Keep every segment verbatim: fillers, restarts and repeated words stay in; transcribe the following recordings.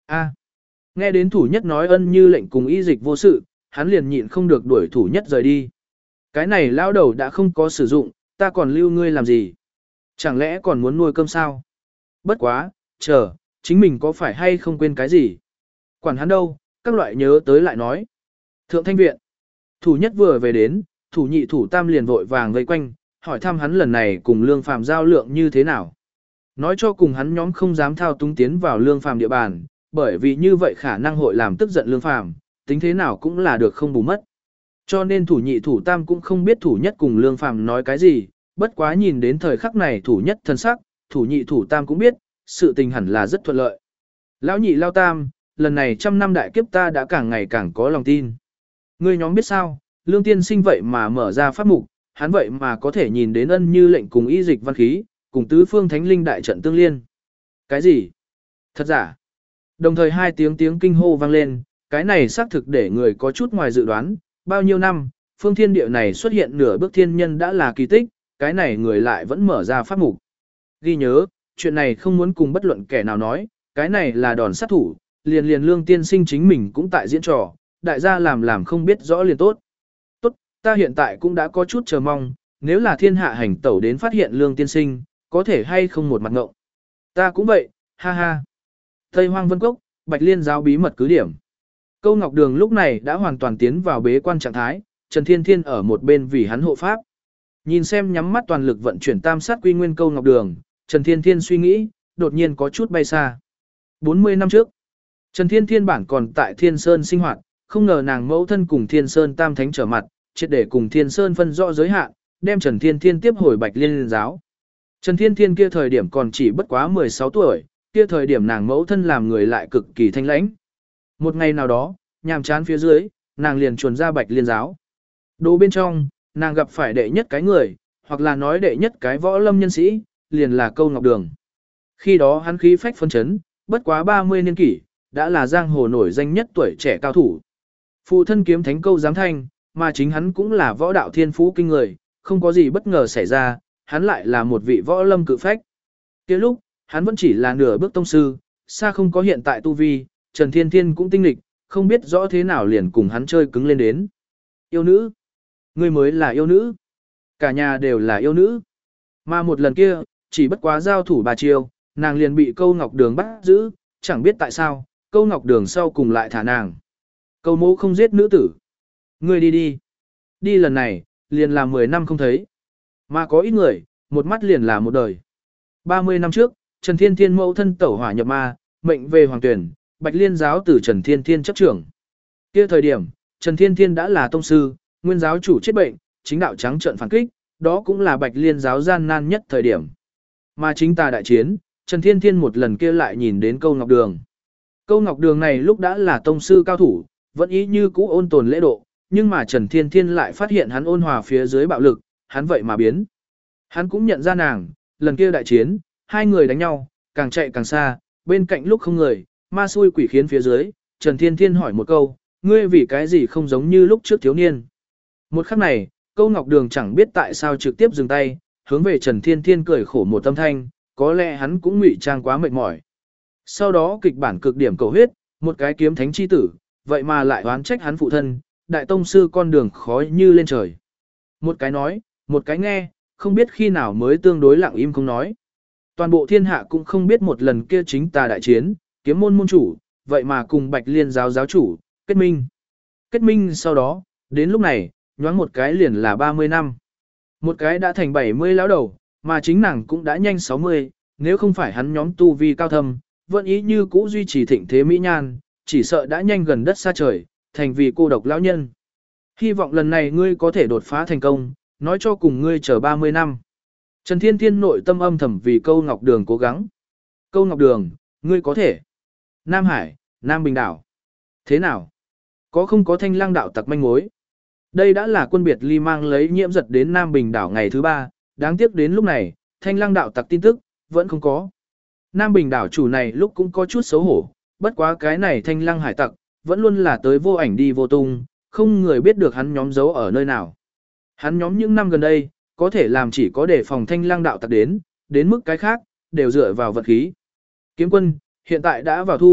A. Nghe đến thủ nhất nói ân như lệnh cùng y dịch vô sự, hắn liền nhịn không được đuổi thủ nhất rời đi. Cái này lao đầu đã không có sử dụng, ta còn lưu ngươi làm gì? Chẳng lẽ còn muốn nuôi cơm sao? Bất quá, chờ, chính mình có phải hay không quên cái gì? Quản hắn đâu, các loại nhớ tới lại nói. Thượng thanh viện. Thủ nhất vừa về đến, thủ nhị thủ tam liền vội vàng vây quanh, hỏi thăm hắn lần này cùng lương phàm giao lượng như thế nào. Nói cho cùng hắn nhóm không dám thao túng tiến vào lương phàm địa bàn, bởi vì như vậy khả năng hội làm tức giận lương phàm, tính thế nào cũng là được không bù mất. Cho nên thủ nhị thủ tam cũng không biết thủ nhất cùng lương phàm nói cái gì, bất quá nhìn đến thời khắc này thủ nhất thân sắc, thủ nhị thủ tam cũng biết, sự tình hẳn là rất thuận lợi. Lão nhị lao tam, lần này trăm năm đại kiếp ta đã càng ngày càng có lòng tin. Ngươi nhóm biết sao, lương tiên sinh vậy mà mở ra pháp mục, hắn vậy mà có thể nhìn đến ân như lệnh cùng y dịch văn khí, cùng tứ phương thánh linh đại trận tương liên. Cái gì? Thật giả? Đồng thời hai tiếng tiếng kinh hô vang lên, cái này xác thực để người có chút ngoài dự đoán, bao nhiêu năm, phương thiên địa này xuất hiện nửa bước thiên nhân đã là kỳ tích, cái này người lại vẫn mở ra pháp mục. Ghi nhớ, chuyện này không muốn cùng bất luận kẻ nào nói, cái này là đòn sát thủ, liền liền lương tiên sinh chính mình cũng tại diễn trò, đại gia làm làm không biết rõ liền tốt. Tốt, ta hiện tại cũng đã có chút chờ mong, nếu là thiên hạ hành tẩu đến phát hiện lương tiên sinh, có thể hay không một mặt ngộng. Ta cũng vậy, ha ha. Tây Hoang Vân Cốc, Bạch Liên giáo bí mật cứ điểm. Câu Ngọc Đường lúc này đã hoàn toàn tiến vào bế quan trạng thái, Trần Thiên Thiên ở một bên vì hắn hộ pháp. Nhìn xem nhắm mắt toàn lực vận chuyển tam sát quy nguyên Câu Ngọc Đường, Trần Thiên Thiên suy nghĩ, đột nhiên có chút bay xa. bốn mươi năm trước, Trần Thiên Thiên bản còn tại Thiên Sơn sinh hoạt, không ngờ nàng mẫu thân cùng Thiên Sơn Tam Thánh trở mặt, triệt để cùng Thiên Sơn phân rõ giới hạn, đem Trần Thiên Thiên tiếp hồi Bạch Liên giáo. Trần Thiên Thiên kia thời điểm còn chỉ bất quá mười sáu tuổi, kia thời điểm nàng mẫu thân làm người lại cực kỳ thanh lãnh. Một ngày nào đó, nhàm chán phía dưới, nàng liền chuồn ra Bạch Liên giáo. Đồ bên trong, nàng gặp phải đệ nhất cái người, hoặc là nói đệ nhất cái võ lâm nhân sĩ, liền là Câu Ngọc Đường. Khi đó hắn khí phách phân chấn, bất quá ba mươi niên kỷ, đã là giang hồ nổi danh nhất tuổi trẻ cao thủ. Phụ thân kiếm thánh Câu Giám Thanh, mà chính hắn cũng là võ đạo thiên phú kinh người, không có gì bất ngờ xảy ra, hắn lại là một vị võ lâm cự phách. Kia lúc, hắn vẫn chỉ là nửa bước tông sư, xa không có hiện tại tu vi, Trần Thiên Thiên cũng tinh lịch, không biết rõ thế nào liền cùng hắn chơi cứng lên đến. Yêu nữ? Ngươi mới là yêu nữ. Cả nhà đều là yêu nữ. Mà một lần kia, chỉ bất quá giao thủ bà chiêu, nàng liền bị Câu Ngọc Đường bắt giữ, chẳng biết tại sao, Câu Ngọc Đường sau cùng lại thả nàng. Câu mẫu không giết nữ tử. Ngươi đi đi. Đi lần này, liền là mười năm không thấy. Mà có ít người, một mắt liền là một đời. ba mươi năm trước, Trần Thiên Thiên mẫu thân tẩu hỏa nhập ma, mệnh về hoàng tuyển, Bạch Liên giáo từ Trần Thiên Thiên chấp trưởng. Kia thời điểm, Trần Thiên Thiên đã là tông sư, nguyên giáo chủ chết bệnh, chính đạo trắng trợn phản kích, đó cũng là Bạch Liên giáo gian nan nhất thời điểm. Mà chính ta đại chiến, Trần Thiên Thiên một lần kia lại nhìn đến Câu Ngọc Đường. Câu Ngọc Đường này lúc đã là tông sư cao thủ, vẫn ý như cũ ôn tồn lễ độ, nhưng mà Trần Thiên Thiên lại phát hiện hắn ôn hòa phía dưới bạo lực, hắn vậy mà biến. Hắn cũng nhận ra nàng, lần kia đại chiến, hai người đánh nhau, càng chạy càng xa, bên cạnh lúc không người, ma xui quỷ khiến phía dưới, Trần Thiên Thiên hỏi một câu, ngươi vì cái gì không giống như lúc trước thiếu niên. Một khắc này, Câu Ngọc Đường chẳng biết tại sao trực tiếp dừng tay, hướng về Trần Thiên Thiên cười khổ một tâm thanh, có lẽ hắn cũng ngụy trang quá mệt mỏi. Sau đó kịch bản cực điểm cầu huyết, một cái kiếm thánh chi tử, vậy mà lại oán trách hắn phụ thân, đại tông sư con đường khó như lên trời. Một cái nói, một cái nghe, không biết khi nào mới tương đối lặng im không nói. Toàn bộ thiên hạ cũng không biết một lần kia chính tà đại chiến, kiếm môn môn chủ, vậy mà cùng Bạch Liên giáo giáo chủ, kết minh. Kết minh sau đó, đến lúc này, nhoáng một cái liền là ba mươi năm. Một cái đã thành bảy mươi lão đầu, mà chính nàng cũng đã nhanh sáu mươi, nếu không phải hắn nhóm tu vi cao thâm, vẫn ý như cũ duy trì thịnh thế mỹ nhan, chỉ sợ đã nhanh gần đất xa trời, thành vì cô độc lão nhân. Hy vọng lần này ngươi có thể đột phá thành công, nói cho cùng ngươi chờ ba mươi năm. Trần Thiên Thiên nội tâm âm thầm vì Câu Ngọc Đường cố gắng. Câu Ngọc Đường, ngươi có thể. Nam Hải, Nam Bình Đảo. Thế nào? Có không có Thanh Lăng đạo tặc manh mối? Đây đã là quân biệt ly mang lấy Nhiễm Giật đến Nam Bình Đảo ngày thứ ba, đáng tiếc đến lúc này, Thanh Lăng đạo tặc tin tức, vẫn không có. Nam Bình Đảo chủ này lúc cũng có chút xấu hổ, bất quá cái này Thanh Lăng hải tặc, vẫn luôn là tới vô ảnh đi vô tung, không người biết được hắn nhóm giấu ở nơi nào. Hắn nhóm những năm gần đây, có thể làm chỉ có để phòng Thanh Lăng đạo tặc đến, đến mức cái khác, đều dựa vào vật khí. Kiếm quân, hiện tại đã vào thu,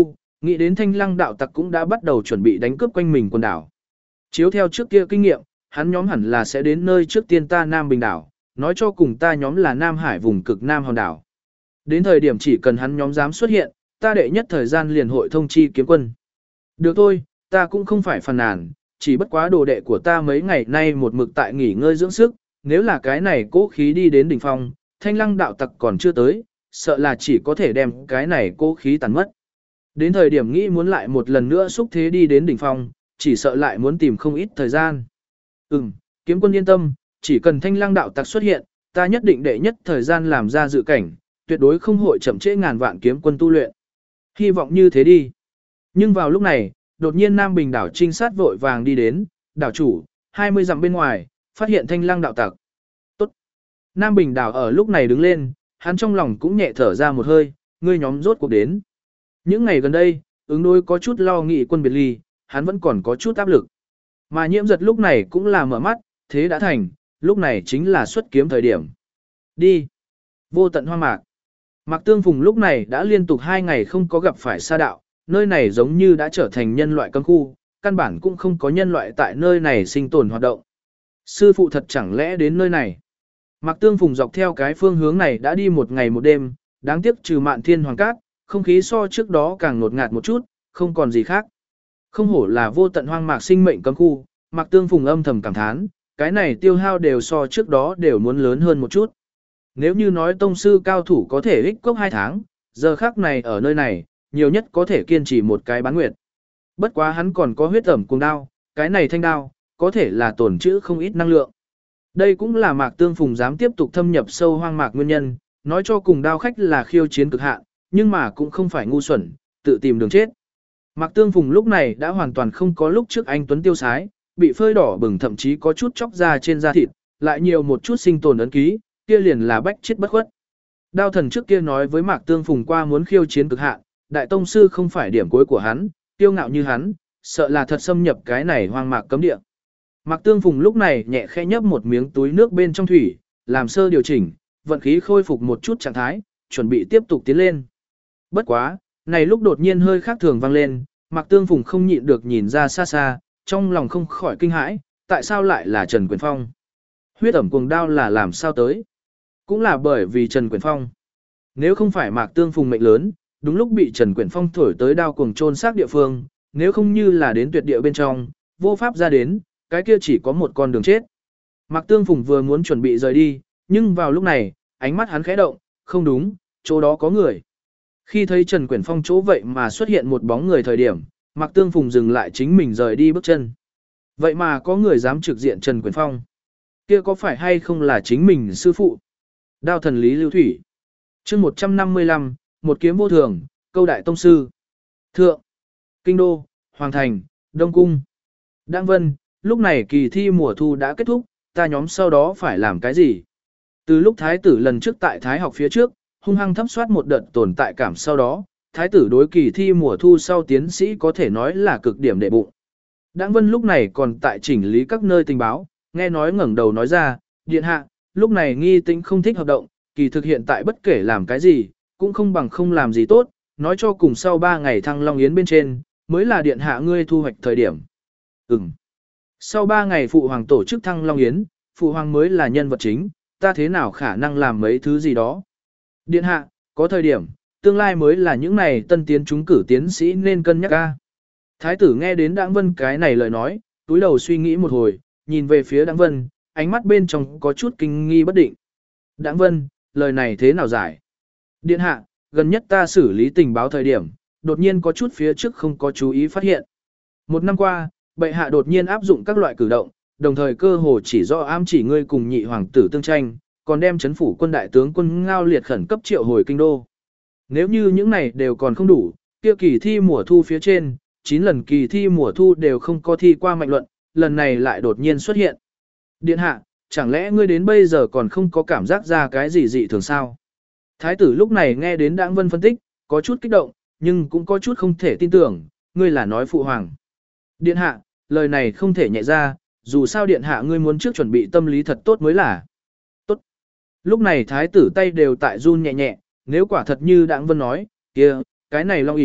Nghĩ đến Thanh Lăng đạo tặc cũng đã bắt đầu chuẩn bị đánh cướp quanh mình quần đảo. Chiếu theo trước kia kinh nghiệm, hắn nhóm hẳn là sẽ đến nơi trước tiên ta Nam Bình đảo, nói cho cùng ta nhóm là Nam Hải vùng cực Nam hòn đảo. Đến thời điểm chỉ cần hắn nhóm dám xuất hiện, ta đệ nhất thời gian liền hội thông chi kiếm quân. Được thôi, ta cũng không phải phàn nàn, chỉ bất quá đồ đệ của ta mấy ngày nay một mực tại nghỉ ngơi dưỡng sức, nếu là cái này cố khí đi đến đỉnh phong, Thanh Lăng đạo tặc còn chưa tới, sợ là chỉ có thể đem cái này cố khí tàn mất. Đến thời điểm nghĩ muốn lại một lần nữa xúc thế đi đến đỉnh phong, chỉ sợ lại muốn tìm không ít thời gian. Ừm, kiếm quân yên tâm, chỉ cần Thanh Lăng đạo tặc xuất hiện, ta nhất định đệ nhất thời gian làm ra dự cảnh, tuyệt đối không hội chậm trễ ngàn vạn kiếm quân tu luyện. Hy vọng như thế đi. Nhưng vào lúc này, đột nhiên Nam Bình đảo trinh sát vội vàng đi đến, đảo chủ, hai mươi dặm bên ngoài, phát hiện Thanh Lăng đạo tặc. Tốt. Nam Bình đảo ở lúc này đứng lên, hắn trong lòng cũng nhẹ thở ra một hơi, ngươi nhóm rốt cuộc đến. Những ngày gần đây, ứng đối có chút lo nghị quân biệt ly, hắn vẫn còn có chút áp lực. Mà Nhiễm Giật lúc này cũng là mở mắt, thế đã thành, lúc này chính là xuất kiếm thời điểm. Đi. Vô tận hoang mạc. Mạc Tương Phùng lúc này đã liên tục hai ngày không có gặp phải sa đạo, nơi này giống như đã trở thành nhân loại cấm khu, căn bản cũng không có nhân loại tại nơi này sinh tồn hoạt động. Sư phụ thật chẳng lẽ đến nơi này? Mạc Tương Phùng dọc theo cái phương hướng này đã đi một ngày một đêm, đáng tiếc trừ Mạn Thiên Hoàng Cát, không khí so trước đó càng ngột ngạt một chút, không còn gì khác. Không hổ là vô tận hoang mạc sinh mệnh cấm khu, Mạc Tương Phùng âm thầm cảm thán, cái này tiêu hao đều so trước đó đều muốn lớn hơn một chút. Nếu như nói tông sư cao thủ có thể ích cốc hai tháng, giờ khác này ở nơi này, nhiều nhất có thể kiên trì một cái bán nguyệt. Bất quá hắn còn có huyết ẩm cùng đao, cái này thanh đao, có thể là tổn trữ không ít năng lượng. Đây cũng là Mạc Tương Phùng dám tiếp tục thâm nhập sâu hoang mạc nguyên nhân, nói cho cùng đao khách là khiêu chiến cực hạn, nhưng mà cũng không phải ngu xuẩn, tự tìm đường chết. Mạc Tương Phùng lúc này đã hoàn toàn không có lúc trước anh Tuấn tiêu sái, bị phơi đỏ bừng thậm chí có chút chóc ra trên da thịt, lại nhiều một chút sinh tồn ấn ký, kia liền là bách chết bất khuất. Đao thần trước kia nói với Mạc Tương Phùng qua muốn khiêu chiến cực hạn, đại tông sư không phải điểm cuối của hắn, tiêu ngạo như hắn, sợ là thật xâm nhập cái này hoang mạc cấm địa. Mạc Tương Phùng lúc này nhẹ khẽ nhấp một miếng túi nước bên trong thủy, làm sơ điều chỉnh, vận khí khôi phục một chút trạng thái, chuẩn bị tiếp tục tiến lên. Bất quá, này lúc đột nhiên hơi khác thường vang lên, Mạc Tương Phùng không nhịn được nhìn ra xa xa, trong lòng không khỏi kinh hãi, tại sao lại là Trần Quyền Phong? Huyết ẩm cuồng đao là làm sao tới? Cũng là bởi vì Trần Quyền Phong. Nếu không phải Mạc Tương Phùng mệnh lớn, đúng lúc bị Trần Quyền Phong thổi tới đao cuồng trôn xác địa phương, nếu không như là đến tuyệt địa bên trong, vô pháp ra đến, cái kia chỉ có một con đường chết. Mạc Tương Phùng vừa muốn chuẩn bị rời đi, nhưng vào lúc này, ánh mắt hắn khẽ động, không đúng, chỗ đó có người. Khi thấy Trần Quyền Phong chỗ vậy mà xuất hiện một bóng người thời điểm, Mạc Tương Phùng dừng lại chính mình rời đi bước chân. Vậy mà có người dám trực diện Trần Quyền Phong. Kia có phải hay không là chính mình sư phụ? Đao thần Lý Lưu Thủy. Chương một trăm năm mươi lăm, một kiếm vô thường, câu đại tông sư. Thượng, Kinh Đô, Hoàng Thành, Đông Cung. Đặng Vân, lúc này kỳ thi mùa thu đã kết thúc, ta nhóm sau đó phải làm cái gì? Từ lúc thái tử lần trước tại thái học phía trước, hung hăng thấp soát một đợt tồn tại cảm sau đó, thái tử đối kỳ thi mùa thu sau tiến sĩ có thể nói là cực điểm đệ bụng. Đặng Vân lúc này còn tại chỉnh lý các nơi tình báo, nghe nói ngẩng đầu nói ra, điện hạ, lúc này nghi tĩnh không thích hợp động, kỳ thực hiện tại bất kể làm cái gì, cũng không bằng không làm gì tốt, nói cho cùng sau ba ngày thăng long yến bên trên, mới là điện hạ ngươi thu hoạch thời điểm. Ừm. Sau ba ngày phụ hoàng tổ chức thăng long yến, phụ hoàng mới là nhân vật chính, ta thế nào khả năng làm mấy thứ gì đó. Điện hạ, có thời điểm, tương lai mới là những này tân tiến chúng cử tiến sĩ nên cân nhắc ca. Thái tử nghe đến Đặng Vân cái này lời nói, túi đầu suy nghĩ một hồi, nhìn về phía Đặng Vân, ánh mắt bên trong có chút kinh nghi bất định. Đặng Vân, lời này thế nào giải? Điện hạ, gần nhất ta xử lý tình báo thời điểm, đột nhiên có chút phía trước không có chú ý phát hiện. Một năm qua, bệ hạ đột nhiên áp dụng các loại cử động, đồng thời cơ hồ chỉ rõ ám chỉ ngươi cùng nhị hoàng tử tương tranh, còn đem chấn phủ quân đại tướng quân Ngao Liệt khẩn cấp triệu hồi kinh đô. Nếu như những này đều còn không đủ, kia kỳ thi mùa thu phía trên, chín lần kỳ thi mùa thu đều không có thi qua mạnh luận, lần này lại đột nhiên xuất hiện. Điện hạ, chẳng lẽ ngươi đến bây giờ còn không có cảm giác ra cái gì dị thường sao? Thái tử lúc này nghe đến Đặng Vân phân tích, có chút kích động, nhưng cũng có chút không thể tin tưởng, ngươi là nói phụ hoàng. Điện hạ, lời này không thể nhẹ ra, dù sao điện hạ ngươi muốn trước chuẩn bị tâm lý thật tốt mới là. Tốt. Lúc này thái tử tay đều tại run nhẹ nhẹ, nếu quả thật như Đặng Vân nói, kia, cái này long ỷ,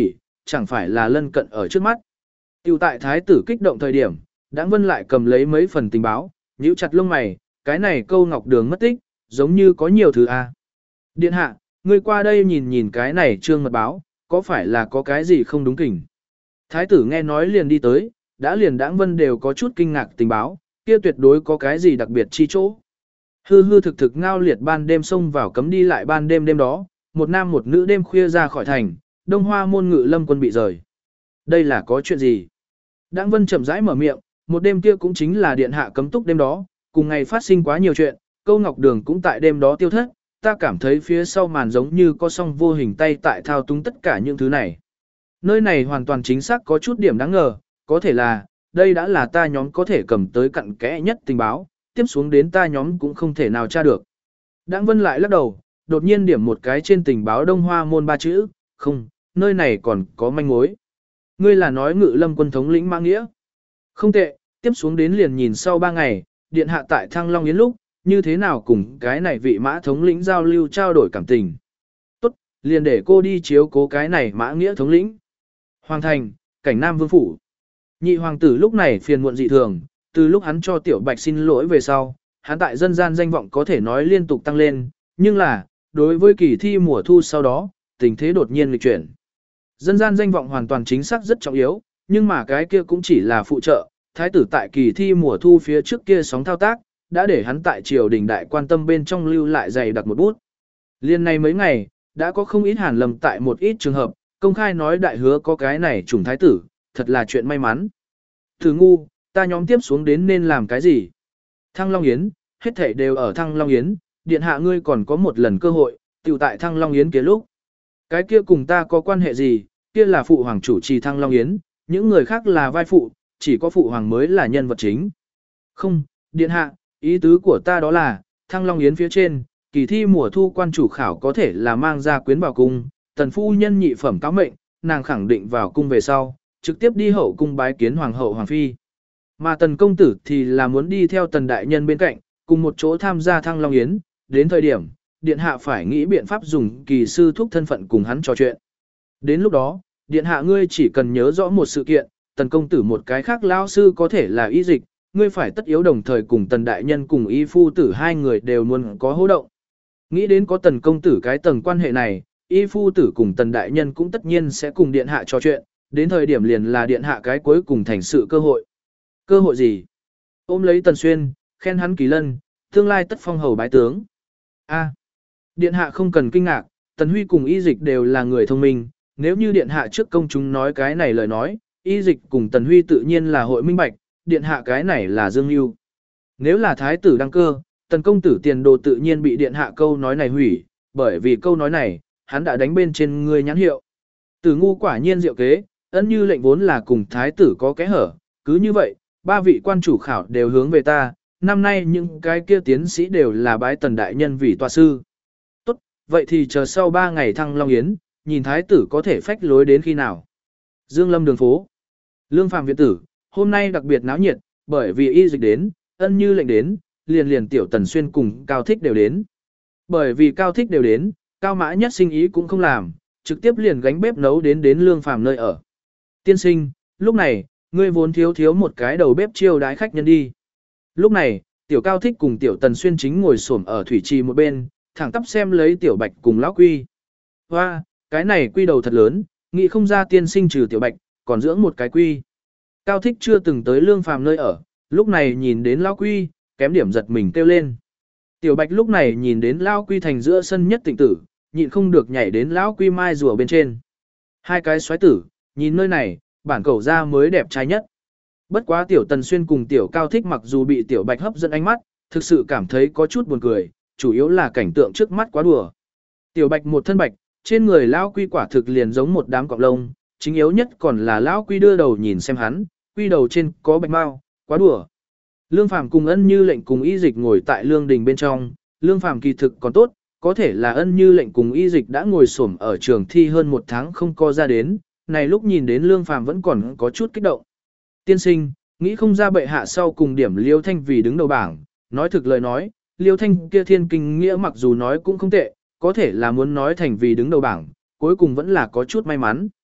chẳng phải là lân cận ở trước mắt. Tiểu tại thái tử kích động thời điểm, Đãng Vân lại cầm lấy mấy phần tình báo, nhíu chặt lông mày, cái này câu ngọc đường mất tích, giống như có nhiều thứ a. Điện hạ, ngươi qua đây nhìn nhìn cái này trương mật báo, có phải là có cái gì không đúng kỉnh? Thái tử nghe nói liền đi tới, đã liền Đãng Vân đều có chút kinh ngạc tình báo, kia tuyệt đối có cái gì đặc biệt chi chỗ. Hư hư thực thực ngao liệt ban đêm xông vào cấm đi lại ban đêm đêm đó, một nam một nữ đêm khuya ra khỏi thành, Đông Hoa môn ngự lâm quân bị rời. Đây là có chuyện gì? Đãng Vân chậm rãi mở miệng, một đêm kia cũng chính là điện hạ cấm túc đêm đó, cùng ngày phát sinh quá nhiều chuyện, câu ngọc đường cũng tại đêm đó tiêu thất, ta cảm thấy phía sau màn giống như có song vô hình tay tại thao túng tất cả những thứ này. Nơi này hoàn toàn chính xác có chút điểm đáng ngờ, có thể là, đây đã là ta nhóm có thể cầm tới cặn kẽ nhất tình báo, tiếp xuống đến ta nhóm cũng không thể nào tra được. Đãng Vân lại lắc đầu, đột nhiên điểm một cái trên tình báo Đông Hoa môn ba chữ, không, nơi này còn có manh mối. Ngươi là nói ngự lâm quân thống lĩnh Mã Nghĩa. Không tệ, tiếp xuống đến liền nhìn sau ba ngày, điện hạ tại Thăng Long Yến lúc, như thế nào cùng cái này vị Mã thống lĩnh giao lưu trao đổi cảm tình. Tốt, liền để cô đi chiếu cố cái này Mã Nghĩa thống lĩnh. Hoàng thành, cảnh Nam Vương phủ. Nhị hoàng tử lúc này phiền muộn dị thường, từ lúc hắn cho Tiểu Bạch xin lỗi về sau, hắn tại dân gian danh vọng có thể nói liên tục tăng lên, nhưng là, đối với kỳ thi mùa thu sau đó, tình thế đột nhiên nghịch chuyển. Dân gian danh vọng hoàn toàn chính xác rất trọng yếu, nhưng mà cái kia cũng chỉ là phụ trợ, thái tử tại kỳ thi mùa thu phía trước kia sóng thao tác, đã để hắn tại triều đình đại quan tâm bên trong lưu lại dày đặc một bút. Liên này mấy ngày, đã có không ít hàn lầm tại một ít trường hợp, công khai nói đại hứa có cái này trùng thái tử, thật là chuyện may mắn. Thử ngu, ta nhóm tiếp xuống đến nên làm cái gì? Thăng Long Yến, hết thảy đều ở Thăng Long Yến, điện hạ ngươi còn có một lần cơ hội, tiểu tại Thăng Long Yến kia lúc. Cái kia cùng ta có quan hệ gì, kia là phụ hoàng chủ trì Thăng Long Yến, những người khác là vai phụ, chỉ có phụ hoàng mới là nhân vật chính. Không, điện hạ, ý tứ của ta đó là, Thăng Long Yến phía trên, kỳ thi mùa thu quan chủ khảo có thể là mang ra quyến vào cung, tần phu nhân nhị phẩm cáo mệnh, nàng khẳng định vào cung về sau, trực tiếp đi hậu cung bái kiến hoàng hậu hoàng phi. Mà tần công tử thì là muốn đi theo tần đại nhân bên cạnh, cùng một chỗ tham gia Thăng Long Yến, đến thời điểm, điện hạ phải nghĩ biện pháp dùng kỳ sư thúc thân phận cùng hắn trò chuyện. Đến lúc đó, điện hạ ngươi chỉ cần nhớ rõ một sự kiện, tần công tử một cái khác lao sư có thể là y dịch, ngươi phải tất yếu đồng thời cùng tần đại nhân cùng y phu tử hai người đều muốn có hô động. Nghĩ đến có tần công tử cái tầng quan hệ này, y phu tử cùng tần đại nhân cũng tất nhiên sẽ cùng điện hạ trò chuyện, đến thời điểm liền là điện hạ cái cuối cùng thành sự cơ hội. Cơ hội gì? Ôm lấy Tần Xuyên, khen hắn kỳ lân, tương lai tất phong hầu bái tướng. A, điện hạ không cần kinh ngạc, Tần Huy cùng y dịch đều là người thông minh, nếu như điện hạ trước công chúng nói cái này lời nói, y dịch cùng Tần Huy tự nhiên là hội minh bạch, điện hạ cái này là dương mưu. Nếu là thái tử đăng cơ, Tần công tử tiền đồ tự nhiên bị điện hạ câu nói này hủy, bởi vì câu nói này, hắn đã đánh bên trên người nhãn hiệu. Tử ngu quả nhiên diệu kế, ân như lệnh vốn là cùng thái tử có kẽ hở, cứ như vậy, ba vị quan chủ khảo đều hướng về ta, năm nay những cái kia tiến sĩ đều là bái tần đại nhân vì tọa sư. Tốt, vậy thì chờ sau ba ngày Thăng Long Yến, nhìn thái tử có thể phách lối đến khi nào. Dương Lâm đường phố. Lương Phàm viện tử, hôm nay đặc biệt náo nhiệt, bởi vì y dịch đến, ân như lệnh đến, liền liền tiểu Tần Xuyên cùng Cao Thích đều đến. Bởi vì Cao Thích đều đến, Cao Mã Nhất sinh ý cũng không làm, trực tiếp liền gánh bếp nấu đến đến Lương Phàm nơi ở. Tiên sinh, lúc này, ngươi vốn thiếu thiếu một cái đầu bếp chiêu đái khách nhân đi. Lúc này, tiểu Cao Thích cùng tiểu Tần Xuyên chính ngồi xổm ở thủy trì một bên, thẳng tắp xem lấy tiểu Bạch cùng lão Quy. Hoa, cái này quy đầu thật lớn, nghĩ không ra tiên sinh trừ tiểu Bạch, còn dưỡng một cái quy. Cao Thích chưa từng tới Lương Phàm nơi ở, lúc này nhìn đến lão Quy, kém điểm giật mình kêu lên. Tiểu Bạch lúc này nhìn đến lão Quy thành giữa sân nhất tịnh tử, nhịn không được nhảy đến lão Quy mai rùa bên trên. Hai cái xoáy tử, nhìn nơi này, bản cầu ra mới đẹp trai nhất. Bất quá tiểu Tần Xuyên cùng tiểu Cao Thích mặc dù bị tiểu Bạch hấp dẫn ánh mắt, thực sự cảm thấy có chút buồn cười, chủ yếu là cảnh tượng trước mắt quá đùa. Tiểu Bạch một thân bạch, trên người lão Quy quả thực liền giống một đám cọng lông, chính yếu nhất còn là lão Quy đưa đầu nhìn xem hắn, quy đầu trên có bạch mao, quá đùa. Lương Phàm cùng ân như lệnh cùng y dịch ngồi tại lương đình bên trong, Lương Phàm kỳ thực còn tốt, có thể là ân như lệnh cùng y dịch đã ngồi xổm ở trường thi hơn một tháng không co ra đến, này lúc nhìn đến Lương Phàm vẫn còn có chút kích động. Tiên sinh, nghĩ không ra bệ hạ sau cùng điểm Liêu Thanh vì đứng đầu bảng, nói thực lời nói, Liêu Thanh kia thiên kinh nghĩa mặc dù nói cũng không tệ, có thể là muốn nói thành vì đứng đầu bảng, cuối cùng vẫn là có chút may mắn.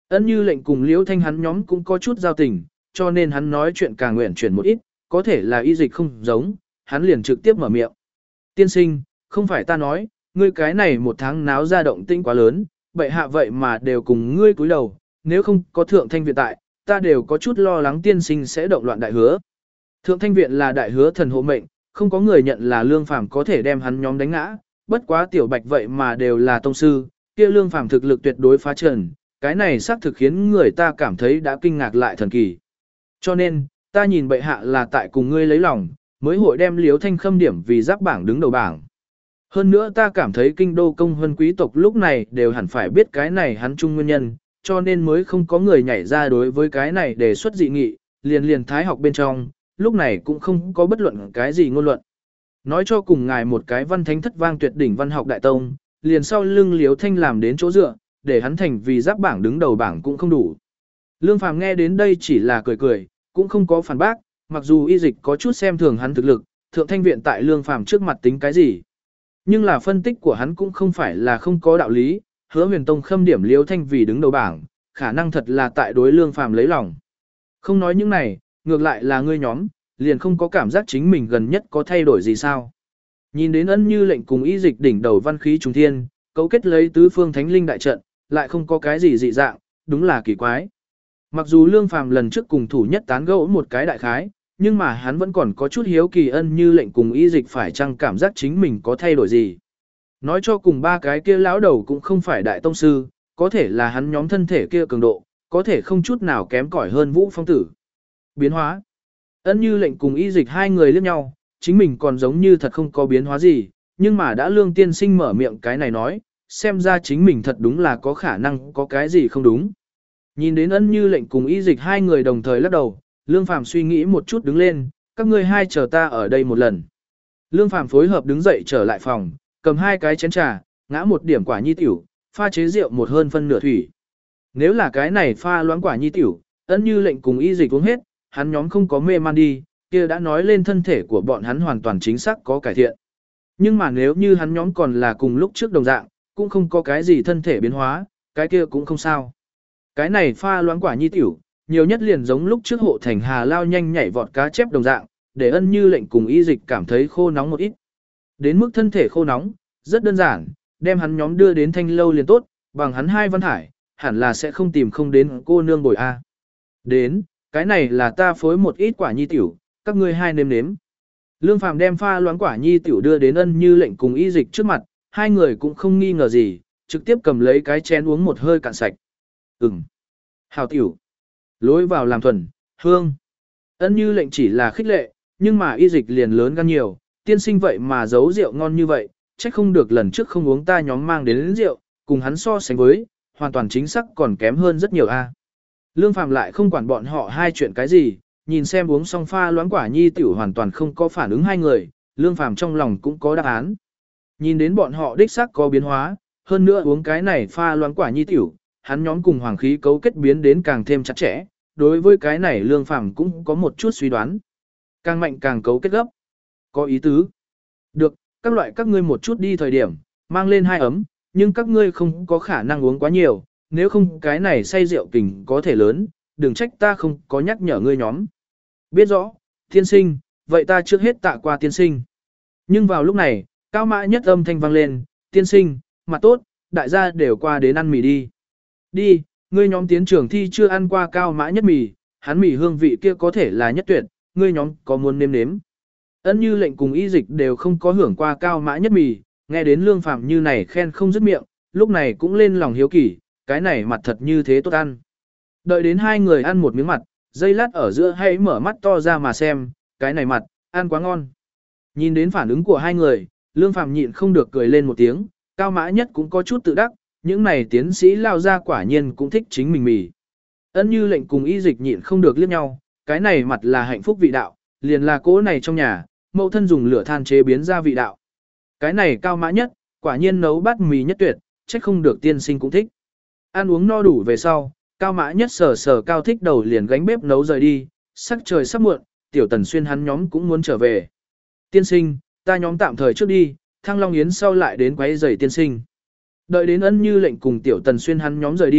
Ân Như Lệnh cùng Liễu Thanh hắn nhóm cũng có chút giao tình, cho nên hắn nói chuyện càng nguyện chuyển một ít, có thể là y dịch không giống, hắn liền trực tiếp mở miệng. Tiên sinh, không phải ta nói, ngươi cái này một tháng náo ra động tĩnh quá lớn, bệ hạ vậy mà đều cùng ngươi cúi đầu, nếu không có thượng thanh viện tại, ta đều có chút lo lắng tiên sinh sẽ động loạn đại hứa. Thượng thanh viện là đại hứa thần hộ mệnh, không có người nhận là lương phàm có thể đem hắn nhóm đánh ngã, bất quá tiểu bạch vậy mà đều là tông sư, kia lương phàm thực lực tuyệt đối phá trần, cái này xác thực khiến người ta cảm thấy đã kinh ngạc lại thần kỳ. Cho nên, ta nhìn bệ hạ là tại cùng ngươi lấy lòng, mới hội đem Liễu Thanh Khâm điểm vì giáp bảng đứng đầu bảng. Hơn nữa ta cảm thấy kinh đô công hơn quý tộc lúc này đều hẳn phải biết cái này hắn chung nguyên nhân, cho nên mới không có người nhảy ra đối với cái này đề xuất dị nghị, liền liền thái học bên trong, lúc này cũng không có bất luận cái gì ngôn luận. Nói cho cùng ngài một cái văn thánh thất vang tuyệt đỉnh văn học đại tông, liền sau lưng Liễu Thanh làm đến chỗ dựa, để hắn thành vì giáp bảng đứng đầu bảng cũng không đủ. Lương Phàm nghe đến đây chỉ là cười cười, cũng không có phản bác, mặc dù y dịch có chút xem thường hắn thực lực, thượng thanh viện tại Lương Phàm trước mặt tính cái gì. Nhưng là phân tích của hắn cũng không phải là không có đạo lý, Hứa Huyền Tông khâm điểm Liễu Thanh vì đứng đầu bảng, khả năng thật là tại đối Lương Phàm lấy lòng. Không nói những này, ngược lại là ngươi nhóm, liền không có cảm giác chính mình gần nhất có thay đổi gì sao. Nhìn đến Ân Như Lệnh cùng y dịch đỉnh đầu văn khí trùng thiên, cấu kết lấy tứ phương thánh linh đại trận, lại không có cái gì dị dạng, đúng là kỳ quái. Mặc dù Lương Phàm lần trước cùng thủ nhất tán gẫu một cái đại khái, nhưng mà hắn vẫn còn có chút hiếu kỳ Ân Như Lệnh cùng y dịch phải chăng cảm giác chính mình có thay đổi gì. Nói cho cùng ba cái kia lão đầu cũng không phải đại tông sư, có thể là hắn nhóm thân thể kia cường độ, có thể không chút nào kém cỏi hơn Vũ Phong Tử. Biến hóa. Ân Như Lệnh cùng y dịch hai người liếc nhau, chính mình còn giống như thật không có biến hóa gì, nhưng mà đã Lương tiên sinh mở miệng cái này nói, xem ra chính mình thật đúng là có khả năng có cái gì không đúng. Nhìn đến Ân Như Lệnh cùng y dịch hai người đồng thời lắc đầu, Lương Phàm suy nghĩ một chút đứng lên, các ngươi hai chờ ta ở đây một lần. Lương Phàm phối hợp đứng dậy trở lại phòng, cầm hai cái chén trà, ngã một điểm quả nhi tiểu, pha chế rượu một hơn phân nửa thủy. Nếu là cái này pha loãng quả nhi tiểu, Ân Như Lệnh cùng y dịch uống hết, hắn nhóm không có mê man đi, kia đã nói lên thân thể của bọn hắn hoàn toàn chính xác có cải thiện. Nhưng mà nếu như hắn nhóm còn là cùng lúc trước đồng dạng, cũng không có cái gì thân thể biến hóa, cái kia cũng không sao. Cái này pha loãng quả nhi tiểu, nhiều nhất liền giống lúc trước hộ thành hà lao nhanh nhảy vọt cá chép đồng dạng, để Ân Như Lệnh cùng y dịch cảm thấy khô nóng một ít. Đến mức thân thể khô nóng, rất đơn giản, đem hắn nhóm đưa đến thanh lâu liền tốt, bằng hắn hai văn hải, hẳn là sẽ không tìm không đến cô nương bồi a. Đến, cái này là ta phối một ít quả nhi tiểu, các ngươi hai nếm nếm. Lương Phàm đem pha loãng quả nhi tiểu đưa đến Ân Như Lệnh cùng y dịch trước mặt, hai người cũng không nghi ngờ gì, trực tiếp cầm lấy cái chén uống một hơi cạn sạch. Ừm. Hào tiểu. Lối vào làm thuần, hương. Ân Như Lệnh chỉ là khích lệ, nhưng mà y dịch liền lớn gan nhiều, tiên sinh vậy mà giấu rượu ngon như vậy, chắc không được lần trước không uống ta nhóm mang đến, đến rượu, cùng hắn so sánh với, hoàn toàn chính xác còn kém hơn rất nhiều a. Lương Phàm lại không quản bọn họ hai chuyện cái gì, nhìn xem uống xong pha loãng quả nhi tiểu hoàn toàn không có phản ứng hai người, Lương Phàm trong lòng cũng có đáp án. Nhìn đến bọn họ đích xác có biến hóa, hơn nữa uống cái này pha loãng quả nhi tiểu, hắn nhóm cùng hoàng khí cấu kết biến đến càng thêm chặt chẽ, đối với cái này Lương Phàm cũng có một chút suy đoán. Càng mạnh càng cấu kết gấp. Có ý tứ. Được, các loại các ngươi một chút đi thời điểm, mang lên hai ấm, nhưng các ngươi không có khả năng uống quá nhiều, nếu không cái này say rượu kình có thể lớn, đừng trách ta không có nhắc nhở ngươi nhóm. Biết rõ, tiên sinh, vậy ta trước hết tạ qua tiên sinh. Nhưng vào lúc này, Cao Mã Nhất âm thanh vang lên, tiên sinh, mặt tốt, đại gia đều qua đến ăn mì đi. Đi, ngươi nhóm tiến trường thi chưa ăn qua Cao Mã Nhất mì, hắn mì hương vị kia có thể là nhất tuyệt, ngươi nhóm có muốn nếm nếm. Ân Như Lệnh cùng y dịch đều không có hưởng qua Cao Mã Nhất mì, nghe đến Lương Phàm như này khen không dứt miệng, lúc này cũng lên lòng hiếu kỳ, cái này mặt thật như thế tốt ăn. Đợi đến hai người ăn một miếng mặt, giây lát ở giữa hãy mở mắt to ra mà xem, cái này mặt, ăn quá ngon. Nhìn đến phản ứng của hai người, Lương Phàm nhịn không được cười lên một tiếng, Cao Mã Nhất cũng có chút tự đắc, những này tiến sĩ lao ra quả nhiên cũng thích chính mình mì. Ân Như Lệnh cùng y dịch nhịn không được liếc nhau, cái này mặt là hạnh phúc vị đạo, liền là cỗ này trong nhà, mẫu thân dùng lửa than chế biến ra vị đạo. Cái này Cao Mã Nhất, quả nhiên nấu bát mì nhất tuyệt, trách không được tiên sinh cũng thích. Ăn uống no đủ về sau, Cao Mã Nhất sờ sờ Cao Thích đầu liền gánh bếp nấu rời đi, sắc trời sắp muộn, Tiểu Tần Xuyên hắn nhóm cũng muốn trở về. Tiên sinh, ta nhóm tạm thời trước đi, Thăng Long Yến sau lại đến quấy rầy tiên sinh. Đợi đến Ân Như Lệnh cùng Tiểu Tần Xuyên hắn nhóm rời đi,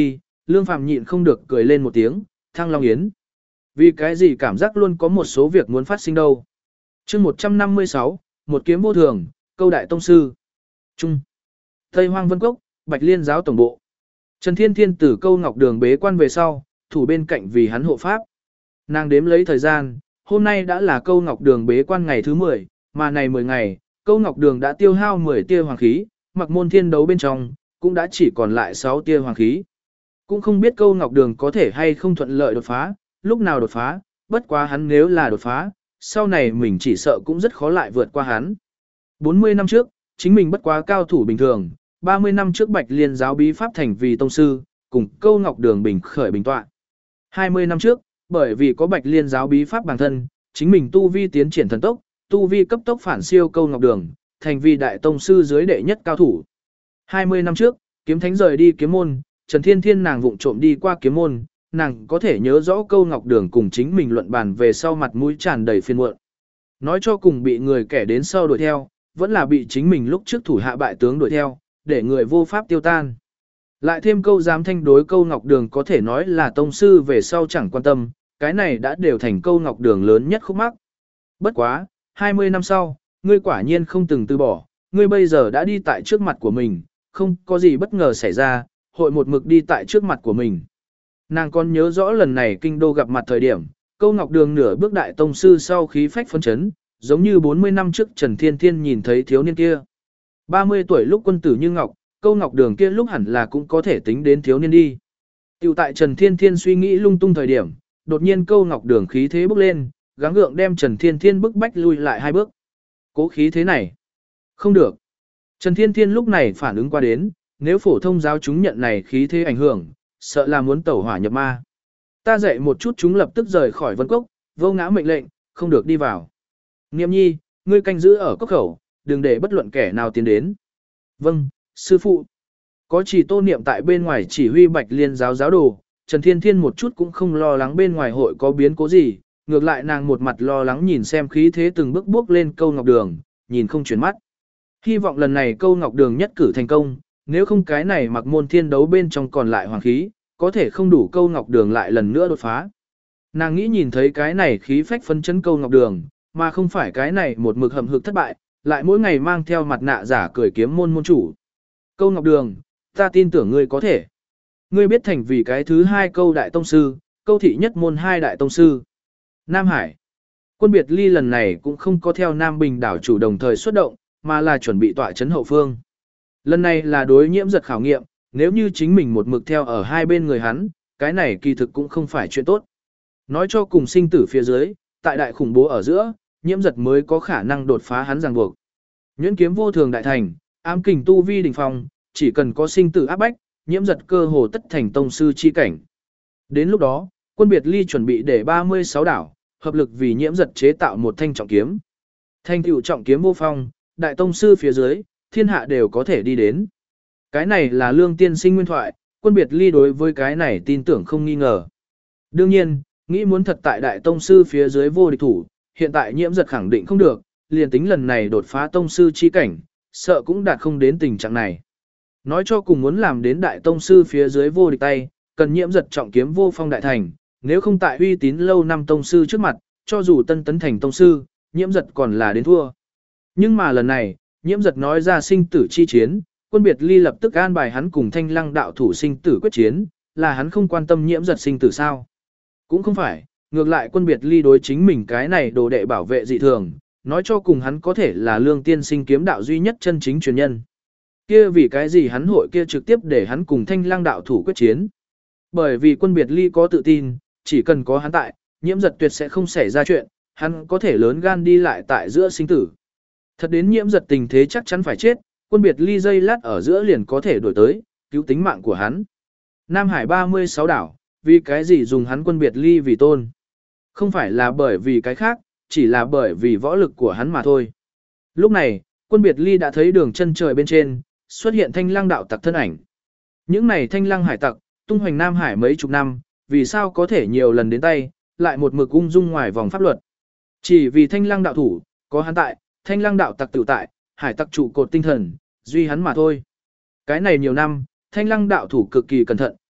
Lương Phàm nhịn không được cười lên một tiếng, Thăng Long Yến. Vì cái gì cảm giác luôn có một số việc muốn phát sinh đâu. chương một trăm năm mươi sáu, một kiếm vô thường, câu đại tông sư. Trung. Tây Hoang Vân Cốc, Bạch Liên giáo tổng bộ. Trần Thiên Thiên từ câu ngọc đường bế quan về sau, thủ bên cạnh vì hắn hộ pháp. Nàng đếm lấy thời gian, hôm nay đã là câu ngọc đường bế quan ngày thứ mười, mà này mười ngày, câu ngọc đường đã tiêu hao mười tia hoàng khí, mặc môn thiên đấu bên trong, cũng đã chỉ còn lại sáu tia hoàng khí. Cũng không biết câu ngọc đường có thể hay không thuận lợi đột phá, lúc nào đột phá, bất quá hắn nếu là đột phá, sau này mình chỉ sợ cũng rất khó lại vượt qua hắn. bốn mươi năm trước, chính mình bất quá cao thủ bình thường, ba mươi năm trước Bạch Liên giáo bí pháp thành vì tông sư, cùng câu ngọc đường bình khởi bình tọa. hai mươi năm trước, bởi vì có Bạch Liên giáo bí pháp bản thân, chính mình tu vi tiến triển thần tốc, tu vi cấp tốc phản siêu câu ngọc đường, thành vì đại tông sư dưới đệ nhất cao thủ. hai mươi năm trước, kiếm thánh rời đi kiếm môn, Trần Thiên Thiên nàng vụng trộm đi qua kiếm môn, nàng có thể nhớ rõ câu ngọc đường cùng chính mình luận bàn về sau mặt mũi tràn đầy phiền muộn. Nói cho cùng bị người kẻ đến sau đuổi theo, vẫn là bị chính mình lúc trước thủ hạ bại tướng đuổi theo, để người vô pháp tiêu tan. Lại thêm câu giám thanh đối câu ngọc đường có thể nói là tông sư về sau chẳng quan tâm, cái này đã đều thành câu ngọc đường lớn nhất khúc mắc. Bất quá, hai mươi năm sau, ngươi quả nhiên không từng từ bỏ, ngươi bây giờ đã đi tại trước mặt của mình, không có gì bất ngờ xảy ra, hội một mực đi tại trước mặt của mình. Nàng còn nhớ rõ lần này kinh đô gặp mặt thời điểm, câu ngọc đường nửa bước đại tông sư sau khí phách phấn chấn, giống như bốn mươi năm trước Trần Thiên Thiên nhìn thấy thiếu niên kia. ba mươi tuổi lúc quân tử như ngọc, câu ngọc đường kia lúc hẳn là cũng có thể tính đến thiếu niên đi. Tiểu tại Trần Thiên Thiên suy nghĩ lung tung thời điểm, đột nhiên câu ngọc đường khí thế bốc lên, gắng gượng đem Trần Thiên Thiên bức bách lui lại hai bước. Cố khí thế này. Không được. Trần Thiên Thiên lúc này phản ứng qua đến, nếu phổ thông giáo chúng nhận này khí thế ảnh hưởng, sợ là muốn tẩu hỏa nhập ma. Ta dạy một chút chúng lập tức rời khỏi Vân Cốc, vô ngã mệnh lệnh, không được đi vào. Niệm nhi, ngươi canh giữ ở cốc khẩu, đừng để bất luận kẻ nào tiến đến. Vâng, sư phụ. Có chỉ Tô Niệm tại bên ngoài chỉ huy Bạch Liên giáo giáo đồ, Trần Thiên Thiên một chút cũng không lo lắng bên ngoài hội có biến cố gì, ngược lại nàng một mặt lo lắng nhìn xem khí thế từng bước bước lên câu ngọc đường, nhìn không chuyển mắt. Hy vọng lần này câu ngọc đường nhất cử thành công, nếu không cái này mặc môn thiên đấu bên trong còn lại hoàng khí, có thể không đủ câu ngọc đường lại lần nữa đột phá. Nàng nghĩ nhìn thấy cái này khí phách phấn chấn câu ngọc đường, mà không phải cái này một mực hầm hực thất bại, lại mỗi ngày mang theo mặt nạ giả cười kiếm môn môn chủ. Câu ngọc đường, ta tin tưởng ngươi có thể. Ngươi biết thành vì cái thứ hai câu đại tông sư, câu thị nhất môn hai đại tông sư. Nam Hải. Quân biệt ly lần này cũng không có theo Nam Bình đảo chủ đồng thời xuất động, mà là chuẩn bị tọa chấn hậu phương. Lần này là đối nhiễm giật khảo nghiệm, nếu như chính mình một mực theo ở hai bên người hắn, cái này kỳ thực cũng không phải chuyện tốt. Nói cho cùng sinh tử phía dưới, tại đại khủng bố ở giữa, nhiễm giật mới có khả năng đột phá hắn ràng buộc. Nhuyễn kiếm vô thường đại thành, ám kình tu vi đỉnh phong, chỉ cần có sinh tử áp bách, nhiễm giật cơ hồ tất thành tông sư chi cảnh. Đến lúc đó, quân biệt ly chuẩn bị để ba mươi sáu đảo, hợp lực vì nhiễm giật chế tạo một thanh trọng kiếm. Thanh tựu trọng kiếm vô phong, đại tông sư phía dưới, thiên hạ đều có thể đi đến. Cái này là lương tiên sinh nguyên thoại, quân biệt ly đối với cái này tin tưởng không nghi ngờ. Đương nhiên, nghĩ muốn thật tại đại tông sư phía dưới vô địch thủ, hiện tại nhiễm giật khẳng định không được, liền tính lần này đột phá tông sư chi cảnh, sợ cũng đạt không đến tình trạng này. Nói cho cùng muốn làm đến đại tông sư phía dưới vô địch tay, cần nhiễm giật trọng kiếm vô phong đại thành, nếu không tại uy tín lâu năm tông sư trước mặt, cho dù tân tấn thành tông sư, nhiễm giật còn là đến thua. Nhưng mà lần này, nhiễm giật nói ra sinh tử chi chiến, quân biệt ly lập tức an bài hắn cùng thanh lăng đạo thủ sinh tử quyết chiến, là hắn không quan tâm nhiễm giật sinh tử sao. Cũng không phải, ngược lại quân biệt ly đối chính mình cái này đồ đệ bảo vệ dị thường, nói cho cùng hắn có thể là lương tiên sinh kiếm đạo duy nhất chân chính truyền nhân. Kia vì cái gì hắn hội kia trực tiếp để hắn cùng thanh lăng đạo thủ quyết chiến. Bởi vì quân biệt ly có tự tin, chỉ cần có hắn tại, nhiễm giật tuyệt sẽ không xảy ra chuyện, hắn có thể lớn gan đi lại tại giữa sinh tử. Thật đến nhiễm giật tình thế chắc chắn phải chết, quân biệt ly dây lát ở giữa liền có thể đổi tới, cứu tính mạng của hắn. Nam Hải ba mươi sáu đảo, vì cái gì dùng hắn quân biệt ly vì tôn? Không phải là bởi vì cái khác, chỉ là bởi vì võ lực của hắn mà thôi. Lúc này, quân biệt ly đã thấy đường chân trời bên trên, xuất hiện thanh lăng đạo tặc thân ảnh. Những này thanh lăng hải tặc, tung hoành Nam Hải mấy chục năm, vì sao có thể nhiều lần đến tay, lại một mực ung dung ngoài vòng pháp luật. Chỉ vì thanh lăng đạo thủ, có hắn tại, thanh lăng đạo tặc tự tại, hải tặc trụ cột tinh thần, duy hắn mà thôi. Cái này nhiều năm, thanh lăng đạo thủ cực kỳ cẩn thận,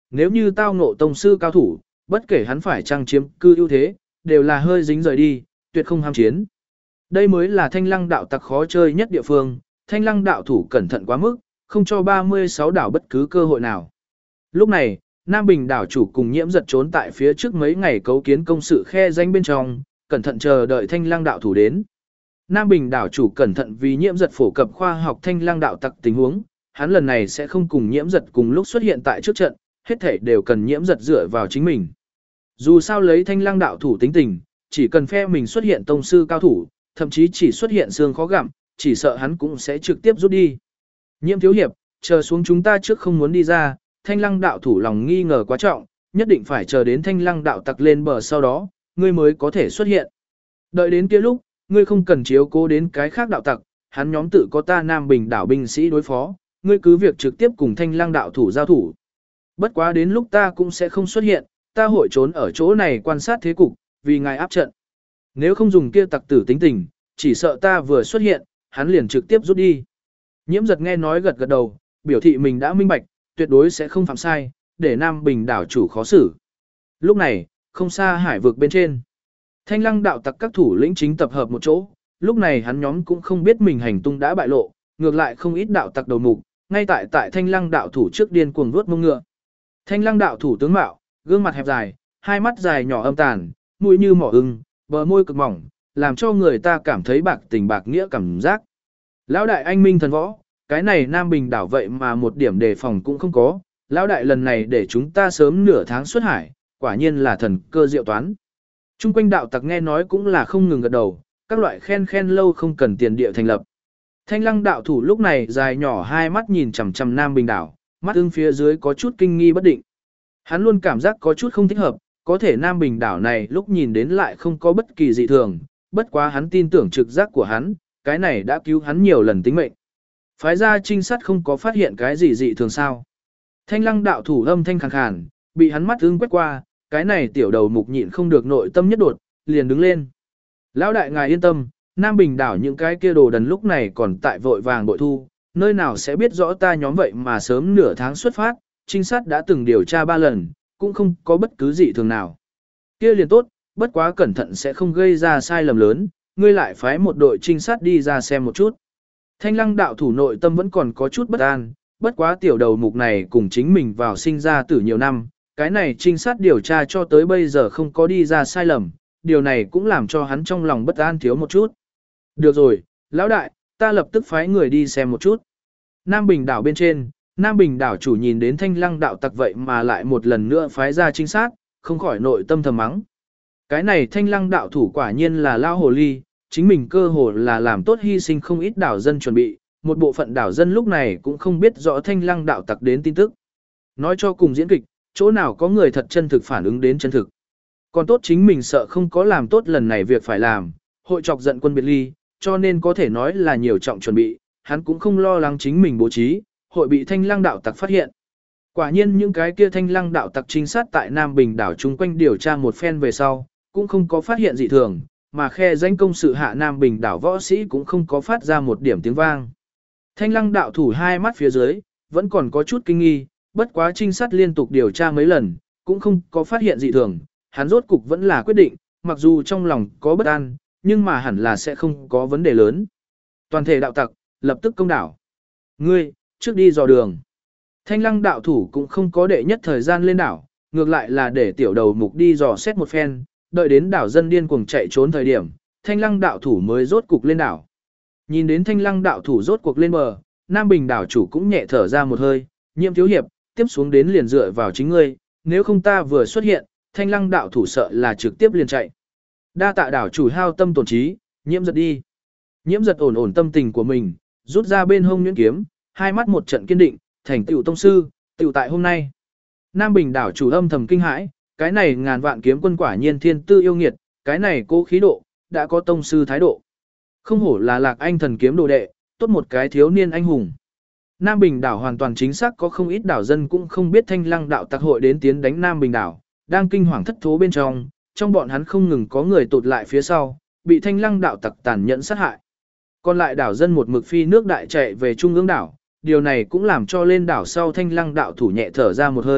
nếu như tao ngộ tông sư cao thủ, bất kể hắn phải trang chiếm cư ưu thế, đều là hơi dính rời đi, tuyệt không ham chiến. Đây mới là thanh lăng đạo tặc khó chơi nhất địa phương, thanh lăng đạo thủ cẩn thận quá mức, không cho ba mươi sáu đảo bất cứ cơ hội nào. Lúc này, Nam Bình đảo chủ cùng nhiễm giật trốn tại phía trước mấy ngày cấu kiến công sự khe danh bên trong, cẩn thận chờ đợi thanh lăng đạo thủ đến. Nam Bình đảo chủ cẩn thận vì nhiễm giật phổ cập khoa học thanh lăng đạo tặc tình huống, hắn lần này sẽ không cùng nhiễm giật cùng lúc xuất hiện tại trước trận, hết thảy đều cần nhiễm giật dựa vào chính mình. Dù sao lấy thanh lăng đạo thủ tính tình, chỉ cần phe mình xuất hiện tông sư cao thủ, thậm chí chỉ xuất hiện xương khó gặm, chỉ sợ hắn cũng sẽ trực tiếp rút đi. Nhiễm thiếu hiệp, chờ xuống chúng ta trước không muốn đi ra, thanh lăng đạo thủ lòng nghi ngờ quá trọng, nhất định phải chờ đến thanh lăng đạo tặc lên bờ sau đó, ngươi mới có thể xuất hiện. Đợi đến kia lúc, ngươi không cần chiếu cố đến cái khác đạo tặc, hắn nhóm tự có ta Nam Bình đảo binh sĩ đối phó, ngươi cứ việc trực tiếp cùng thanh lăng đạo thủ giao thủ. Bất quá đến lúc ta cũng sẽ không xuất hiện, ta hội trốn ở chỗ này quan sát thế cục, vì ngài áp trận. Nếu không dùng kia tặc tử tính tình, chỉ sợ ta vừa xuất hiện, hắn liền trực tiếp rút đi. Nhiễm giật nghe nói gật gật đầu, biểu thị mình đã minh bạch, tuyệt đối sẽ không phạm sai, để Nam Bình đảo chủ khó xử. Lúc này, không xa hải vực bên trên. Thanh lăng đạo tặc các thủ lĩnh chính tập hợp một chỗ, lúc này hắn nhóm cũng không biết mình hành tung đã bại lộ, ngược lại không ít đạo tặc đầu mục, ngay tại tại thanh lăng đạo thủ trước điên cuồng vuốt mông ngựa. Thanh lăng đạo thủ tướng mạo, gương mặt hẹp dài, hai mắt dài nhỏ âm tàn, mũi như mỏ ưng, bờ môi cực mỏng, làm cho người ta cảm thấy bạc tình bạc nghĩa cảm giác. Lão đại anh minh thần võ, cái này Nam Bình đảo vậy mà một điểm đề phòng cũng không có, lão đại lần này để chúng ta sớm nửa tháng xuất hải, quả nhiên là thần cơ diệu toán. Trung quanh đạo tặc nghe nói cũng là không ngừng gật đầu, các loại khen khen lâu không cần tiền địa thành lập. Thanh lăng đạo thủ lúc này dài nhỏ hai mắt nhìn chằm chằm Nam Bình đảo, mắt ưng phía dưới có chút kinh nghi bất định. Hắn luôn cảm giác có chút không thích hợp, có thể Nam Bình đảo này lúc nhìn đến lại không có bất kỳ dị thường, bất quá hắn tin tưởng trực giác của hắn, cái này đã cứu hắn nhiều lần tính mệnh. Phái ra trinh sát không có phát hiện cái gì dị thường sao. Thanh lăng đạo thủ âm thanh khàn khàn, bị hắn mắt ưng quét qua, cái này tiểu đầu mục nhịn không được nội tâm nhất đột, liền đứng lên. Lão đại ngài yên tâm, Nam Bình đảo những cái kia đồ đần lúc này còn tại vội vàng bội thu, nơi nào sẽ biết rõ ta nhóm vậy mà sớm nửa tháng xuất phát, trinh sát đã từng điều tra ba lần, cũng không có bất cứ gì thường nào. Kia liền tốt, bất quá cẩn thận sẽ không gây ra sai lầm lớn, ngươi lại phái một đội trinh sát đi ra xem một chút. Thanh lăng đạo thủ nội tâm vẫn còn có chút bất an, bất quá tiểu đầu mục này cùng chính mình vào sinh ra tử nhiều năm, cái này trinh sát điều tra cho tới bây giờ không có đi ra sai lầm, điều này cũng làm cho hắn trong lòng bất an thiếu một chút. Được rồi, lão đại, ta lập tức phái người đi xem một chút. Nam Bình đảo bên trên, Nam Bình đảo chủ nhìn đến thanh lăng đạo tặc vậy mà lại một lần nữa phái ra trinh sát, không khỏi nội tâm thầm mắng. Cái này thanh lăng đạo thủ quả nhiên là lao hồ ly, chính mình cơ hồ là làm tốt hy sinh không ít đảo dân chuẩn bị, một bộ phận đảo dân lúc này cũng không biết rõ thanh lăng đạo tặc đến tin tức. Nói cho cùng diễn kịch, chỗ nào có người thật chân thực phản ứng đến chân thực. Còn tốt chính mình sợ không có làm tốt lần này việc phải làm, hội chọc giận quân biệt ly, cho nên có thể nói là nhiều trọng chuẩn bị, hắn cũng không lo lắng chính mình bố trí, hội bị thanh lăng đạo tặc phát hiện. Quả nhiên những cái kia thanh lăng đạo tặc trinh sát tại Nam Bình đảo chung quanh điều tra một phen về sau, cũng không có phát hiện dị thường, mà khe danh công sự hạ Nam Bình đảo võ sĩ cũng không có phát ra một điểm tiếng vang. Thanh lăng đạo thủ hai mắt phía dưới, vẫn còn có chút kinh nghi, bất quá trinh sát liên tục điều tra mấy lần, cũng không có phát hiện dị thường, hắn rốt cục vẫn là quyết định, mặc dù trong lòng có bất an, nhưng mà hẳn là sẽ không có vấn đề lớn. Toàn thể đạo tặc, lập tức công đảo. Ngươi, trước đi dò đường. Thanh lăng đạo thủ cũng không có đệ nhất thời gian lên đảo, ngược lại là để tiểu đầu mục đi dò xét một phen, đợi đến đảo dân điên cuồng chạy trốn thời điểm, thanh lăng đạo thủ mới rốt cục lên đảo. Nhìn đến thanh lăng đạo thủ rốt cuộc lên bờ, Nam Bình đảo chủ cũng nhẹ thở ra một hơi, Nhiệm thiếu hiệp, tiếp xuống đến liền dựa vào chính ngươi, nếu không ta vừa xuất hiện, thanh lăng đạo thủ sợ là trực tiếp liền chạy. Đa tạ đảo chủ hao tâm tổn trí, Nhiễm giật đi. Nhiễm giật ổn ổn tâm tình của mình, rút ra bên hông nhuyễn kiếm, hai mắt một trận kiên định, thành tựu tông sư, tựu tại hôm nay. Nam Bình đảo chủ âm thầm kinh hãi, cái này ngàn vạn kiếm quân quả nhiên thiên tư yêu nghiệt, cái này cố khí độ, đã có tông sư thái độ. Không hổ là Lạc Anh thần kiếm đồ đệ, tốt một cái thiếu niên anh hùng. Nam Bình đảo hoàn toàn chính xác có không ít đảo dân cũng không biết thanh lăng đạo tặc hội đến tiến đánh Nam Bình đảo, đang kinh hoàng thất thố bên trong, trong bọn hắn không ngừng có người tụt lại phía sau, bị thanh lăng đạo tặc tàn nhẫn sát hại. Còn lại đảo dân một mực phi nước đại chạy về trung ương đảo, điều này cũng làm cho lên đảo sau thanh lăng đạo thủ nhẹ thở ra một hơi,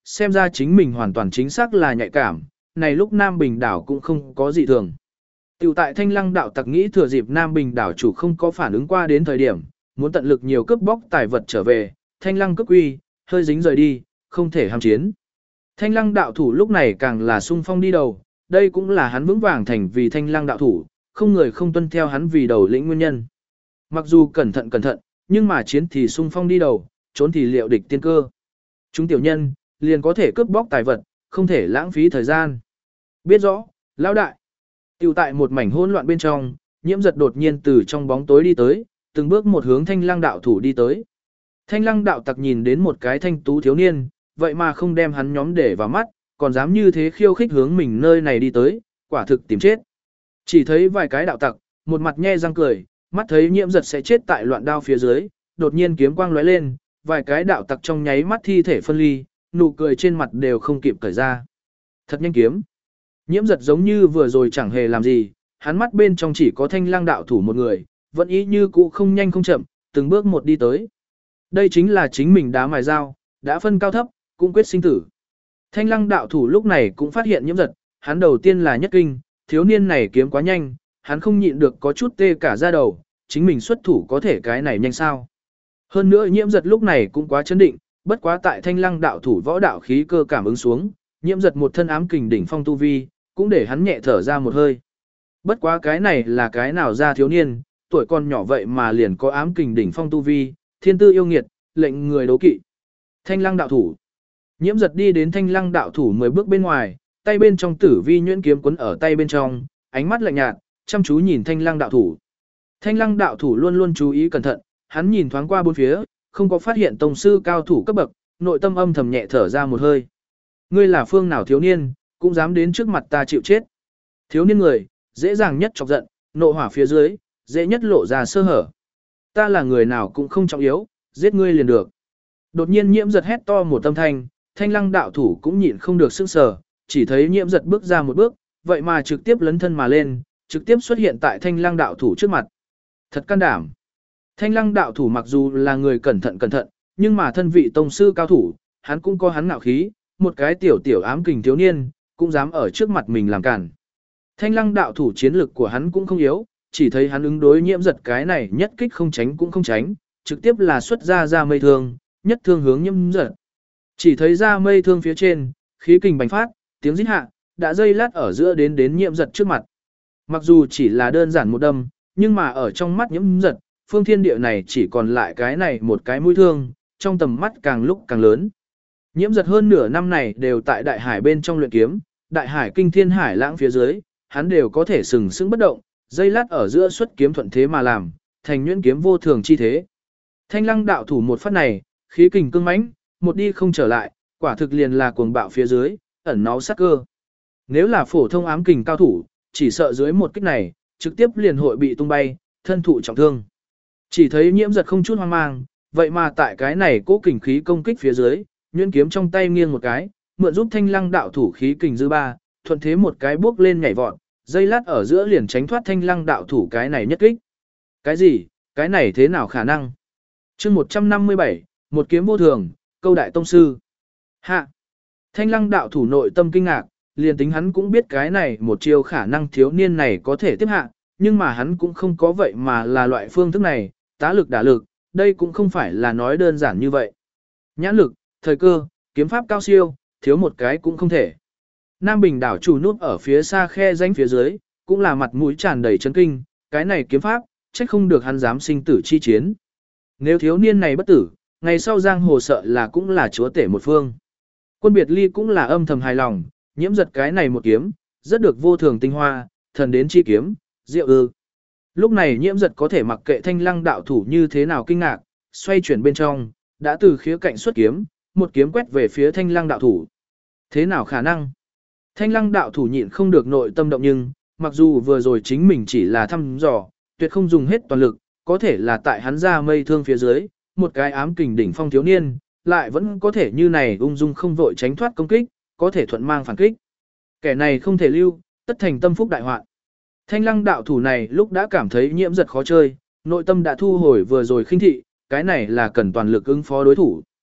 xem ra chính mình hoàn toàn chính xác là nhạy cảm, này lúc Nam Bình đảo cũng không có gì thường. Tiểu tại Thanh Lăng đạo tặc nghĩ thừa dịp Nam Bình đảo chủ không có phản ứng qua đến thời điểm, muốn tận lực nhiều cướp bóc tài vật trở về, Thanh Lăng cướp quy, hơi dính rời đi, không thể ham chiến. Thanh Lăng đạo thủ lúc này càng là sung phong đi đầu, đây cũng là hắn vững vàng thành vì Thanh Lăng đạo thủ, không người không tuân theo hắn vì đầu lĩnh nguyên nhân. Mặc dù cẩn thận cẩn thận, nhưng mà chiến thì sung phong đi đầu, trốn thì liệu địch tiên cơ. Chúng tiểu nhân, liền có thể cướp bóc tài vật, không thể lãng phí thời gian. Biết rõ, lão đại. Tiểu tại một mảnh hỗn loạn bên trong, Nhiễm Giật đột nhiên từ trong bóng tối đi tới, từng bước một hướng Thanh Lăng đạo thủ đi tới. Thanh Lăng đạo tặc nhìn đến một cái thanh tú thiếu niên, vậy mà không đem hắn nhóm để vào mắt, còn dám như thế khiêu khích hướng mình nơi này đi tới, quả thực tìm chết. Chỉ thấy vài cái đạo tặc, một mặt nhe răng cười, mắt thấy Nhiễm Giật sẽ chết tại loạn đao phía dưới, đột nhiên kiếm quang lóe lên, vài cái đạo tặc trong nháy mắt thi thể phân ly, nụ cười trên mặt đều không kịp cởi ra. Thật nhanh kiếm. Nhiễm Giật giống như vừa rồi chẳng hề làm gì, hắn mắt bên trong chỉ có Thanh Lăng đạo thủ một người, vẫn ý như cũ không nhanh không chậm, từng bước một đi tới. Đây chính là chính mình đá mài dao, đã phân cao thấp, cũng quyết sinh tử. Thanh Lăng đạo thủ lúc này cũng phát hiện Nhiễm Giật, hắn đầu tiên là nhất kinh, thiếu niên này kiếm quá nhanh, hắn không nhịn được có chút tê cả da đầu, chính mình xuất thủ có thể cái này nhanh sao. Hơn nữa Nhiễm Giật lúc này cũng quá chấn định, bất quá tại Thanh Lăng đạo thủ võ đạo khí cơ cảm ứng xuống, Nhiễm Giật một thân ám kình đỉnh phong tu vi, cũng để hắn nhẹ thở ra một hơi. Bất quá cái này là cái nào ra thiếu niên, tuổi còn nhỏ vậy mà liền có ám kình đỉnh phong tu vi, thiên tư yêu nghiệt, lệnh người đố kỵ. Thanh Lăng đạo thủ. Nhiễm Giật đi đến Thanh Lăng đạo thủ mười bước bên ngoài, tay bên trong tử vi nhuyễn kiếm quấn ở tay bên trong, ánh mắt lạnh nhạt, chăm chú nhìn Thanh Lăng đạo thủ. Thanh Lăng đạo thủ luôn luôn chú ý cẩn thận, hắn nhìn thoáng qua bốn phía, không có phát hiện tông sư cao thủ cấp bậc, nội tâm âm thầm nhẹ thở ra một hơi. Ngươi là phương nào thiếu niên, cũng dám đến trước mặt ta chịu chết. Thiếu niên người, dễ dàng nhất chọc giận, nộ hỏa phía dưới, dễ nhất lộ ra sơ hở. Ta là người nào cũng không trọng yếu, giết ngươi liền được. Đột nhiên Nhiễm Giật hét to một âm thanh, Thanh Lăng đạo thủ cũng nhịn không được sững sờ, chỉ thấy Nhiễm Giật bước ra một bước, vậy mà trực tiếp lấn thân mà lên, trực tiếp xuất hiện tại Thanh Lăng đạo thủ trước mặt. Thật can đảm. Thanh Lăng đạo thủ mặc dù là người cẩn thận cẩn thận, nhưng mà thân vị tông sư cao thủ, hắn cũng có hắn ngạo khí, một cái tiểu tiểu ám kình thiếu niên, cũng dám ở trước mặt mình làm cản. Thanh Lăng đạo thủ chiến lực của hắn cũng không yếu, chỉ thấy hắn ứng đối Nhiễm Giật cái này nhất kích không tránh cũng không tránh, trực tiếp là xuất ra ra mây thương, nhất thương hướng Nhiễm Giật. Chỉ thấy ra mây thương phía trên, khí kình bành phát, tiếng rít hạ, đã dây lát ở giữa đến đến Nhiễm Giật trước mặt. Mặc dù chỉ là đơn giản một đâm, nhưng mà ở trong mắt Nhiễm Giật, phương thiên địa này chỉ còn lại cái này một cái mũi thương, trong tầm mắt càng lúc càng lớn. Nhiễm Giật hơn nửa năm này đều tại đại hải bên trong luyện kiếm, đại hải kinh thiên hải lãng phía dưới, hắn đều có thể sừng sững bất động, dây lát ở giữa xuất kiếm thuận thế mà làm, thành nhuyễn kiếm vô thường chi thế. Thanh Lăng đạo thủ một phát này, khí kình cương mãnh, một đi không trở lại, quả thực liền là cuồng bạo phía dưới, ẩn náu sát cơ. Nếu là phổ thông ám kình cao thủ, chỉ sợ dưới một kích này, trực tiếp liền hội bị tung bay, thân thụ trọng thương. Chỉ thấy Nhiễm Giật không chút hoang mang, vậy mà tại cái này cố kình khí công kích phía dưới, nhuyễn kiếm trong tay nghiêng một cái, mượn giúp Thanh Lăng đạo thủ khí kình dư ba, thuận thế một cái bước lên nhảy vọt, dây lát ở giữa liền tránh thoát Thanh Lăng đạo thủ cái này nhất kích. Cái gì? Cái này thế nào khả năng? Chương một trăm năm mươi bảy, một kiếm vô thường, câu đại tông sư. Hạ. Thanh Lăng đạo thủ nội tâm kinh ngạc, liền tính hắn cũng biết cái này một chiêu khả năng thiếu niên này có thể tiếp hạ, nhưng mà hắn cũng không có vậy mà là loại phương thức này, tá lực đả lực, đây cũng không phải là nói đơn giản như vậy. Nhãn lực, thời cơ, kiếm pháp cao siêu, thiếu một cái cũng không thể. Nam Bình đảo chủ núp ở phía xa khe danh phía dưới, cũng là mặt mũi tràn đầy chấn kinh, cái này kiếm pháp, trách không được hắn dám sinh tử chi chiến. Nếu thiếu niên này bất tử, ngày sau giang hồ sợ là cũng là chúa tể một phương. Quân Biệt Ly cũng là âm thầm hài lòng, Nhiễm Giật cái này một kiếm, rất được vô thường tinh hoa, thần đến chi kiếm, diệu ư. Lúc này Nhiễm Giật có thể mặc kệ Thanh Lăng đạo thủ như thế nào kinh ngạc, xoay chuyển bên trong, đã từ khía cạnh xuất kiếm, một kiếm quét về phía Thanh Lăng đạo thủ. Thế nào khả năng? Thanh Lăng đạo thủ nhịn không được nội tâm động nhưng, mặc dù vừa rồi chính mình chỉ là thăm dò, tuyệt không dùng hết toàn lực, có thể là tại hắn ra mây thương phía dưới, một cái ám kình đỉnh phong thiếu niên, lại vẫn có thể như này ung dung không vội tránh thoát công kích, có thể thuận mang phản kích. Kẻ này không thể lưu, tất thành tâm phúc đại hoạn. Thanh Lăng đạo thủ này lúc đã cảm thấy Nhiễm Giật khó chơi, nội tâm đã thu hồi vừa rồi khinh thị, cái này là cần toàn lực ứng phó đối thủ.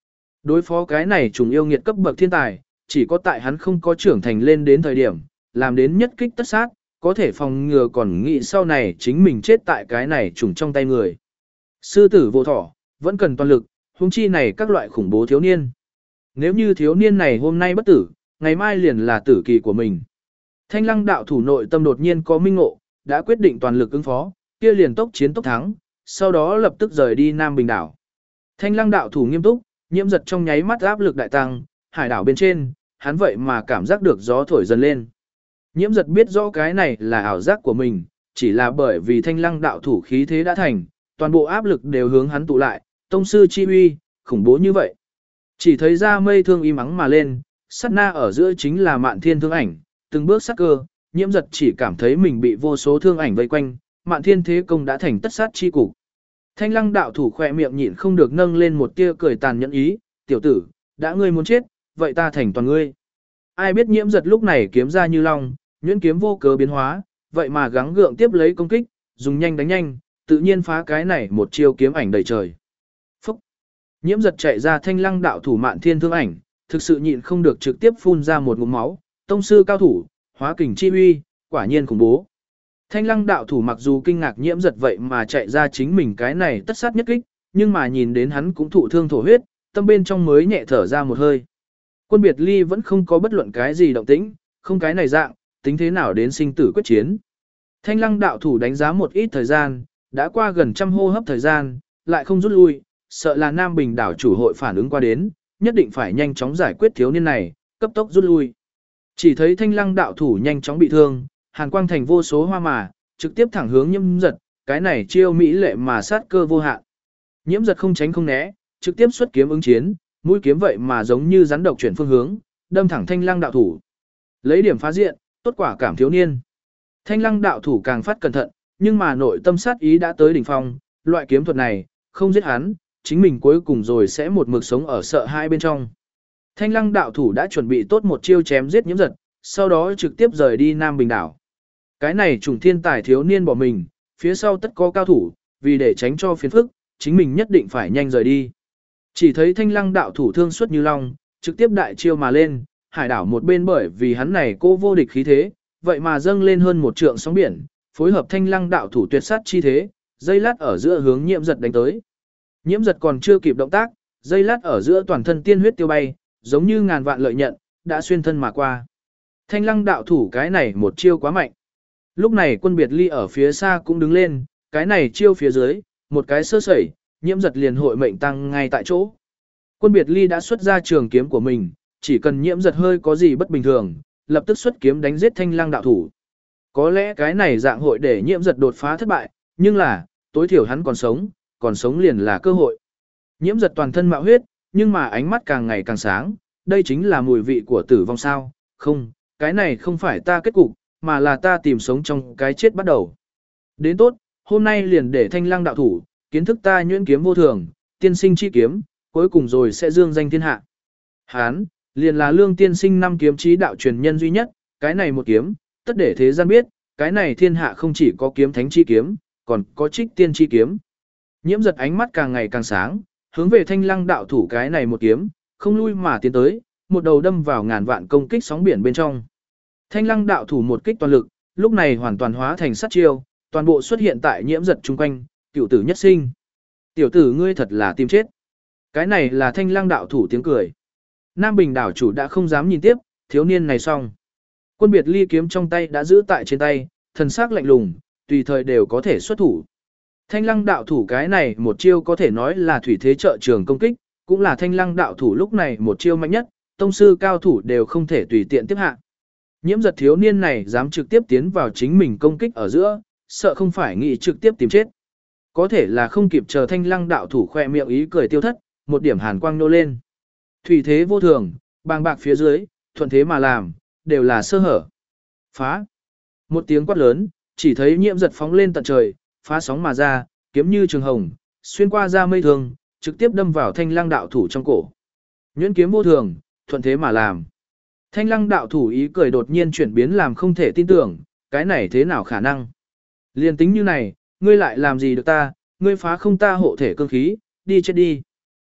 Đối phó cái này trùng yêu nghiệt cấp bậc thiên tài, chỉ có tại hắn không có trưởng thành lên đến thời điểm, làm đến nhất kích tất sát, có thể phòng ngừa còn nghĩ sau này chính mình chết tại cái này trùng trong tay người. Sư tử vô thỏ, vẫn cần toàn lực, huống chi này các loại khủng bố thiếu niên. Nếu như thiếu niên này hôm nay bất tử, ngày mai liền là tử kỳ của mình. Thanh lăng đạo thủ nội tâm đột nhiên có minh ngộ, đã quyết định toàn lực ứng phó, kia liền tốc chiến tốc thắng, sau đó lập tức rời đi Nam Bình đảo. Thanh lăng đạo thủ nghiêm túc, Nhiễm Giật trong nháy mắt áp lực đại tăng, hải đảo bên trên, hắn vậy mà cảm giác được gió thổi dần lên. Nhiễm Giật biết rõ cái này là ảo giác của mình, chỉ là bởi vì thanh lăng đạo thủ khí thế đã thành, toàn bộ áp lực đều hướng hắn tụ lại, tông sư chi uy, khủng bố như vậy. Chỉ thấy ra mây thương im ắng mà lên, sát na ở giữa chính là Mạn Thiên thương ảnh, từng bước sát cơ, Nhiễm Giật chỉ cảm thấy mình bị vô số thương ảnh vây quanh, Mạn Thiên thế công đã thành tất sát chi cục. Thanh lăng đạo thủ khỏe miệng nhịn không được nâng lên một tia cười tàn nhẫn ý, tiểu tử, đã ngươi muốn chết, vậy ta thành toàn ngươi. Ai biết Nhiễm Giật lúc này kiếm ra như long, nhuyễn kiếm vô cớ biến hóa, vậy mà gắng gượng tiếp lấy công kích, dùng nhanh đánh nhanh, tự nhiên phá cái này một chiêu kiếm ảnh đầy trời. Phúc! Nhiễm Giật chạy ra thanh lăng đạo thủ Mạn Thiên thương ảnh, thực sự nhịn không được trực tiếp phun ra một ngụm máu, tông sư cao thủ, hóa kình chi uy, quả nhiên khủng bố. Thanh lăng đạo thủ mặc dù kinh ngạc Nhiễm Giật vậy mà chạy ra chính mình cái này tất sát nhất kích, nhưng mà nhìn đến hắn cũng thụ thương thổ huyết, tâm bên trong mới nhẹ thở ra một hơi. Quân biệt ly vẫn không có bất luận cái gì động tĩnh, không cái này dạng, tính thế nào đến sinh tử quyết chiến. Thanh lăng đạo thủ đánh giá một ít thời gian, đã qua gần trăm hô hấp thời gian, lại không rút lui, sợ là Nam Bình đảo chủ hội phản ứng qua đến, nhất định phải nhanh chóng giải quyết thiếu niên này, cấp tốc rút lui. Chỉ thấy thanh lăng đạo thủ nhanh chóng bị thương, hàn quang thành vô số hoa mà, trực tiếp thẳng hướng Nhiễm Giật, cái này chiêu mỹ lệ mà sát cơ vô hạn. Nhiễm Giật không tránh không né, trực tiếp xuất kiếm ứng chiến, mũi kiếm vậy mà giống như rắn độc chuyển phương hướng, đâm thẳng thanh lăng đạo thủ. Lấy điểm phá diện, tốt quả cảm thiếu niên. Thanh lăng đạo thủ càng phát cẩn thận, nhưng mà nội tâm sát ý đã tới đỉnh phong, loại kiếm thuật này, không giết hắn, chính mình cuối cùng rồi sẽ một mực sống ở sợ hãi bên trong. Thanh lăng đạo thủ đã chuẩn bị tốt một chiêu chém giết Nhiễm Giật, sau đó trực tiếp rời đi Nam Bình đảo. Cái này trùng thiên tài thiếu niên bỏ mình, phía sau tất có cao thủ, vì để tránh cho phiền phức, chính mình nhất định phải nhanh rời đi. Chỉ thấy thanh lăng đạo thủ thương xuất như long, trực tiếp đại chiêu mà lên, hải đảo một bên bởi vì hắn này cô vô địch khí thế, vậy mà dâng lên hơn một trượng sóng biển, phối hợp thanh lăng đạo thủ tuyệt sát chi thế, dây lát ở giữa hướng Nhiễm Giật đánh tới. Nhiễm Giật còn chưa kịp động tác, dây lát ở giữa toàn thân tiên huyết tiêu bay, giống như ngàn vạn lợi nhận, đã xuyên thân mà qua. Thanh lăng đạo thủ cái này một chiêu quá mạnh. Lúc này quân biệt ly ở phía xa cũng đứng lên, cái này chiêu phía dưới, một cái sơ sẩy, Nhiễm Giật liền hội mệnh tăng ngay tại chỗ. Quân biệt ly đã xuất ra trường kiếm của mình, chỉ cần Nhiễm Giật hơi có gì bất bình thường, lập tức xuất kiếm đánh giết thanh lăng đạo thủ. Có lẽ cái này dạng hội để Nhiễm Giật đột phá thất bại, nhưng là, tối thiểu hắn còn sống, còn sống liền là cơ hội. Nhiễm Giật toàn thân mạo huyết, nhưng mà ánh mắt càng ngày càng sáng, đây chính là mùi vị của tử vong sao, không, cái này không phải ta kết cục, mà là ta tìm sống trong cái chết bắt đầu. Đến tốt, hôm nay liền để thanh lăng đạo thủ, kiến thức ta nhuyễn kiếm vô thường, tiên sinh chi kiếm, cuối cùng rồi sẽ dương danh thiên hạ. Hán, liền là lương tiên sinh năm kiếm trí đạo truyền nhân duy nhất, cái này một kiếm, tất để thế gian biết, cái này thiên hạ không chỉ có kiếm thánh chi kiếm, còn có trích tiên chi kiếm. Nhiễm Giật ánh mắt càng ngày càng sáng, hướng về thanh lăng đạo thủ cái này một kiếm, không lui mà tiến tới, một đầu đâm vào ngàn vạn công kích sóng biển bên trong. Thanh lăng đạo thủ một kích toàn lực, lúc này hoàn toàn hóa thành sát chiêu, toàn bộ xuất hiện tại Nhiễm Giật chung quanh, cựu tử nhất sinh. Tiểu tử ngươi thật là tìm chết. Cái này là thanh lăng đạo thủ tiếng cười. Nam Bình đảo chủ đã không dám nhìn tiếp, thiếu niên này xong. Quân biệt ly kiếm trong tay đã giữ tại trên tay, thần sắc lạnh lùng, tùy thời đều có thể xuất thủ. Thanh lăng đạo thủ cái này một chiêu có thể nói là thủy thế trợ trường công kích, cũng là thanh lăng đạo thủ lúc này một chiêu mạnh nhất, tông sư cao thủ đều không thể tùy tiện tiếp hạ. Nhiễm Giật thiếu niên này dám trực tiếp tiến vào chính mình công kích ở giữa, sợ không phải nghĩ trực tiếp tìm chết. Có thể là không kịp chờ thanh lăng đạo thủ khoe miệng ý cười tiêu thất, một điểm hàn quang nô lên. Thủy thế vô thường, bàng bạc phía dưới, thuận thế mà làm, đều là sơ hở. Phá. Một tiếng quát lớn, chỉ thấy Nhiễm Giật phóng lên tận trời, phá sóng mà ra, kiếm như trường hồng, xuyên qua ra mây thường, trực tiếp đâm vào thanh lăng đạo thủ trong cổ. Nhuyễn kiếm vô thường, thuận thế mà làm. Thanh lăng đạo thủ ý cười đột nhiên chuyển biến làm không thể tin tưởng, cái này thế nào khả năng. Liên tính như này, ngươi lại làm gì được ta, ngươi phá không ta hộ thể cương khí, đi chết đi.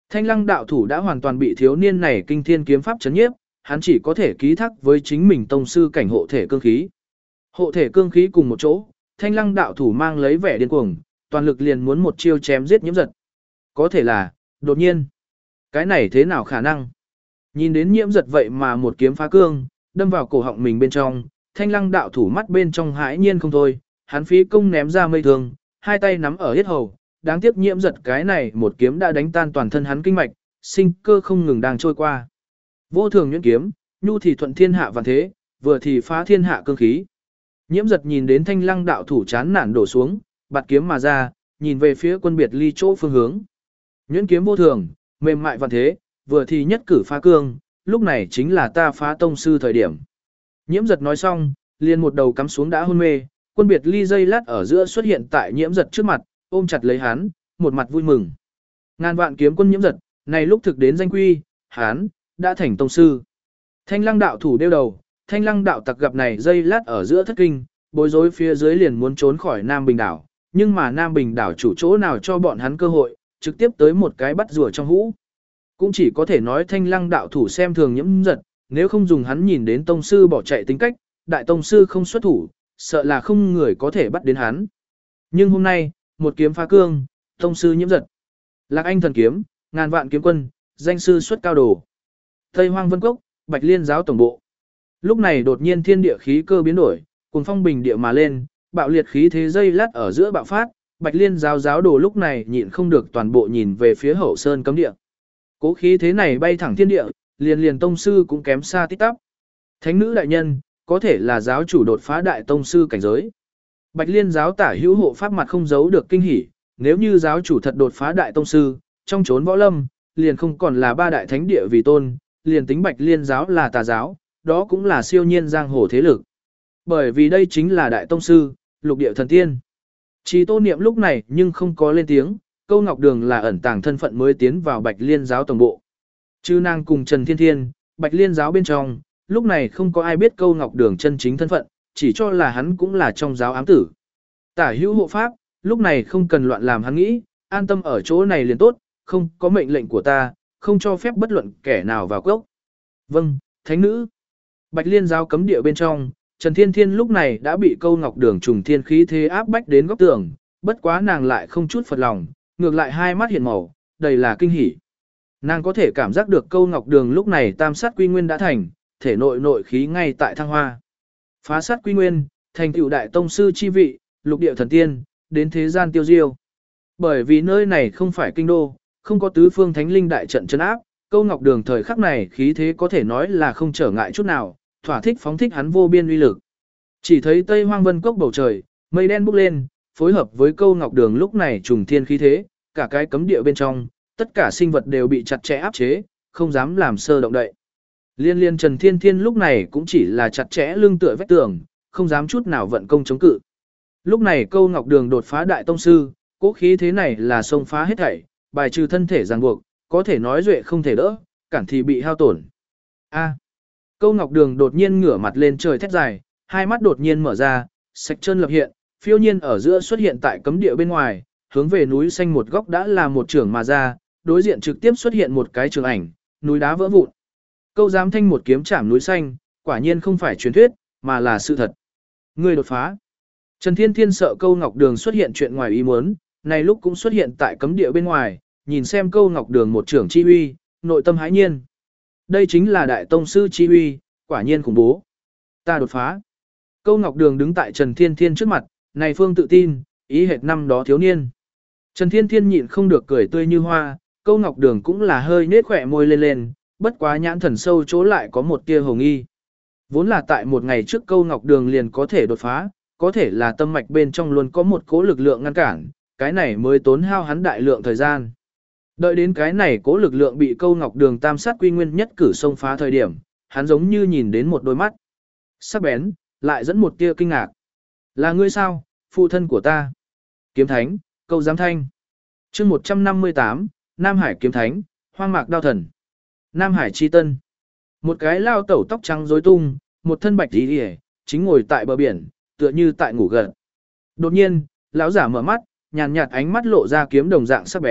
Thanh Lăng đạo thủ đã hoàn toàn bị thiếu niên này kinh thiên kiếm pháp chấn nhiếp, hắn chỉ có thể ký thác với chính mình tông sư cảnh hộ thể cương khí. Hộ thể cương khí cùng một chỗ, Thanh Lăng đạo thủ mang lấy vẻ điên cuồng, toàn lực liền muốn một chiêu chém giết Nhiễm Giật. Có thể là, đột nhiên, cái này thế nào khả năng? Nhìn đến Nhiễm Giật vậy mà một kiếm phá cương, đâm vào cổ họng mình bên trong, Thanh Lăng đạo thủ mắt bên trong hãi nhiên không thôi, hắn phí công ném ra mây thường, hai tay nắm ở yết hầu, đáng tiếc Nhiễm Giật cái này một kiếm đã đánh tan toàn thân hắn kinh mạch, sinh cơ không ngừng đang trôi qua. Vô thường nhuyễn kiếm, nhu thì thuận thiên hạ vạn thế, vừa thì phá thiên hạ cương khí. Nhiễm Giật nhìn đến Thanh Lăng đạo thủ chán nản đổ xuống, bạt kiếm mà ra, nhìn về phía Quân Biệt Ly chỗ phương hướng. Nhuyễn kiếm vô thường, mềm mại vạn thế, vừa thì nhất cử phá cương, lúc này chính là ta phá tông sư thời điểm. Nhiễm Giật nói xong, liền một đầu cắm xuống đã hôn mê, Quân Biệt Ly dây lát ở giữa xuất hiện tại Nhiễm Giật trước mặt, ôm chặt lấy hắn, một mặt vui mừng. Ngàn vạn kiếm quân Nhiễm Giật, này lúc thực đến danh quy, hắn đã thành tông sư. Thanh Lăng đạo thủ đeo đầu, Thanh Lăng đạo tặc gặp này dây lát ở giữa thất kinh, bối rối phía dưới liền muốn trốn khỏi Nam Bình đảo, nhưng mà Nam Bình đảo chủ chỗ nào cho bọn hắn cơ hội, trực tiếp tới một cái bắt rùa trong hũ. Cũng chỉ có thể nói Thanh Lăng đạo thủ xem thường Nhiễm Giật, nếu không dùng hắn nhìn đến tông sư bỏ chạy tính cách, đại tông sư không xuất thủ, sợ là không người có thể bắt đến hắn. Nhưng hôm nay, một kiếm phá cương, tông sư Nhiễm Giật. Lạc Anh thần kiếm, ngàn vạn kiếm quân, danh sư xuất cao đồ. Tây Hoang Vân Cốc, Bạch Liên giáo tổng bộ. Lúc này đột nhiên thiên địa khí cơ biến đổi, cùng phong bình địa mà lên, bạo liệt khí thế dây lát ở giữa bạo phát, Bạch Liên giáo giáo đồ lúc này nhịn không được toàn bộ nhìn về phía Hậu Sơn cấm địa. Cố khí thế này bay thẳng thiên địa, liền liền tông sư cũng kém xa tít tắp. Thánh nữ đại nhân, có thể là giáo chủ đột phá đại tông sư cảnh giới. Bạch Liên giáo tả hữu hộ pháp mặt không giấu được kinh hỉ, nếu như giáo chủ thật đột phá đại tông sư, trong chốn võ lâm, liền không còn là ba đại thánh địa vì tôn, liền tính Bạch Liên giáo là tà giáo, đó cũng là siêu nhiên giang hồ thế lực. Bởi vì đây chính là đại tông sư, lục địa thần tiên. Chỉ Tô Niệm lúc này nhưng không có lên tiếng, Câu Ngọc Đường là ẩn tàng thân phận mới tiến vào Bạch Liên giáo tổng bộ. Chư nàng cùng Trần Thiên Thiên, Bạch Liên giáo bên trong, lúc này không có ai biết Câu Ngọc Đường chân chính thân phận, chỉ cho là hắn cũng là trong giáo ám tử. Tả hữu hộ pháp, lúc này không cần loạn làm hắn nghĩ, an tâm ở chỗ này liền tốt, không có mệnh lệnh của ta, không cho phép bất luận kẻ nào vào cốc. Vâng, thánh nữ. Bạch Liên giáo cấm địa bên trong, Trần Thiên Thiên lúc này đã bị Câu Ngọc Đường trùng thiên khí thế áp bách đến góc tường, bất quá nàng lại không chút phật lòng, ngược lại hai mắt hiện màu, đầy là kinh hỉ. Nàng có thể cảm giác được Câu Ngọc Đường lúc này tam sát quy nguyên đã thành, thể nội nội khí ngay tại thăng hoa. Phá sát quy nguyên, thành tựu đại tông sư chi vị, lục địa thần tiên, đến thế gian tiêu diêu. Bởi vì nơi này không phải kinh đô, không có tứ phương thánh linh đại trận trấn áp, Câu Ngọc Đường thời khắc này khí thế có thể nói là không trở ngại chút nào, thỏa thích phóng thích hắn vô biên uy lực. Chỉ thấy Tây Hoang Vân Cốc bầu trời, mây đen bốc lên, phối hợp với Câu Ngọc Đường lúc này trùng thiên khí thế, cả cái cấm địa bên trong, tất cả sinh vật đều bị chặt chẽ áp chế, không dám làm sơ động đậy. Liên liên Trần Thiên Thiên lúc này cũng chỉ là chặt chẽ lưng tựa vách tường, không dám chút nào vận công chống cự. Lúc này Câu Ngọc Đường đột phá đại tông sư, cố khí thế này là xông phá hết thảy, bài trừ thân thể ràng buộc, có thể nói duệ không thể đỡ, cản thì bị hao tổn. A. Câu Ngọc Đường đột nhiên ngửa mặt lên trời thét dài, hai mắt đột nhiên mở ra, sạch chân lập hiện, phiêu nhiên ở giữa xuất hiện tại cấm địa bên ngoài, hướng về núi xanh một góc đã là một trường mà ra, đối diện trực tiếp xuất hiện một cái trường ảnh, núi đá vỡ vụn. Câu Giám Thanh một kiếm chạm núi xanh, quả nhiên không phải truyền thuyết, mà là sự thật. Người đột phá. Trần Thiên Thiên sợ Câu Ngọc Đường xuất hiện chuyện ngoài ý muốn, này lúc cũng xuất hiện tại cấm địa bên ngoài, nhìn xem Câu Ngọc Đường một trưởng chi uy, nội tâm hãi nhiên. Đây chính là đại tông sư chi uy, quả nhiên khủng bố. Ta đột phá. Câu Ngọc Đường đứng tại Trần Thiên Thiên trước mặt, này phương tự tin, ý hệt năm đó thiếu niên. Trần Thiên Thiên nhịn không được cười tươi như hoa, Câu Ngọc Đường cũng là hơi nết khỏe môi lên lên, bất quá nhãn thần sâu chỗ lại có một tia hồng nghi. Vốn là tại một ngày trước Câu Ngọc Đường liền có thể đột phá, có thể là tâm mạch bên trong luôn có một cố lực lượng ngăn cản, cái này mới tốn hao hắn đại lượng thời gian. Đợi đến cái này cố lực lượng bị Câu Ngọc Đường tam sát quy nguyên nhất cử xông phá thời điểm, hắn giống như nhìn đến một đôi mắt sắc bén, lại dẫn một tia kinh ngạc. Là ngươi sao, phụ thân của ta? Kiếm Thánh, Câu Giám Thanh. Chương một trăm năm mươi tám, Nam Hải Kiếm Thánh, Hoang Mạc Đao Thần. Nam Hải Chi Tân. Một cái lao tẩu tóc trắng rối tung, một thân bạch tí hề, chính ngồi tại bờ biển, tựa như tại ngủ gật. Đột nhiên, lão giả mở mắt, nhàn nhạt ánh mắt lộ ra kiếm đồng dạng sắc bén,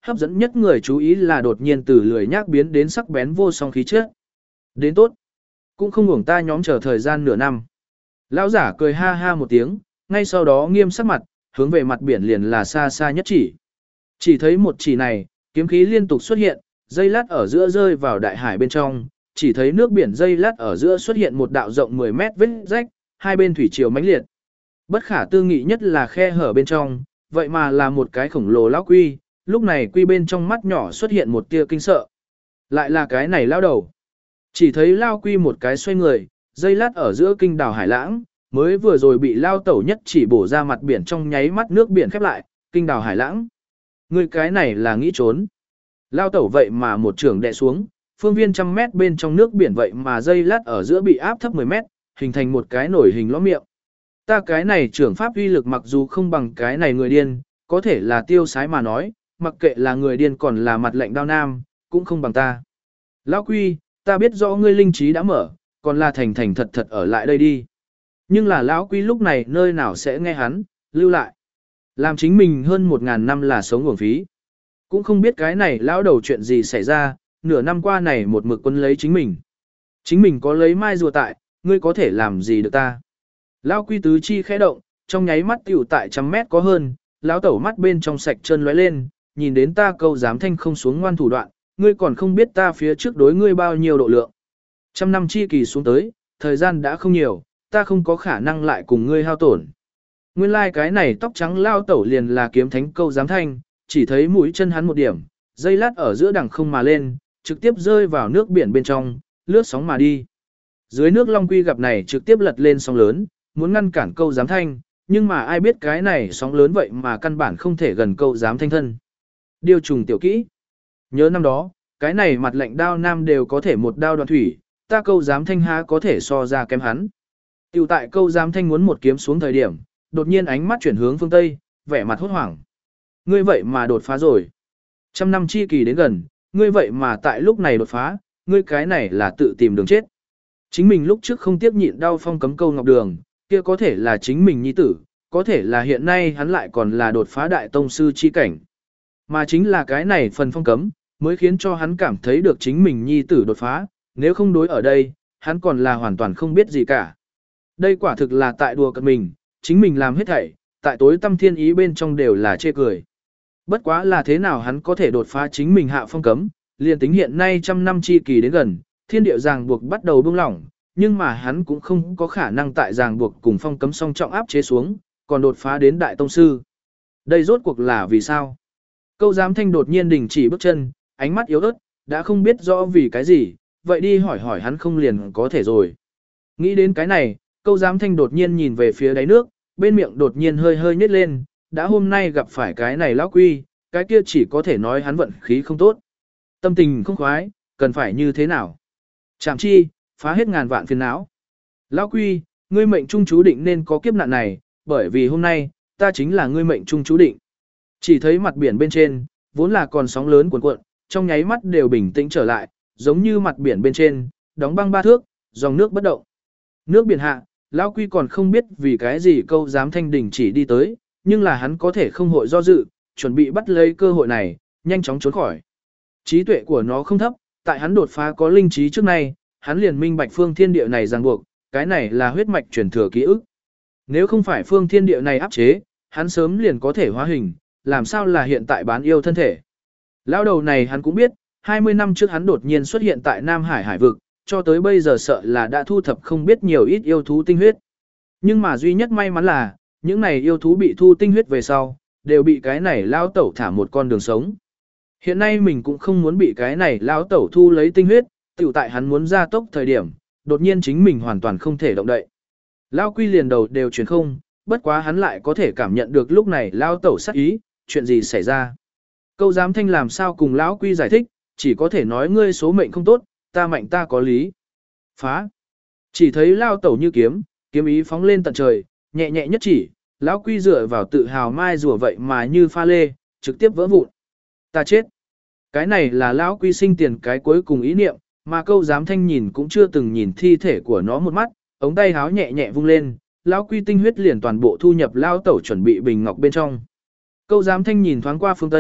hấp dẫn nhất người chú ý là đột nhiên từ lười nhác biến đến sắc bén vô song khí chất. Đến tốt, cũng không uổng ta nhóm chờ thời gian nửa năm. Lão giả cười ha ha một tiếng, ngay sau đó nghiêm sắc mặt, hướng về mặt biển liền là xa xa nhất chỉ. Chỉ thấy một chỉ này, kiếm khí liên tục xuất hiện, dây lát ở giữa rơi vào đại hải bên trong, chỉ thấy nước biển dây lát ở giữa xuất hiện một đạo rộng mười mét vết rách, hai bên thủy triều mãnh liệt. Bất khả tư nghị nhất là khe hở bên trong, vậy mà là một cái khổng lồ lão quy, lúc này quy bên trong mắt nhỏ xuất hiện một tia kinh sợ. Lại là cái này lao đầu. Chỉ thấy lao quy một cái xoay người, dây lát ở giữa kinh đảo hải lãng, mới vừa rồi bị lao tẩu nhất chỉ bổ ra mặt biển trong nháy mắt nước biển khép lại, kinh đảo hải lãng. Người cái này là nghĩ trốn. Lao tẩu vậy mà một trường đè xuống, phương viên trăm mét bên trong nước biển vậy mà dây lát ở giữa bị áp thấp mười mét, hình thành một cái nổi hình lõ miệng. Ta cái này trưởng pháp uy lực mặc dù không bằng cái này người điên, có thể là tiêu sái mà nói, mặc kệ là người điên còn là mặt lệnh đao nam, cũng không bằng ta. Lão quy, ta biết rõ ngươi linh trí đã mở, còn là thành thành thật thật ở lại đây đi. Nhưng là lão quy lúc này nơi nào sẽ nghe hắn, lưu lại. Làm chính mình hơn một ngàn năm là sống uổng phí. Cũng không biết cái này lão đầu chuyện gì xảy ra, nửa năm qua này một mực quân lấy chính mình. Chính mình có lấy mai rùa tại, ngươi có thể làm gì được ta. Lão quy tứ chi khẽ động, trong nháy mắt tiểu tại trăm mét có hơn, lão tẩu mắt bên trong sạch chân lóe lên, nhìn đến ta câu dám thanh không xuống ngoan thủ đoạn, ngươi còn không biết ta phía trước đối ngươi bao nhiêu độ lượng. Trăm năm chi kỳ xuống tới, thời gian đã không nhiều, ta không có khả năng lại cùng ngươi hao tổn. Nguyên lai like cái này tóc trắng lao tẩu liền là kiếm thánh câu giám thanh, chỉ thấy mũi chân hắn một điểm, dây lát ở giữa đằng không mà lên, trực tiếp rơi vào nước biển bên trong, lướt sóng mà đi. Dưới nước Long Quy gặp này trực tiếp lật lên sóng lớn, muốn ngăn cản câu giám thanh, nhưng mà ai biết cái này sóng lớn vậy mà căn bản không thể gần câu giám thanh thân. Điều trùng tiểu kỹ. Nhớ năm đó, cái này mặt lệnh đao nam đều có thể một đao đoạn thủy, ta câu giám thanh há có thể so ra kém hắn. Tiểu tại câu giám thanh muốn một kiếm xuống thời điểm, đột nhiên ánh mắt chuyển hướng phương Tây, vẻ mặt hốt hoảng. Ngươi vậy mà đột phá rồi. Trăm năm chi kỳ đến gần, ngươi vậy mà tại lúc này đột phá, ngươi cái này là tự tìm đường chết. Chính mình lúc trước không tiếp nhịn đau phong cấm câu ngọc đường, kia có thể là chính mình nhi tử, có thể là hiện nay hắn lại còn là đột phá đại tông sư chi cảnh. Mà chính là cái này phần phong cấm, mới khiến cho hắn cảm thấy được chính mình nhi tử đột phá, nếu không đối ở đây, hắn còn là hoàn toàn không biết gì cả. Đây quả thực là tại đùa cợt mình, chính mình làm hết thảy, tại tối tâm thiên ý bên trong đều là chê cười. Bất quá là thế nào hắn có thể đột phá chính mình hạ phong cấm, liền tính hiện nay trăm năm chi kỳ đến gần, thiên địa ràng buộc bắt đầu buông lỏng, nhưng mà hắn cũng không có khả năng tại ràng buộc cùng phong cấm song trọng áp chế xuống, còn đột phá đến đại tông sư. Đây rốt cuộc là vì sao? Câu giám thanh đột nhiên đình chỉ bước chân, ánh mắt yếu ớt, đã không biết rõ vì cái gì, vậy đi hỏi hỏi hắn không liền có thể rồi. Nghĩ đến cái này, câu giám thanh đột nhiên nhìn về phía đáy nước, bên miệng đột nhiên hơi hơi nhếch lên, đã hôm nay gặp phải cái này lão quy, cái kia chỉ có thể nói hắn vận khí không tốt. Tâm tình không khoái, cần phải như thế nào? Chạm chi, phá hết ngàn vạn phiền não. Lão quy, ngươi mệnh trung chú định nên có kiếp nạn này, bởi vì hôm nay, ta chính là ngươi mệnh trung chú định. Chỉ thấy mặt biển bên trên, vốn là còn sóng lớn cuồn cuộn, trong nháy mắt đều bình tĩnh trở lại, giống như mặt biển bên trên, đóng băng ba thước, dòng nước bất động. Nước biển hạ, lão quy còn không biết vì cái gì câu dám thanh đỉnh chỉ đi tới, nhưng là hắn có thể không hội do dự, chuẩn bị bắt lấy cơ hội này, nhanh chóng trốn khỏi. Trí tuệ của nó không thấp, tại hắn đột phá có linh trí trước nay, hắn liền minh bạch phương thiên địa này ràng buộc, cái này là huyết mạch truyền thừa ký ức. Nếu không phải phương thiên địa này áp chế, hắn sớm liền có thể hóa hình, làm sao là hiện tại bán yêu thân thể. Lão đầu này hắn cũng biết, hai mươi năm trước hắn đột nhiên xuất hiện tại Nam Hải hải vực, cho tới bây giờ sợ là đã thu thập không biết nhiều ít yêu thú tinh huyết. Nhưng mà duy nhất may mắn là, những này yêu thú bị thu tinh huyết về sau, đều bị cái này lão tẩu thả một con đường sống. Hiện nay mình cũng không muốn bị cái này lão tẩu thu lấy tinh huyết, tiểu tại hắn muốn ra tốc thời điểm, đột nhiên chính mình hoàn toàn không thể động đậy. Lão quy liền đầu đều chuyển không, bất quá hắn lại có thể cảm nhận được lúc này lão tẩu sát ý, chuyện gì xảy ra. Câu giám thanh làm sao cùng lão quy giải thích, chỉ có thể nói ngươi số mệnh không tốt, ta mạnh ta có lý. Phá. Chỉ thấy lão tẩu như kiếm, kiếm ý phóng lên tận trời, nhẹ nhẹ nhất chỉ, lão quy dựa vào tự hào mai rùa vậy mà như pha lê, trực tiếp vỡ vụn. Ta chết. Cái này là lão quy sinh tiền cái cuối cùng ý niệm, mà câu giám thanh nhìn cũng chưa từng nhìn thi thể của nó một mắt, ống tay háo nhẹ nhẹ vung lên, lão quy tinh huyết liền toàn bộ thu nhập lão tẩu chuẩn bị bình ngọc bên trong. Câu giám thanh nhìn thoáng qua phương Tây,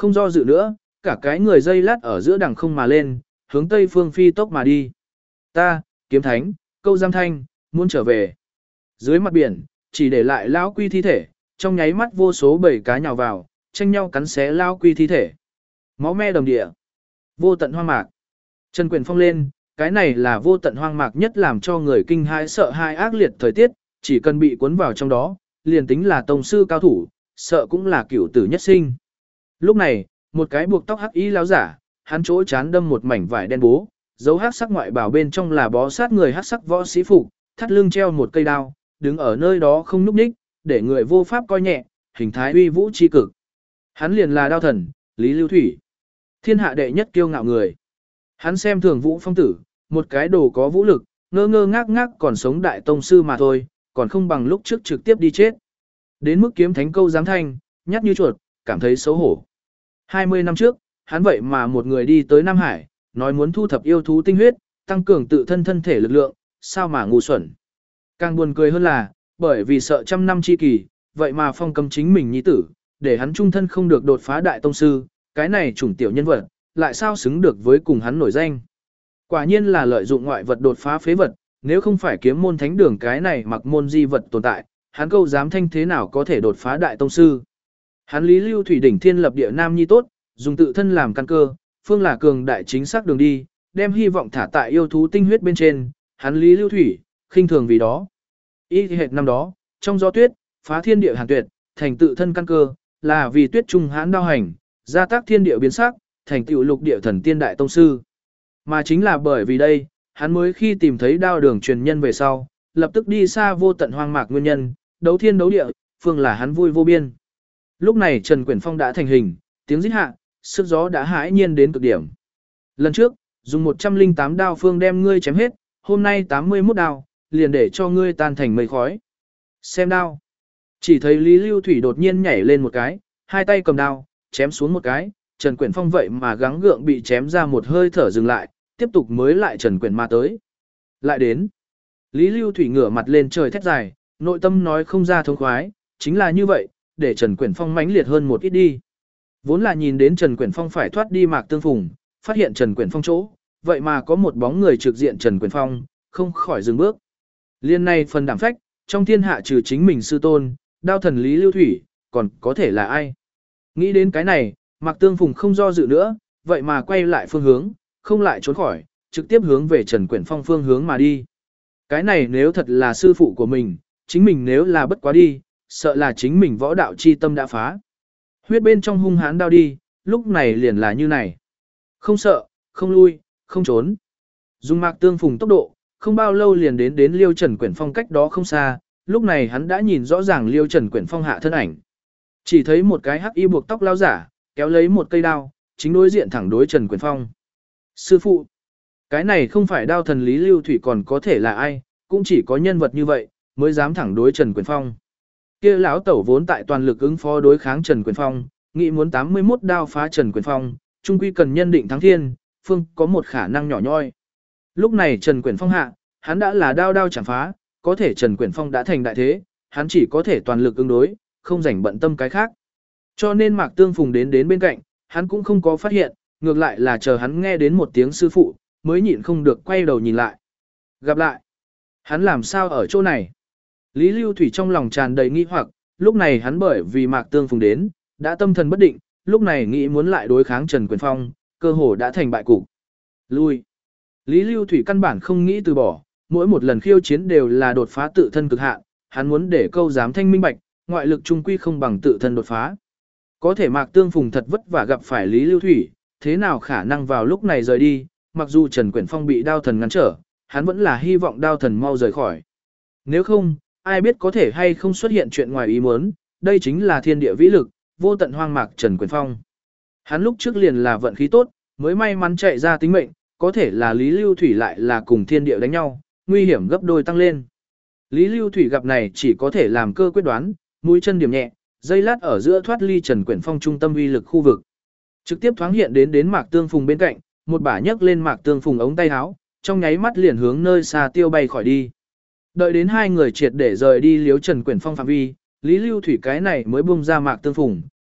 không do dự nữa, cả cái người dây lát ở giữa đằng không mà lên, hướng tây phương phi tốc mà đi. Ta, Kiếm Thánh, Câu Giam Thanh, muốn trở về. Dưới mặt biển, chỉ để lại lão quy thi thể, trong nháy mắt vô số bầy cá nhào vào, tranh nhau cắn xé lão quy thi thể. Máu me đầm địa. Vô tận hoang mạc. Trần Quyền Phong lên, cái này là vô tận hoang mạc nhất làm cho người kinh hãi sợ hãi ác liệt thời tiết, chỉ cần bị cuốn vào trong đó, liền tính là tông sư cao thủ, sợ cũng là cửu tử nhất sinh. Lúc này, một cái buộc tóc hắc y lão giả, hắn chỗ chán đâm một mảnh vải đen bố, dấu hắc sắc ngoại bảo bên trong là bó sát người hắc sắc võ sĩ phục, thắt lưng treo một cây đao, đứng ở nơi đó không nhúc nhích, để người vô pháp coi nhẹ, hình thái uy vũ chi cực. Hắn liền là đao thần, Lý Lưu Thủy. Thiên hạ đệ nhất kiêu ngạo người. Hắn xem thường Vũ Phong tử, một cái đồ có vũ lực, ngơ ngơ ngác ngác còn sống đại tông sư mà thôi, còn không bằng lúc trước trực tiếp đi chết. Đến mức Kiếm Thánh Câu Giám Thanh, nhát như chuột, cảm thấy xấu hổ. hai mươi năm trước, hắn vậy mà một người đi tới Nam Hải, nói muốn thu thập yêu thú tinh huyết, tăng cường tự thân thân thể lực lượng, sao mà ngu xuẩn. Càng buồn cười hơn là, bởi vì sợ trăm năm chi kỳ, vậy mà phong cấm chính mình nhi tử, để hắn trung thân không được đột phá đại tông sư, cái này chủng tiểu nhân vật, lại sao xứng được với cùng hắn nổi danh. Quả nhiên là lợi dụng ngoại vật đột phá phế vật, nếu không phải kiếm môn thánh đường cái này mặc môn di vật tồn tại, hắn Câu Giám Thanh thế nào có thể đột phá đại tông sư. Hắn Lý Lưu Thủy đỉnh thiên lập địa nam nhi tốt, dùng tự thân làm căn cơ, phương là cường đại chính xác đường đi, đem hy vọng thả tại yêu thú tinh huyết bên trên, hắn Lý Lưu Thủy, khinh thường vì đó. Y hệt năm đó, trong gió tuyết, phá thiên địa hàn tuyệt, thành tự thân căn cơ, là vì tuyết trung hãn đao hành, gia tác thiên địa biến sắc, thành tựu lục địa thần tiên đại tông sư. Mà chính là bởi vì đây, hắn mới khi tìm thấy đao đường truyền nhân về sau, lập tức đi xa vô tận hoang mạc nguyên nhân, đấu thiên đấu địa, phương là hắn vui vô biên. Lúc này Trần Quyển Phong đã thành hình, tiếng rít hạ, sức gió đã hãi nhiên đến cực điểm. Lần trước, dùng một trăm linh tám đao phương đem ngươi chém hết, hôm nay tám mươi mốt đao, liền để cho ngươi tan thành mây khói. Xem đao. Chỉ thấy Lý Lưu Thủy đột nhiên nhảy lên một cái, hai tay cầm đao, chém xuống một cái, Trần Quyển Phong vậy mà gắng gượng bị chém ra một hơi thở dừng lại, tiếp tục mới lại Trần Quyển mà tới. Lại đến. Lý Lưu Thủy ngửa mặt lên trời thét dài, nội tâm nói không ra thống khoái, chính là như vậy, để Trần Quyển Phong mãnh liệt hơn một ít đi. Vốn là nhìn đến Trần Quyển Phong phải thoát đi Mạc Tương Phùng, phát hiện Trần Quyển Phong chỗ, vậy mà có một bóng người trực diện Trần Quyển Phong, không khỏi dừng bước. Liên này phần đảm phách, trong thiên hạ trừ chính mình sư tôn, đao thần Lý Lưu Thủy, còn có thể là ai? Nghĩ đến cái này, Mạc Tương Phùng không do dự nữa, vậy mà quay lại phương hướng, không lại trốn khỏi, trực tiếp hướng về Trần Quyển Phong phương hướng mà đi. Cái này nếu thật là sư phụ của mình, chính mình nếu là bất quá đi, sợ là chính mình võ đạo chi tâm đã phá. Huyết bên trong hung hãn đao đi, lúc này liền là như này. Không sợ, không lui, không trốn. Dùng Mạc Tương Phùng tốc độ, không bao lâu liền đến đến Liêu Trần Quyển Phong cách đó không xa, lúc này hắn đã nhìn rõ ràng Liêu Trần Quyển Phong hạ thân ảnh. Chỉ thấy một cái hắc y buộc tóc lao giả, kéo lấy một cây đao, chính đối diện thẳng đối Trần Quyển Phong. Sư phụ, cái này không phải đao thần Lý Lưu Thủy còn có thể là ai, cũng chỉ có nhân vật như vậy, mới dám thẳng đối Trần Quyển Phong. Kia lão tẩu vốn tại toàn lực ứng phó đối kháng Trần Quyển Phong, nghĩ muốn tám mươi mốt đao phá Trần Quyển Phong, trung quy cần nhân định thắng thiên, phương có một khả năng nhỏ nhoi. Lúc này Trần Quyển Phong hạ, hắn đã là đao đao chẳng phá, có thể Trần Quyển Phong đã thành đại thế, hắn chỉ có thể toàn lực ứng đối, không rảnh bận tâm cái khác. Cho nên Mạc Tương Phùng đến đến bên cạnh, hắn cũng không có phát hiện, ngược lại là chờ hắn nghe đến một tiếng sư phụ, mới nhịn không được quay đầu nhìn lại. Gặp lại, hắn làm sao ở chỗ này? Lý Lưu Thủy trong lòng tràn đầy nghi hoặc, lúc này hắn bởi vì Mạc Tương Phùng đến, đã tâm thần bất định, lúc này nghĩ muốn lại đối kháng Trần Quyển Phong, cơ hồ đã thành bại cục. Lui. Lý Lưu Thủy căn bản không nghĩ từ bỏ, mỗi một lần khiêu chiến đều là đột phá tự thân cực hạn, hắn muốn để Câu Giám Thanh minh bạch, ngoại lực trung quy không bằng tự thân đột phá. Có thể Mạc Tương Phùng thật vất vả gặp phải Lý Lưu Thủy, thế nào khả năng vào lúc này rời đi, mặc dù Trần Quyển Phong bị đao thần ngăn trở, hắn vẫn là hy vọng đao thần mau rời khỏi. Nếu không, ai biết có thể hay không xuất hiện chuyện ngoài ý muốn, đây chính là thiên địa vĩ lực, vô tận hoang mạc Trần Quyển Phong. Hắn lúc trước liền là vận khí tốt, mới may mắn chạy ra tính mệnh, có thể là Lý Lưu Thủy lại là cùng thiên địa đánh nhau, nguy hiểm gấp đôi tăng lên. Lý Lưu Thủy gặp này chỉ có thể làm cơ quyết đoán, mũi chân điểm nhẹ, dây lát ở giữa thoát ly Trần Quyển Phong trung tâm uy lực khu vực. Trực tiếp thoáng hiện đến đến Mạc Tương Phùng bên cạnh, một bả nhấc lên Mạc Tương Phùng ống tay áo, trong nháy mắt liền hướng nơi xa tiêu bay khỏi đi. Đợi đến hai người triệt để rời đi liếu Trần Quyển Phong phạm vi, Lý Lưu Thủy cái này mới buông ra Mạc Tương Phùng,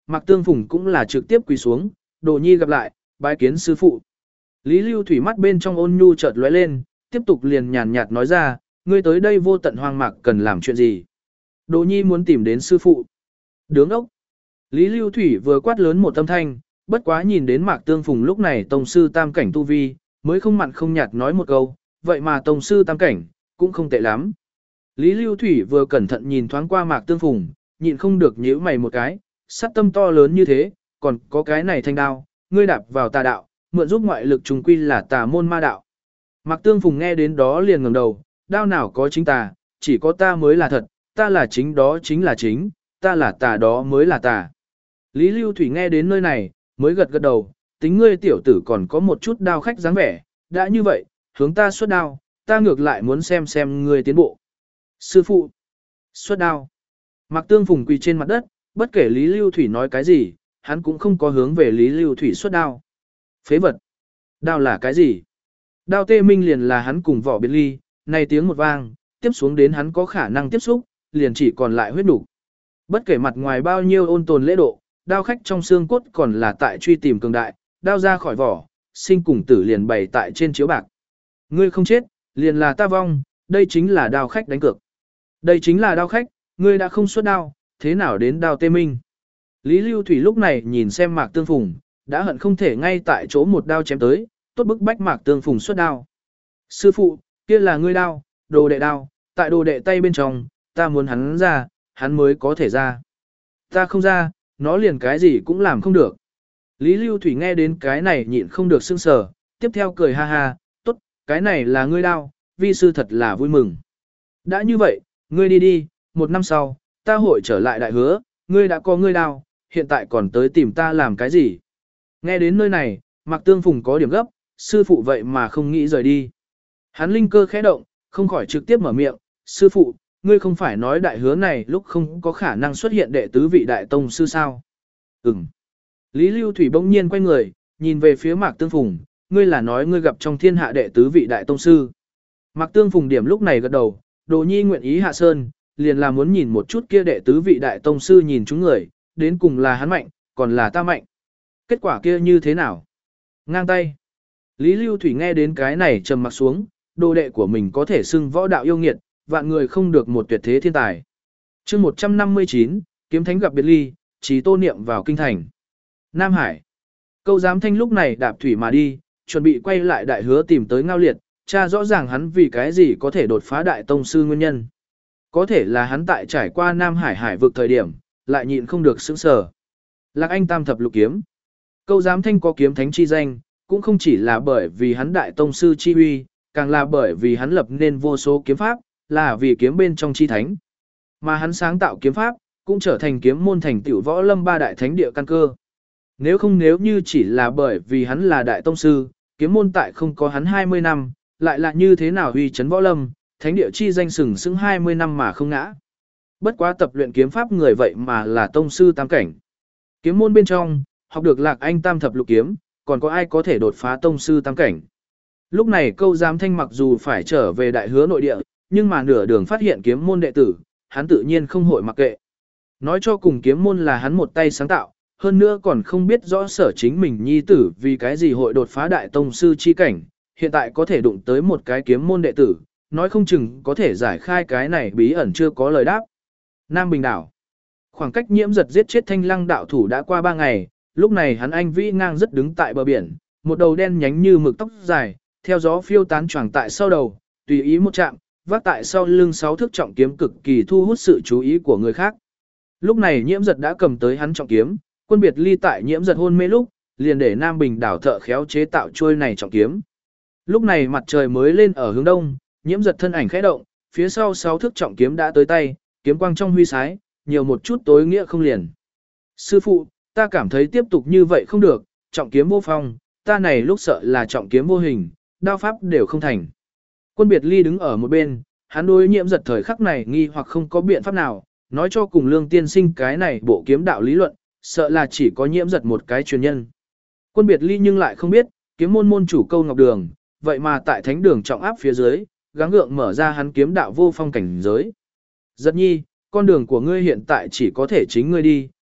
Mạc Tương Phùng cũng là trực tiếp quỳ xuống, Đồ Nhi gặp lại, bái kiến sư phụ. Lý Lưu Thủy mắt bên trong ôn nhu chợt lóe lên, tiếp tục liền nhàn nhạt nói ra, ngươi tới đây vô tận hoang mạc cần làm chuyện gì? Đồ Nhi muốn tìm đến sư phụ. Đứng ốc. Lý Lưu Thủy vừa quát lớn một âm thanh, bất quá nhìn đến Mạc Tương Phùng lúc này tông sư tam cảnh tu vi, mới không mặn không nhạt nói một câu, vậy mà tông sư tam cảnh, cũng không tệ lắm. Lý Lưu Thủy vừa cẩn thận nhìn thoáng qua Mạc Tương Phùng, nhịn không được nhíu mày một cái, sát tâm to lớn như thế, còn có cái này thanh đao, ngươi đạp vào tà đạo, mượn giúp ngoại lực trùng quy là tà môn ma đạo. Mạc Tương Phùng nghe đến đó liền ngẩng đầu, đao nào có chính tà, chỉ có ta mới là thật, ta là chính đó chính là chính, ta là tà đó mới là tà. Lý Lưu Thủy nghe đến nơi này, mới gật gật đầu, tính ngươi tiểu tử còn có một chút đao khách dáng vẻ, đã như vậy, hướng ta xuất đao, ta ngược lại muốn xem xem ngươi tiến bộ. Sư phụ, xuất đao. Mạc Tương Phùng quỳ trên mặt đất, bất kể Lý Lưu Thủy nói cái gì, hắn cũng không có hướng về Lý Lưu Thủy xuất đao. Phế vật. Đao là cái gì? Đao tê minh liền là hắn cùng vỏ biệt ly, này tiếng một vang, tiếp xuống đến hắn có khả năng tiếp xúc, liền chỉ còn lại huyết đủ. Bất kể mặt ngoài bao nhiêu ôn tồn lễ độ, đao khách trong xương cốt còn là tại truy tìm cường đại, đao ra khỏi vỏ, sinh cùng tử liền bày tại trên chiếu bạc. Ngươi không chết, liền là ta vong, đây chính là đao khách đánh cược. Đây chính là đao khách, ngươi đã không xuất đao, thế nào đến đao tê minh? Lý Lưu Thủy lúc này nhìn xem Mạc Tương Phùng, đã hận không thể ngay tại chỗ một đao chém tới, tốt bức bách Mạc Tương Phùng xuất đao. Sư phụ, kia là ngươi đao, đồ đệ đao, tại đồ đệ tay bên trong, ta muốn hắn ra, hắn mới có thể ra. Ta không ra, nó liền cái gì cũng làm không được. Lý Lưu Thủy nghe đến cái này nhịn không được sưng sờ, tiếp theo cười ha ha, tốt, cái này là ngươi đao, vi sư thật là vui mừng. Đã như vậy, ngươi đi đi, một năm sau, ta hội trở lại đại hứa, ngươi đã có ngươi đao, hiện tại còn tới tìm ta làm cái gì. Nghe đến nơi này, Mạc Tương Phùng có điểm gấp, sư phụ vậy mà không nghĩ rời đi. Hắn linh cơ khẽ động, không khỏi trực tiếp mở miệng, sư phụ, ngươi không phải nói đại hứa này lúc không có khả năng xuất hiện đệ tứ vị đại tông sư sao? Ừm. Lý Lưu Thủy bỗng nhiên quay người, nhìn về phía Mạc Tương Phùng, ngươi là nói ngươi gặp trong thiên hạ đệ tứ vị đại tông sư. Mạc Tương Phùng điểm lúc này gật đầu, Đồ Nhi nguyện ý hạ sơn, liền là muốn nhìn một chút kia đệ tứ vị đại tông sư nhìn chúng người, đến cùng là hắn mạnh, còn là ta mạnh. Kết quả kia như thế nào? Ngang tay. Lý Lưu Thủy nghe đến cái này trầm mặc xuống, đồ đệ của mình có thể xưng võ đạo yêu nghiệt, vạn người không được một tuyệt thế thiên tài. chương một trăm năm mươi chín, kiếm thánh gặp biệt ly, trí tô niệm vào kinh thành. Nam Hải. Câu giám thanh lúc này đạp thủy mà đi, chuẩn bị quay lại đại hứa tìm tới Ngao Liệt, tra rõ ràng hắn vì cái gì có thể đột phá đại tông sư nguyên nhân. Có thể là hắn tại trải qua Nam Hải hải vực thời điểm, lại nhịn không được sững sờ. Lạc Anh tam thập lục kiếm. Câu giám thanh có kiếm thánh chi danh, cũng không chỉ là bởi vì hắn đại tông sư chi uy, càng là bởi vì hắn lập nên vô số kiếm pháp, là vì kiếm bên trong chi thánh. Mà hắn sáng tạo kiếm pháp, cũng trở thành kiếm môn thành tiểu võ lâm ba đại thánh địa căn cơ. Nếu không nếu như chỉ là bởi vì hắn là đại tông sư, kiếm môn tại không có hắn hai mươi năm, lại là như thế nào uy chấn võ lâm, thánh địa chi danh sừng sững hai mươi năm mà không ngã. Bất quá tập luyện kiếm pháp người vậy mà là tông sư tam cảnh. Kiếm môn bên trong, học được Lạc Anh tam thập lục kiếm, còn có ai có thể đột phá tông sư tam cảnh. Lúc này câu giám thanh mặc dù phải trở về đại hứa nội địa, nhưng mà nửa đường phát hiện kiếm môn đệ tử, hắn tự nhiên không hội mặc kệ. Nói cho cùng kiếm môn là hắn một tay sáng tạo, hơn nữa còn không biết rõ sở chính mình nhi tử vì cái gì hội đột phá đại tông sư chi cảnh, hiện tại có thể đụng tới một cái kiếm môn đệ tử, nói không chừng có thể giải khai cái này bí ẩn chưa có lời đáp. Nam Bình đảo. Khoảng cách Nhiễm Giật giết chết Thanh Lăng đạo thủ đã qua ba ngày, lúc này hắn anh vĩ ngang rất đứng tại bờ biển, một đầu đen nhánh như mực tóc dài, theo gió phiêu tán choàng tại sau đầu, tùy ý một chạm, vác tại sau lưng sáu thước trọng kiếm cực kỳ thu hút sự chú ý của người khác. Lúc này Nhiễm Giật đã cầm tới hắn trọng kiếm, Quân Biệt Ly tại Nhiễm Giật hôn mê lúc, liền để Nam Bình đảo thợ khéo chế tạo trôi này trọng kiếm. Lúc này mặt trời mới lên ở hướng đông, Nhiễm Giật thân ảnh khẽ động, phía sau sáu thước trọng kiếm đã tới tay, kiếm quang trong huy sái, nhiều một chút tối nghĩa không liền. Sư phụ, ta cảm thấy tiếp tục như vậy không được, trọng kiếm vô phong, ta này lúc sợ là trọng kiếm vô hình, đao pháp đều không thành. Quân Biệt Ly đứng ở một bên, hắn đối Nhiễm Giật thời khắc này nghi hoặc không có biện pháp nào, nói cho cùng Lương tiên sinh cái này bộ kiếm đạo lý luận, sợ là chỉ có Nhiễm Giật một cái truyền nhân. Quân Biệt Ly nhưng lại không biết, kiếm môn môn chủ Câu Ngọc Đường, vậy mà tại thánh đường trọng áp phía dưới, gắng gượng mở ra hắn kiếm đạo vô phong cảnh giới. Giật nhi, con đường của ngươi hiện tại chỉ có thể chính ngươi đi,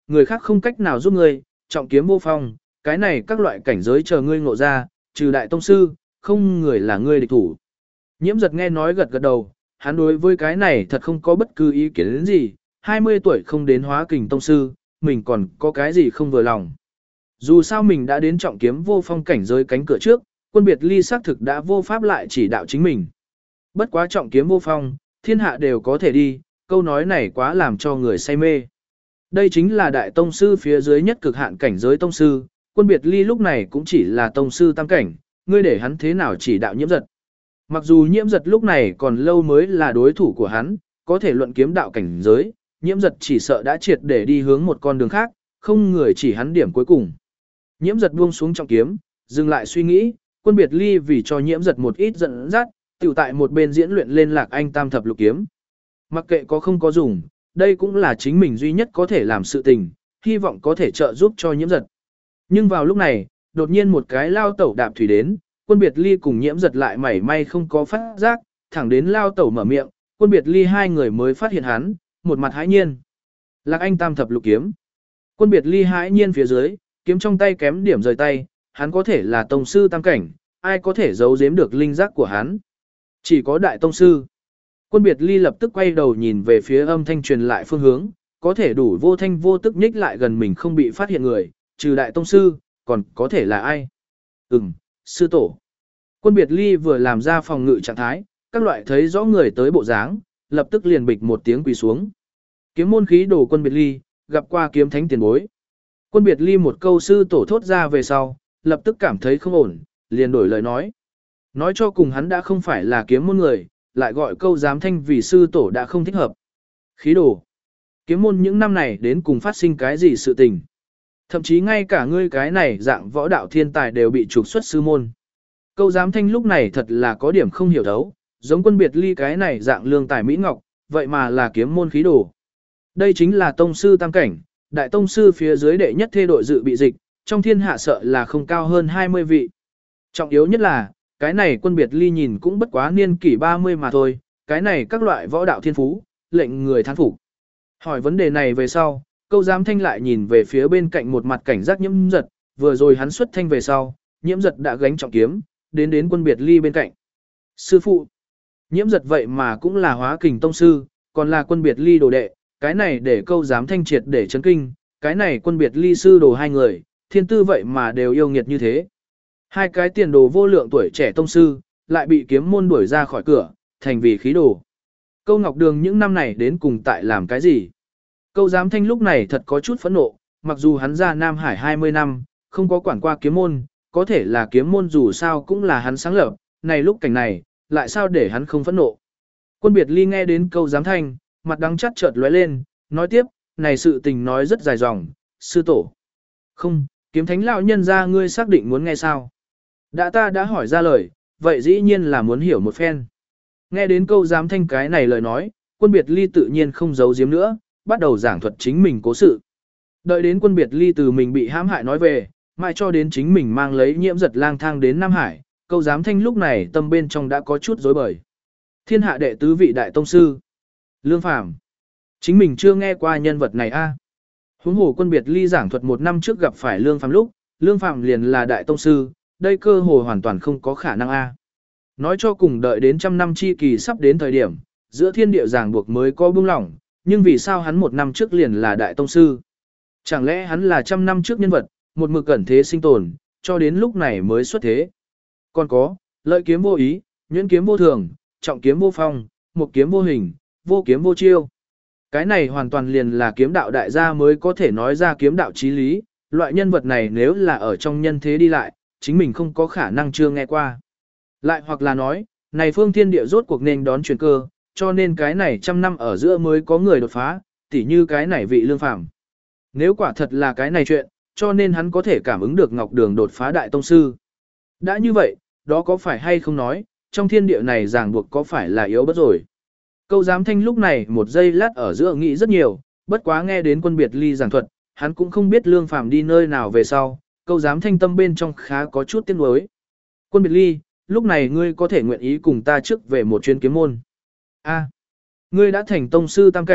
người khác không cách nào giúp ngươi, trọng kiếm vô phong, cái này các loại cảnh giới chờ ngươi ngộ ra, trừ đại tông sư, không người là ngươi địch thủ. Nhiễm giật nghe nói gật gật đầu, hắn đối với cái này thật không có bất cứ ý kiến đến gì, hai mươi tuổi không đến hóa kình tông sư, mình còn có cái gì không vừa lòng. Dù sao mình đã đến trọng kiếm vô phong cảnh giới cánh cửa trước, Quân Biệt Ly xác thực đã vô pháp lại chỉ đạo chính mình. Bất quá trọng kiếm vô phong, thiên hạ đều có thể đi, câu nói này quá làm cho người say mê. Đây chính là đại tông sư phía dưới nhất cực hạn cảnh giới tông sư, Quân Biệt Ly lúc này cũng chỉ là tông sư tam cảnh, ngươi để hắn thế nào chỉ đạo nhiễm giật. Mặc dù nhiễm giật lúc này còn lâu mới là đối thủ của hắn, có thể luận kiếm đạo cảnh giới, nhiễm giật chỉ sợ đã triệt để đi hướng một con đường khác, không người chỉ hắn điểm cuối cùng. Nhiễm giật buông xuống trọng kiếm, dừng lại suy nghĩ, Quân Biệt Ly vì cho nhiễm giật một ít dẫn dắt, tiểu tại một bên diễn luyện lên Lạc Anh tam thập lục kiếm. Mặc kệ có không có dùng, đây cũng là chính mình duy nhất có thể làm sự tình, hy vọng có thể trợ giúp cho nhiễm giật. Nhưng vào lúc này, đột nhiên một cái lao tẩu đạp thủy đến, Quân Biệt Ly cùng nhiễm giật lại mảy may không có phát giác, thẳng đến lao tẩu mở miệng, Quân Biệt Ly hai người mới phát hiện hắn, một mặt hãi nhiên. Lạc Anh tam thập lục kiếm. Quân Biệt Ly hãi nhiên phía dưới, kiếm trong tay kém điểm rời tay, hắn có thể là tông sư tam cảnh, ai có thể giấu giếm được linh giác của hắn. Chỉ có đại tông sư. Quân Biệt Ly lập tức quay đầu nhìn về phía âm thanh truyền lại phương hướng, có thể đủ vô thanh vô tức nhích lại gần mình không bị phát hiện người, trừ đại tông sư, còn có thể là ai? Ừm, sư tổ. Quân Biệt Ly vừa làm ra phòng ngự trạng thái, các loại thấy rõ người tới bộ dáng, lập tức liền bịch một tiếng quỳ xuống. Kiếm môn khí đồ Quân Biệt Ly, gặp qua kiếm thánh tiền bối. Quân Biệt Ly một câu sư tổ thốt ra về sau, lập tức cảm thấy không ổn, liền đổi lời nói. Nói cho cùng hắn đã không phải là kiếm môn người, lại gọi câu giám thanh vì sư tổ đã không thích hợp. Khí đồ. Kiếm môn những năm này đến cùng phát sinh cái gì sự tình. Thậm chí ngay cả ngươi cái này dạng võ đạo thiên tài đều bị trục xuất sư môn. Câu giám thanh lúc này thật là có điểm không hiểu thấu, giống Quân Biệt Ly cái này dạng lương tài mỹ ngọc, vậy mà là kiếm môn khí đồ. Đây chính là tông sư tam cảnh, đại tông sư phía dưới đệ nhất thê đội dự bị dịch, trong thiên hạ sợ là không cao hơn hai mươi vị. Trọng yếu nhất là, cái này Quân Biệt Ly nhìn cũng bất quá niên kỷ ba mươi mà thôi, cái này các loại võ đạo thiên phú, lệnh người thán phục. Hỏi vấn đề này về sau, câu giám thanh lại nhìn về phía bên cạnh một mặt cảnh giác nhiễm giật, vừa rồi hắn xuất thanh về sau, nhiễm giật đã gánh trọng kiếm, đến đến Quân Biệt Ly bên cạnh. Sư phụ, nhiễm giật vậy mà cũng là hóa kình tông sư, còn là Quân Biệt Ly đồ đệ, cái này để câu giám thanh triệt để chấn kinh, cái này Quân Biệt Ly sư đồ hai người, thiên tư vậy mà đều yêu nghiệt như thế. Hai cái tiền đồ vô lượng tuổi trẻ tông sư, lại bị kiếm môn đuổi ra khỏi cửa, thành vì khí đồ. Câu Ngọc Đường những năm này đến cùng tại làm cái gì? Câu giám thanh lúc này thật có chút phẫn nộ, mặc dù hắn ra Nam Hải hai mươi năm, không có quản qua kiếm môn, có thể là kiếm môn dù sao cũng là hắn sáng lập, này lúc cảnh này, lại sao để hắn không phẫn nộ. Quân Biệt Ly nghe đến câu giám thanh, mặt đắng chắt chợt lóe lên, nói tiếp, này sự tình nói rất dài dòng, sư tổ. Không, kiếm thánh lão nhân ra ngươi xác định muốn nghe sao? Đã ta đã hỏi ra lời, vậy dĩ nhiên là muốn hiểu một phen. Nghe đến câu giám thanh cái này lời nói, Quân Biệt Ly tự nhiên không giấu giếm nữa, bắt đầu giảng thuật chính mình cố sự. Đợi đến Quân Biệt Ly từ mình bị hãm hại nói về, mãi cho đến chính mình mang lấy nhiễm giật lang thang đến Nam Hải, câu giám thanh lúc này tâm bên trong đã có chút rối bời. Thiên hạ đệ tứ vị đại tông sư, Lương Phàm. Chính mình chưa nghe qua nhân vật này a. Huống hồ Quân Biệt Ly giảng thuật một năm trước gặp phải Lương Phàm lúc, Lương Phàm liền là đại tông sư, đây cơ hồ hoàn toàn không có khả năng a. Nói cho cùng đợi đến trăm năm chi kỳ sắp đến thời điểm, giữa thiên địa ràng buộc mới có buông lỏng, nhưng vì sao hắn một năm trước liền là đại tông sư? Chẳng lẽ hắn là trăm năm trước nhân vật, một mực cẩn thế sinh tồn, cho đến lúc này mới xuất thế? Còn có, lợi kiếm vô ý, nhuyễn kiếm vô thường, trọng kiếm vô phong, một kiếm vô hình, vô kiếm vô chiêu. Cái này hoàn toàn liền là kiếm đạo đại gia mới có thể nói ra kiếm đạo chí lý, loại nhân vật này nếu là ở trong nhân thế đi lại, chính mình không có khả năng chưa nghe qua. Lại hoặc là nói, này phương thiên địa rốt cuộc nên đón chuyển cơ, cho nên cái này trăm năm ở giữa mới có người đột phá, tỉ như cái này vị Lương Phàm. Nếu quả thật là cái này chuyện, cho nên hắn có thể cảm ứng được Ngọc Đường đột phá đại tông sư. Đã như vậy, đó có phải hay không nói, trong thiên địa này ràng buộc có phải là yếu bất rồi. Câu giám thanh lúc này một giây lát ở giữa nghĩ rất nhiều, bất quá nghe đến Quân Biệt Ly giảng thuật, hắn cũng không biết Lương Phàm đi nơi nào về sau, câu giám thanh tâm bên trong khá có chút tiếc nuối. Quân Biệt Ly, lúc này ngươi có thể nguyện ý cùng ta trước về một chuyến kiếm môn. A, ngươi đã thành tông sư tam cảnh,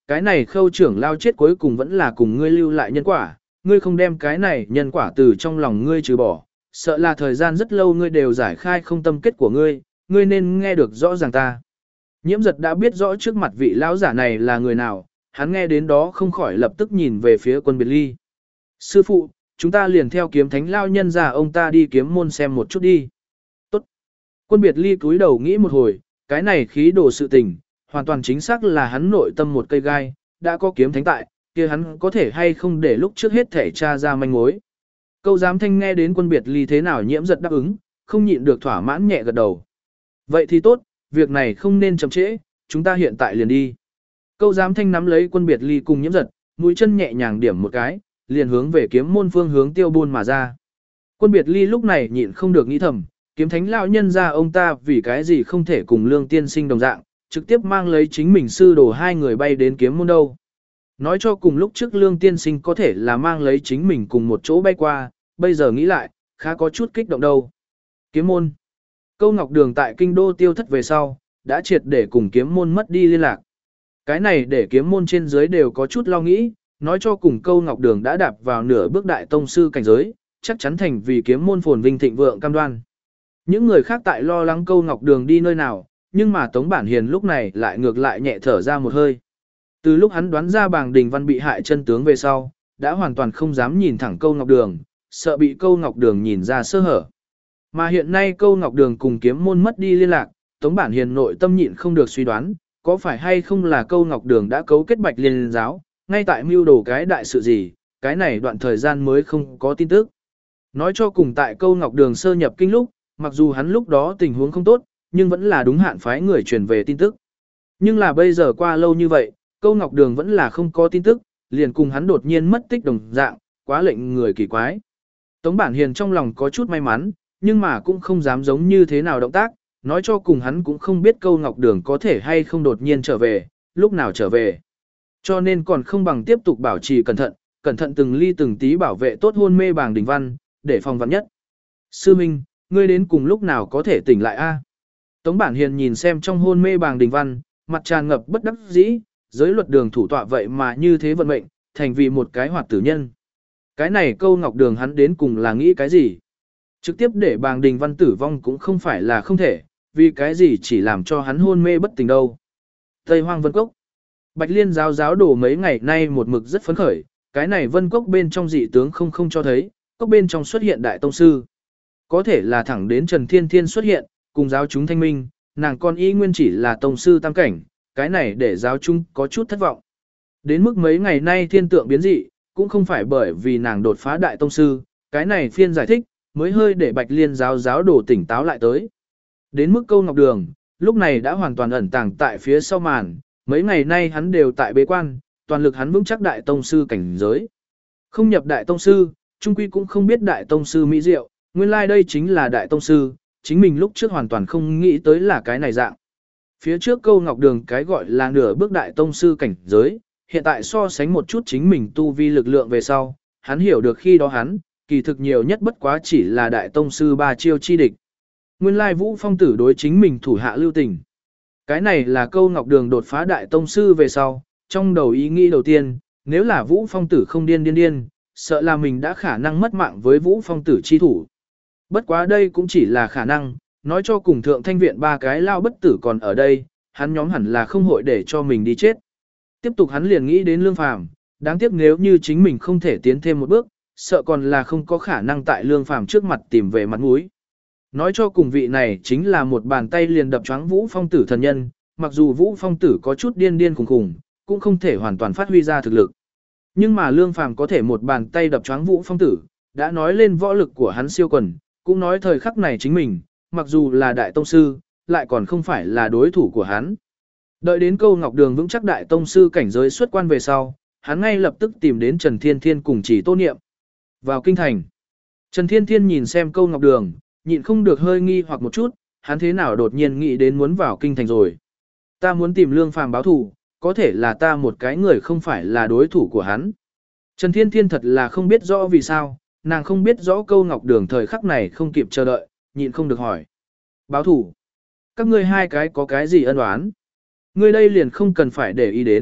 Cái này Khâu trưởng lao chết cuối cùng vẫn là cùng ngươi lưu lại nhân quả, ngươi không đem cái này nhân quả từ trong lòng ngươi trừ bỏ, sợ là thời gian rất lâu ngươi đều giải khai không tâm kết của ngươi, ngươi nên nghe được rõ ràng ta. Nhiễm giật đã biết rõ trước mặt vị lão giả này là người nào, hắn nghe đến đó không khỏi lập tức nhìn về phía Quân Biệt Ly. Sư phụ, chúng ta liền theo kiếm thánh lao nhân ra ông ta đi kiếm môn xem một chút đi. Tốt. Quân Biệt Ly cúi đầu nghĩ một hồi, cái này khí đồ sự tình, hoàn toàn chính xác là hắn nội tâm một cây gai, đã có kiếm thánh tại, kia hắn có thể hay không để lúc trước hết thể tra ra manh mối. Câu giám thanh nghe đến Quân Biệt Ly thế nào Nhiễm giật đáp ứng, không nhịn được thỏa mãn nhẹ gật đầu. Vậy thì tốt, việc này không nên chậm trễ, chúng ta hiện tại liền đi. Câu giám thanh nắm lấy Quân Biệt Ly cùng Nhiễm giật, mũi chân nhẹ nhàng điểm một cái, liền hướng về kiếm môn phương hướng tiêu buôn mà ra. Quân Biệt Ly lúc này nhịn không được nghĩ thầm, kiếm thánh lão nhân ra ông ta vì cái gì không thể cùng Lương tiên sinh đồng dạng, trực tiếp mang lấy chính mình sư đồ hai người bay đến kiếm môn đâu. Nói cho cùng lúc trước Lương tiên sinh có thể là mang lấy chính mình cùng một chỗ bay qua, bây giờ nghĩ lại, khá có chút kích động đâu. Kiếm môn. Câu Ngọc Đường tại kinh đô tiêu thất về sau, đã triệt để cùng kiếm môn mất đi liên lạc. Cái này để kiếm môn trên dưới đều có chút lo nghĩ, nói cho cùng Câu Ngọc Đường đã đạp vào nửa bước đại tông sư cảnh giới, chắc chắn thành vì kiếm môn phồn vinh thịnh vượng cam đoan. Những người khác tại lo lắng Câu Ngọc Đường đi nơi nào, nhưng mà Tống Bản Hiền lúc này lại ngược lại nhẹ thở ra một hơi. Từ lúc hắn đoán ra Bàng Đình Văn bị hại chân tướng về sau, đã hoàn toàn không dám nhìn thẳng Câu Ngọc Đường, sợ bị Câu Ngọc Đường nhìn ra sơ hở. Mà hiện nay Câu Ngọc Đường cùng kiếm môn mất đi liên lạc, Tống Bản Hiền nội tâm nhịn không được suy đoán, có phải hay không là Câu Ngọc Đường đã cấu kết Bạch Liên giáo, ngay tại mưu đồ cái đại sự gì, cái này đoạn thời gian mới không có tin tức. Nói cho cùng tại Câu Ngọc Đường sơ nhập kinh lúc, mặc dù hắn lúc đó tình huống không tốt, nhưng vẫn là đúng hạn phái người truyền về tin tức. Nhưng là bây giờ qua lâu như vậy, Câu Ngọc Đường vẫn là không có tin tức, liền cùng hắn đột nhiên mất tích đồng dạng, quá lệnh người kỳ quái. Tống Bản Hiền trong lòng có chút may mắn, nhưng mà cũng không dám giống như thế nào động tác, nói cho cùng hắn cũng không biết Câu Ngọc Đường có thể hay không đột nhiên trở về, lúc nào trở về. Cho nên còn không bằng tiếp tục bảo trì cẩn thận, cẩn thận từng ly từng tí bảo vệ tốt hôn mê Bàng Đình Văn, để phòng vạn nhất. Sư Minh, ngươi đến cùng lúc nào có thể tỉnh lại a? Tống Bản Hiền nhìn xem trong hôn mê Bàng Đình Văn, mặt tràn ngập bất đắc dĩ, giới luật đường thủ tọa vậy mà như thế vận mệnh, thành vì một cái hoạt tử nhân. Cái này Câu Ngọc Đường hắn đến cùng là nghĩ cái gì? Trực tiếp để Bàng Đình Văn tử vong cũng không phải là không thể, vì cái gì chỉ làm cho hắn hôn mê bất tỉnh đâu. Tây Hoang Vân Cốc. Bạch Liên giáo giáo đổ mấy ngày nay một mực rất phấn khởi, cái này Vân Cốc bên trong dị tướng không không cho thấy, cốc bên trong xuất hiện đại tông sư. Có thể là thẳng đến Trần Thiên Thiên xuất hiện, cùng giáo chúng thanh minh, nàng con y nguyên chỉ là tông sư tam cảnh, cái này để giáo chúng có chút thất vọng. Đến mức mấy ngày nay thiên tượng biến dị, cũng không phải bởi vì nàng đột phá đại tông sư, cái này phiên giải thích, mới hơi để Bạch Liên giáo giáo đổ tỉnh táo lại tới. Đến mức Câu Ngọc Đường, lúc này đã hoàn toàn ẩn tàng tại phía sau màn, mấy ngày nay hắn đều tại bế quan, toàn lực hắn vững chắc đại tông sư cảnh giới. Không nhập đại tông sư, trung quy cũng không biết đại tông sư mỹ diệu, nguyên lai like đây chính là đại tông sư, chính mình lúc trước hoàn toàn không nghĩ tới là cái này dạng. Phía trước Câu Ngọc Đường cái gọi là nửa bước đại tông sư cảnh giới, hiện tại so sánh một chút chính mình tu vi lực lượng về sau, hắn hiểu được khi đó hắn, kỳ thực nhiều nhất bất quá chỉ là đại tông sư ba chiêu chi địch. Nguyên lai Vũ Phong tử đối chính mình thủ hạ lưu tình. Cái này là Câu Ngọc Đường đột phá đại tông sư về sau, trong đầu ý nghĩ đầu tiên, nếu là Vũ Phong tử không điên điên điên, sợ là mình đã khả năng mất mạng với Vũ Phong tử chi thủ. Bất quá đây cũng chỉ là khả năng, nói cho cùng thượng thanh viện ba cái lao bất tử còn ở đây, hắn nhóm hẳn là không hội để cho mình đi chết. Tiếp tục hắn liền nghĩ đến Lương Phàm, đáng tiếc nếu như chính mình không thể tiến thêm một bước, sợ còn là không có khả năng tại Lương Phàm trước mặt tìm về mặt mũi. Nói cho cùng vị này chính là một bàn tay liền đập choáng Vũ Phong tử thần nhân, mặc dù Vũ Phong tử có chút điên điên khủng khủng, cũng không thể hoàn toàn phát huy ra thực lực. Nhưng mà Lương Phàm có thể một bàn tay đập choáng Vũ Phong tử, đã nói lên võ lực của hắn siêu quần, cũng nói thời khắc này chính mình, mặc dù là đại tông sư, lại còn không phải là đối thủ của hắn. Đợi đến Câu Ngọc Đường vững chắc đại tông sư cảnh giới xuất quan về sau, hắn ngay lập tức tìm đến Trần Thiên Thiên cùng Chỉ Tô Niệm. Vào kinh thành, Trần Thiên Thiên nhìn xem Câu Ngọc Đường, nhịn không được hơi nghi hoặc một chút, hắn thế nào đột nhiên nghĩ đến muốn vào kinh thành rồi. Ta muốn tìm Lương Phàm báo thù, có thể là ta một cái người không phải là đối thủ của hắn. Trần Thiên Thiên thật là không biết rõ vì sao, nàng không biết rõ Câu Ngọc Đường thời khắc này không kịp chờ đợi, nhịn không được hỏi. Báo thù? Các ngươi hai cái có cái gì ân oán? Ngươi đây liền không cần phải để ý đến,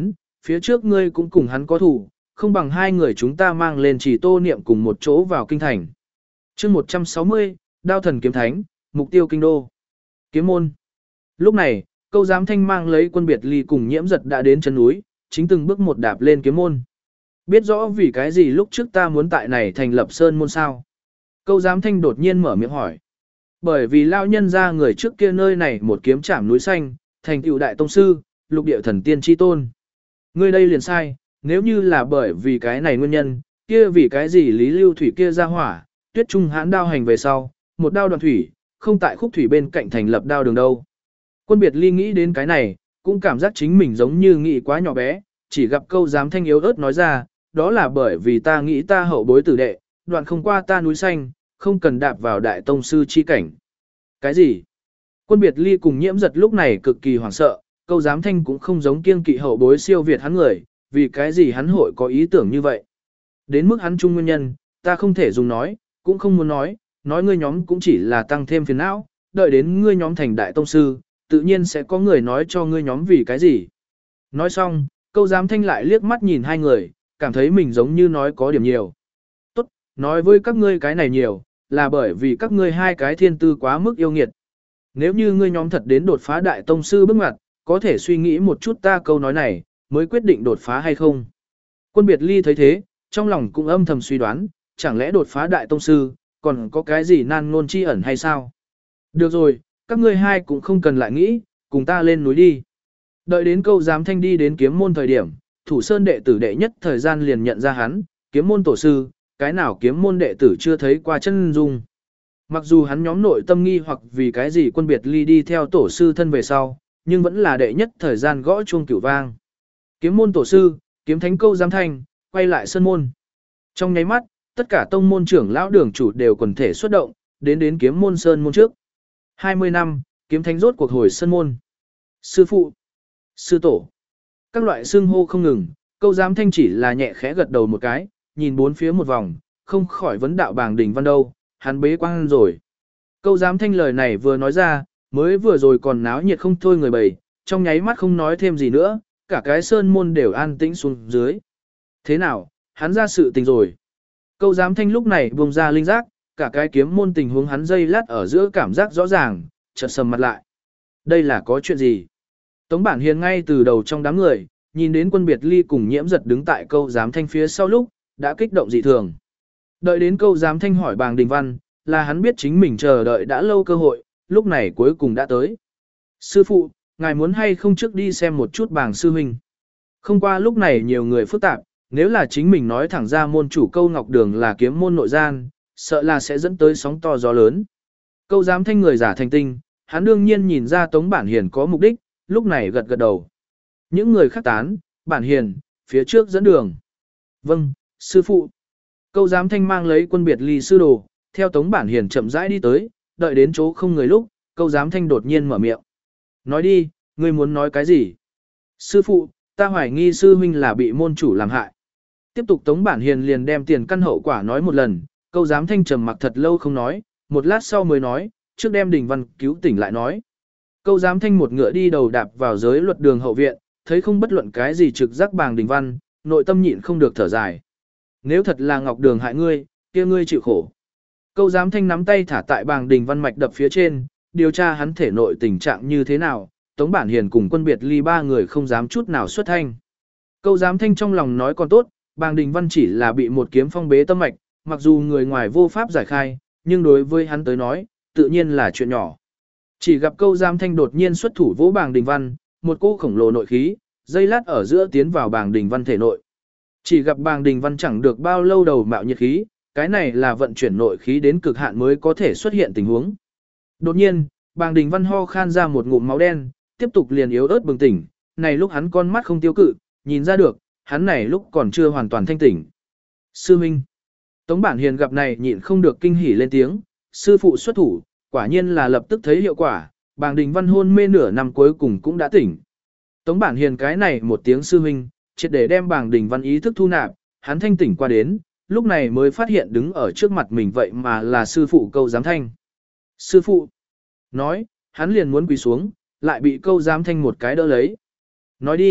phía trước ngươi cũng cùng hắn có thủ, không bằng hai người chúng ta mang lên chỉ tô niệm cùng một chỗ vào kinh thành. chương một trăm sáu mươi, Đao thần kiếm thánh, mục tiêu kinh đô. Kiếm môn. Lúc này, Câu Giám Thanh mang lấy quân biệt ly cùng Nhiễm Giật đã đến chân núi, chính từng bước một đạp lên kiếm môn. Biết rõ vì cái gì lúc trước ta muốn tại này thành lập sơn môn sao? Câu Giám Thanh đột nhiên mở miệng hỏi. Bởi vì lao nhân ra người trước kia nơi này một kiếm chạm núi xanh, thành tựu đại tông sư, lục địa thần tiên chi tôn. Ngươi đây liền sai, nếu như là bởi vì cái này nguyên nhân, kia vì cái gì Lý Lưu Thủy kia ra hỏa, Tuyết Trung hãn đao hành về sau, một đao đoạn thủy, không tại khúc thủy bên cạnh thành lập đao đường đâu. Quân biệt ly nghĩ đến cái này, cũng cảm giác chính mình giống như nghĩ quá nhỏ bé, chỉ gặp Câu Giám Thanh yếu ớt nói ra, đó là bởi vì ta nghĩ ta hậu bối tử đệ, đoạn không qua ta núi xanh, không cần đạp vào đại tông sư chi cảnh. Cái gì? Quân biệt ly cùng Nhiễm Giật lúc này cực kỳ hoảng sợ, Câu Giám Thanh cũng không giống kiêng kỵ hậu bối siêu việt hắn người, vì cái gì hắn hội có ý tưởng như vậy. Đến mức hắn chung nguyên nhân, ta không thể dùng nói, cũng không muốn nói, nói ngươi nhóm cũng chỉ là tăng thêm phiền não, đợi đến ngươi nhóm thành đại tông sư, tự nhiên sẽ có người nói cho ngươi nhóm vì cái gì. Nói xong, Câu Giám Thanh lại liếc mắt nhìn hai người, cảm thấy mình giống như nói có điểm nhiều. Tốt, nói với các ngươi cái này nhiều, là bởi vì các ngươi hai cái thiên tư quá mức yêu nghiệt. Nếu như ngươi nhóm thật đến đột phá đại tông sư bước ngoặt, có thể suy nghĩ một chút ta câu nói này, mới quyết định đột phá hay không. Quân biệt ly thấy thế, trong lòng cũng âm thầm suy đoán, chẳng lẽ đột phá đại tông sư, còn có cái gì nan ngôn chi ẩn hay sao? Được rồi, các ngươi hai cũng không cần lại nghĩ, cùng ta lên núi đi. Đợi đến Câu Giám Thanh đi đến kiếm môn thời điểm, Thủ Sơn đệ tử đệ nhất thời gian liền nhận ra hắn, kiếm môn tổ sư, cái nào kiếm môn đệ tử chưa thấy qua chân dung. Mặc dù hắn nhóm nội tâm nghi hoặc vì cái gì quân biệt ly đi theo tổ sư thân về sau, nhưng vẫn là đệ nhất thời gian gõ chuông cửu vang. Kiếm môn tổ sư, kiếm thánh Câu Giám Thanh, quay lại sơn môn. Trong nháy mắt, tất cả tông môn trưởng lão đường chủ đều quần thể xuất động, đến đến kiếm môn sơn môn trước. hai mươi năm, kiếm thánh rốt cuộc hồi sơn môn. Sư phụ, sư tổ, các loại xưng hô không ngừng, Câu Giám Thanh chỉ là nhẹ khẽ gật đầu một cái, nhìn bốn phía một vòng, không khỏi vấn đạo Bàng Đình Văn đâu, hắn bế quan rồi. Câu Giám Thanh lời này vừa nói ra, mới vừa rồi còn náo nhiệt không thôi người bầy, trong nháy mắt không nói thêm gì nữa, cả cái sơn môn đều an tĩnh xuống dưới. Thế nào, hắn ra sự tình rồi. Câu Giám Thanh lúc này buông ra linh giác, cả cái kiếm môn tình huống hắn dây lát ở giữa cảm giác rõ ràng, chợt sầm mặt lại. Đây là có chuyện gì? Tống Bản Hiền ngay từ đầu trong đám người, nhìn đến quân biệt ly cùng Nhiễm Giật đứng tại Câu Giám Thanh phía sau lúc, đã kích động dị thường. Đợi đến Câu Giám Thanh hỏi Bàng Đình Văn, là hắn biết chính mình chờ đợi đã lâu cơ hội, lúc này cuối cùng đã tới. Sư phụ, ngài muốn hay không trước đi xem một chút Bàng sư huynh? Không qua lúc này nhiều người phức tạp, nếu là chính mình nói thẳng ra môn chủ Câu Ngọc Đường là kiếm môn nội gian, sợ là sẽ dẫn tới sóng to gió lớn. Câu Giám Thanh người giả thành tinh, hắn đương nhiên nhìn ra Tống Bản Hiền có mục đích, lúc này gật gật đầu. Những người khác tán, Bản Hiền, phía trước dẫn đường. Vâng, sư phụ. Câu Giám Thanh mang lấy quân biệt ly sư đồ, theo Tống Bản Hiền chậm rãi đi tới, đợi đến chỗ không người lúc, Câu Giám Thanh đột nhiên mở miệng. Nói đi, ngươi muốn nói cái gì? Sư phụ, ta hoài nghi sư huynh là bị môn chủ làm hại. Tiếp tục Tống Bản Hiền liền đem tiền căn hậu quả nói một lần, Câu Giám Thanh trầm mặc thật lâu không nói, một lát sau mới nói, trước đem Đình Văn cứu tỉnh lại nói. Câu Giám Thanh một ngựa đi đầu đạp vào giới luật đường hậu viện, thấy không bất luận cái gì trực giác Bàng Đình Văn, nội tâm nhịn không được thở dài. Nếu thật là Ngọc Đường hại ngươi, kia ngươi chịu khổ. Câu Giám Thanh nắm tay thả tại Bàng Đình Văn mạch đập phía trên, điều tra hắn thể nội tình trạng như thế nào, Tống Bản Hiền cùng quân biệt ly ba người không dám chút nào xuất thanh. Câu Giám Thanh trong lòng nói còn tốt, Bàng Đình Văn chỉ là bị một kiếm phong bế tâm mạch, mặc dù người ngoài vô pháp giải khai, nhưng đối với hắn tới nói, tự nhiên là chuyện nhỏ. Chỉ gặp Câu Giám Thanh đột nhiên xuất thủ vỗ Bàng Đình Văn, một cỗ khổng lồ nội khí, dây lát ở giữa tiến vào Bàng Đình Văn thể nội. Chỉ gặp Bàng Đình Văn chẳng được bao lâu đầu mạo nhiệt khí, cái này là vận chuyển nội khí đến cực hạn mới có thể xuất hiện tình huống. Đột nhiên, Bàng Đình Văn ho khan ra một ngụm máu đen, tiếp tục liền yếu ớt bừng tỉnh, này lúc hắn con mắt không tiêu cự, nhìn ra được, hắn này lúc còn chưa hoàn toàn thanh tỉnh. Sư Minh. Tống Bản Hiền gặp này nhịn không được kinh hỉ lên tiếng, sư phụ xuất thủ, quả nhiên là lập tức thấy hiệu quả, Bàng Đình Văn hôn mê nửa năm cuối cùng cũng đã tỉnh. Tống Bản Hiền cái này một tiếng sư Minh, triệt để đem Bàng Đình Văn ý thức thu nạp, hắn thanh tỉnh qua đến, lúc này mới phát hiện đứng ở trước mặt mình vậy mà là sư phụ Câu Giám Thanh. Sư phụ. Nói, hắn liền muốn quỳ xuống, lại bị Câu Giám Thanh một cái đỡ lấy. Nói đi,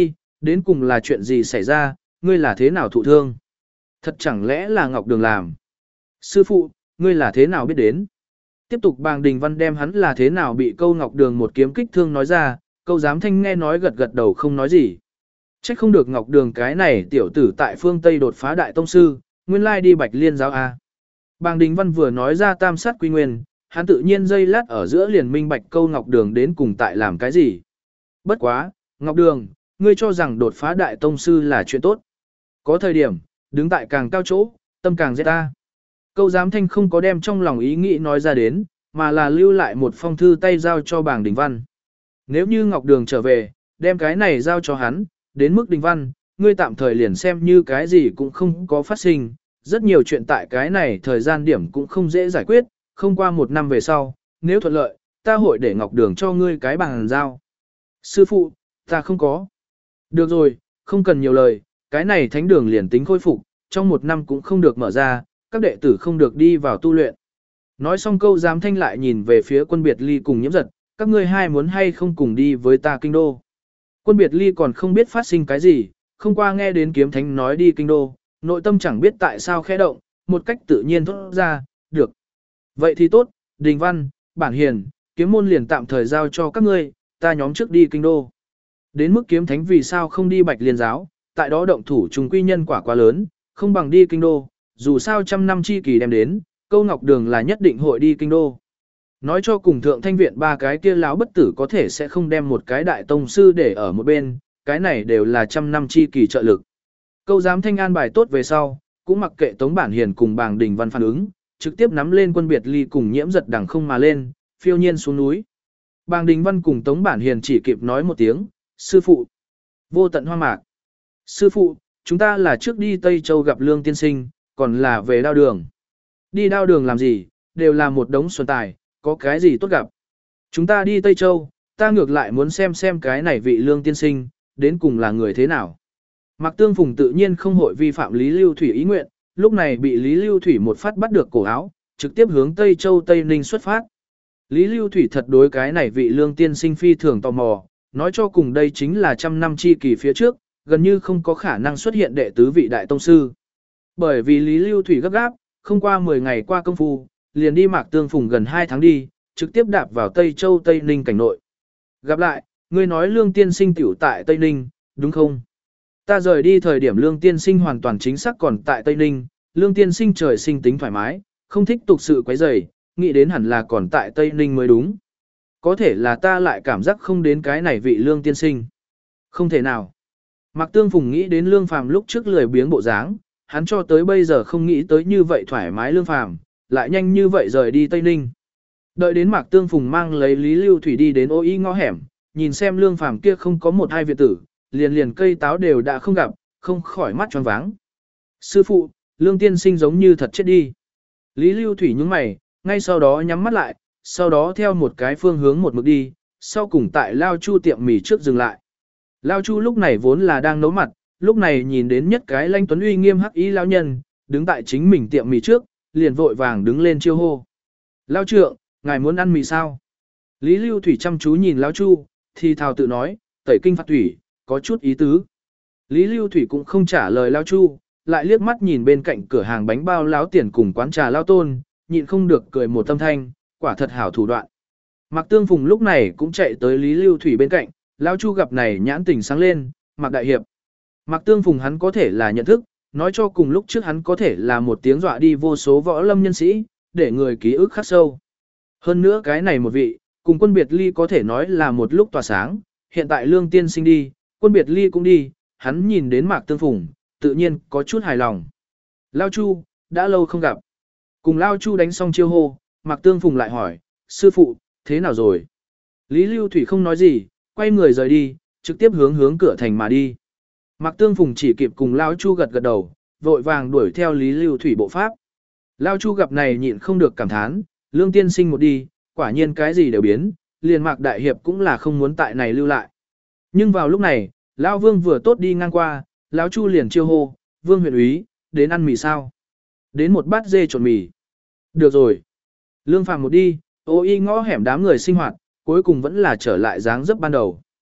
Đến cùng là chuyện gì xảy ra, ngươi là thế nào thụ thương? Thật chẳng lẽ là Ngọc Đường làm? Sư phụ, ngươi là thế nào biết đến? Tiếp tục Bàng Đình Văn đem hắn là thế nào bị câu Ngọc Đường một kiếm kích thương nói ra, câu giám thanh nghe nói gật gật đầu không nói gì. Trách không được Ngọc Đường cái này tiểu tử tại phương Tây đột phá đại tông sư, nguyên lai đi Bạch Liên giáo A. Bàng Đình Văn vừa nói ra tam sát quy nguyên, hắn tự nhiên dây lát ở giữa liền minh bạch câu Ngọc Đường đến cùng tại làm cái gì. Bất quá, Ngọc Đường, ngươi cho rằng đột phá đại tông sư là chuyện tốt. Có thời điểm, đứng tại càng cao chỗ, tâm càng dễ ta. Câu giám thanh không có đem trong lòng ý nghĩ nói ra đến, mà là lưu lại một phong thư tay giao cho Bàng Đình Văn. Nếu như Ngọc Đường trở về, đem cái này giao cho hắn, đến mức Đình Văn, ngươi tạm thời liền xem như cái gì cũng không có phát sinh, rất nhiều chuyện tại cái này thời gian điểm cũng không dễ giải quyết, không qua một năm về sau, nếu thuận lợi, ta hội để Ngọc Đường cho ngươi cái bàn giao. Sư phụ, ta không có. Được rồi, không cần nhiều lời, cái này thánh đường liền tính khôi phục, trong một năm cũng không được mở ra, các đệ tử không được đi vào tu luyện. Nói xong câu giám thanh lại nhìn về phía Quân Biệt Ly cùng Nhiễm Giật, các ngươi hai muốn hay không cùng đi với ta kinh đô. Quân Biệt Ly còn không biết phát sinh cái gì, không qua nghe đến kiếm thánh nói đi kinh đô, nội tâm chẳng biết tại sao khẽ động, một cách tự nhiên thốt ra, được. Vậy thì tốt, Đình Văn, Bản Hiền, kiếm môn liền tạm thời giao cho các ngươi, ta nhóm trước đi kinh đô. Đến mức kiếm thánh vì sao không đi Bạch Liên giáo, tại đó động thủ trùng quy nhân quả quá lớn, không bằng đi kinh đô, dù sao trăm năm chi kỳ đem đến, câu Ngọc Đường là nhất định hội đi kinh đô. Nói cho cùng thượng thanh viện ba cái kia láo bất tử có thể sẽ không đem một cái đại tông sư để ở một bên, cái này đều là trăm năm chi kỳ trợ lực. Câu giám thanh an bài tốt về sau, cũng mặc kệ Tống Bản Hiền cùng Bàng Đình Văn phản ứng, trực tiếp nắm lên Quân Biệt Ly cùng Nhiễm Giật đằng không mà lên, phiêu nhiên xuống núi. Bàng Đình Văn cùng Tống Bản Hiền chỉ kịp nói một tiếng, sư phụ. Vô tận hoa mạc. Sư phụ, chúng ta là trước đi Tây Châu gặp Lương Tiên Sinh, còn là về đao đường. Đi đao đường làm gì, đều là một đống xuân tài, có cái gì tốt gặp. Chúng ta đi Tây Châu, ta ngược lại muốn xem xem cái này vị Lương Tiên Sinh, đến cùng là người thế nào. Mạc Tương Phùng tự nhiên không hội vi phạm Lý Lưu Thủy ý nguyện, lúc này bị Lý Lưu Thủy một phát bắt được cổ áo, trực tiếp hướng Tây Châu Tây Ninh xuất phát. Lý Lưu Thủy thật đối cái này vị Lương Tiên Sinh phi thường tò mò, nói cho cùng đây chính là trăm năm chi kỳ phía trước, gần như không có khả năng xuất hiện đệ tứ vị đại tông sư. Bởi vì Lý Lưu Thủy gấp gáp, không qua mười ngày qua công phu, liền đi Mạc Tương Phùng gần hai tháng đi, trực tiếp đạp vào Tây Châu Tây Ninh cảnh nội. Gặp lại, ngươi nói Lương Tiên Sinh tiểu tại Tây Ninh, đúng không? Ta rời đi thời điểm Lương Tiên Sinh hoàn toàn chính xác còn tại Tây Ninh, Lương Tiên Sinh trời sinh tính thoải mái, không thích tục sự quấy rầy, nghĩ đến hẳn là còn tại Tây Ninh mới đúng. Có thể là ta lại cảm giác không đến cái này vị Lương Tiên Sinh. Không thể nào. Mạc Tương Phùng nghĩ đến Lương Phàm lúc trước lười biếng bộ dáng, hắn cho tới bây giờ không nghĩ tới như vậy thoải mái Lương Phàm, lại nhanh như vậy rời đi Tây Ninh. Đợi đến Mạc Tương Phùng mang lấy Lý Lưu Thủy đi đến ô y ngõ hẻm, nhìn xem Lương Phàm kia không có một hai viện tử, liền liền cây táo đều đã không gặp, không khỏi mắt tròn váng. Sư phụ, Lương Tiên Sinh giống như thật chết đi. Lý Lưu Thủy nhướng mày, ngay sau đó nhắm mắt lại, sau đó theo một cái phương hướng một mực đi, sau cùng tại Lao Chu tiệm mì trước dừng lại. Lao Chu lúc này vốn là đang nấu mặt, lúc này nhìn đến nhất cái lanh tuấn uy nghiêm hắc y lão nhân, đứng tại chính mình tiệm mì trước, liền vội vàng đứng lên chiêu hô. Lao trượng, ngài muốn ăn mì sao? Lý Lưu Thủy chăm chú nhìn Lao Chu, thì thào tự nói, tẩy kinh phạt thủy, có chút ý tứ. Lý Lưu Thủy cũng không trả lời Lao Chu, lại liếc mắt nhìn bên cạnh cửa hàng bánh bao Láo Tiền cùng quán trà Lao Tôn, nhịn không được cười một tâm thanh, quả thật hảo thủ đoạn. Mạc Tương Phùng lúc này cũng chạy tới Lý Lưu Thủy bên cạnh, Lao Chu gặp này nhãn tỉnh sáng lên, Mạc Đại Hiệp. Mạc Tương Phùng hắn có thể là nhận thức, nói cho cùng lúc trước hắn có thể là một tiếng dọa đi vô số võ lâm nhân sĩ, để người ký ức khắc sâu. Hơn nữa cái này một vị, cùng Quân Biệt Ly có thể nói là một lúc tỏa sáng, hiện tại Lương Tiên Sinh đi, Quân Biệt Ly cũng đi, hắn nhìn đến Mạc Tương Phùng, tự nhiên có chút hài lòng. Lao Chu, đã lâu không gặp. Cùng Lao Chu đánh xong chiêu hô, Mạc Tương Phùng lại hỏi, sư phụ, thế nào rồi? Lý Lưu Thủy không nói gì, quay người rời đi, trực tiếp hướng hướng cửa thành mà đi. Mạc Tương Phùng chỉ kịp cùng Lao Chu gật gật đầu, vội vàng đuổi theo Lý Lưu Thủy bộ pháp. Lao Chu gặp này nhịn không được cảm thán, Lương Tiên Sinh một đi, quả nhiên cái gì đều biến, liền Mạc Đại Hiệp cũng là không muốn tại này lưu lại. Nhưng vào lúc này, Lao Vương vừa tốt đi ngang qua, Lão Chu liền chiêu hô, Vương huyện úy, đến ăn mì sao? Đến một bát dê trộn mì. Được rồi. Lương Phàm một đi, ô y ngõ hẻm đám người sinh hoạt, cuối cùng vẫn là trở lại dáng dấp ban đầu.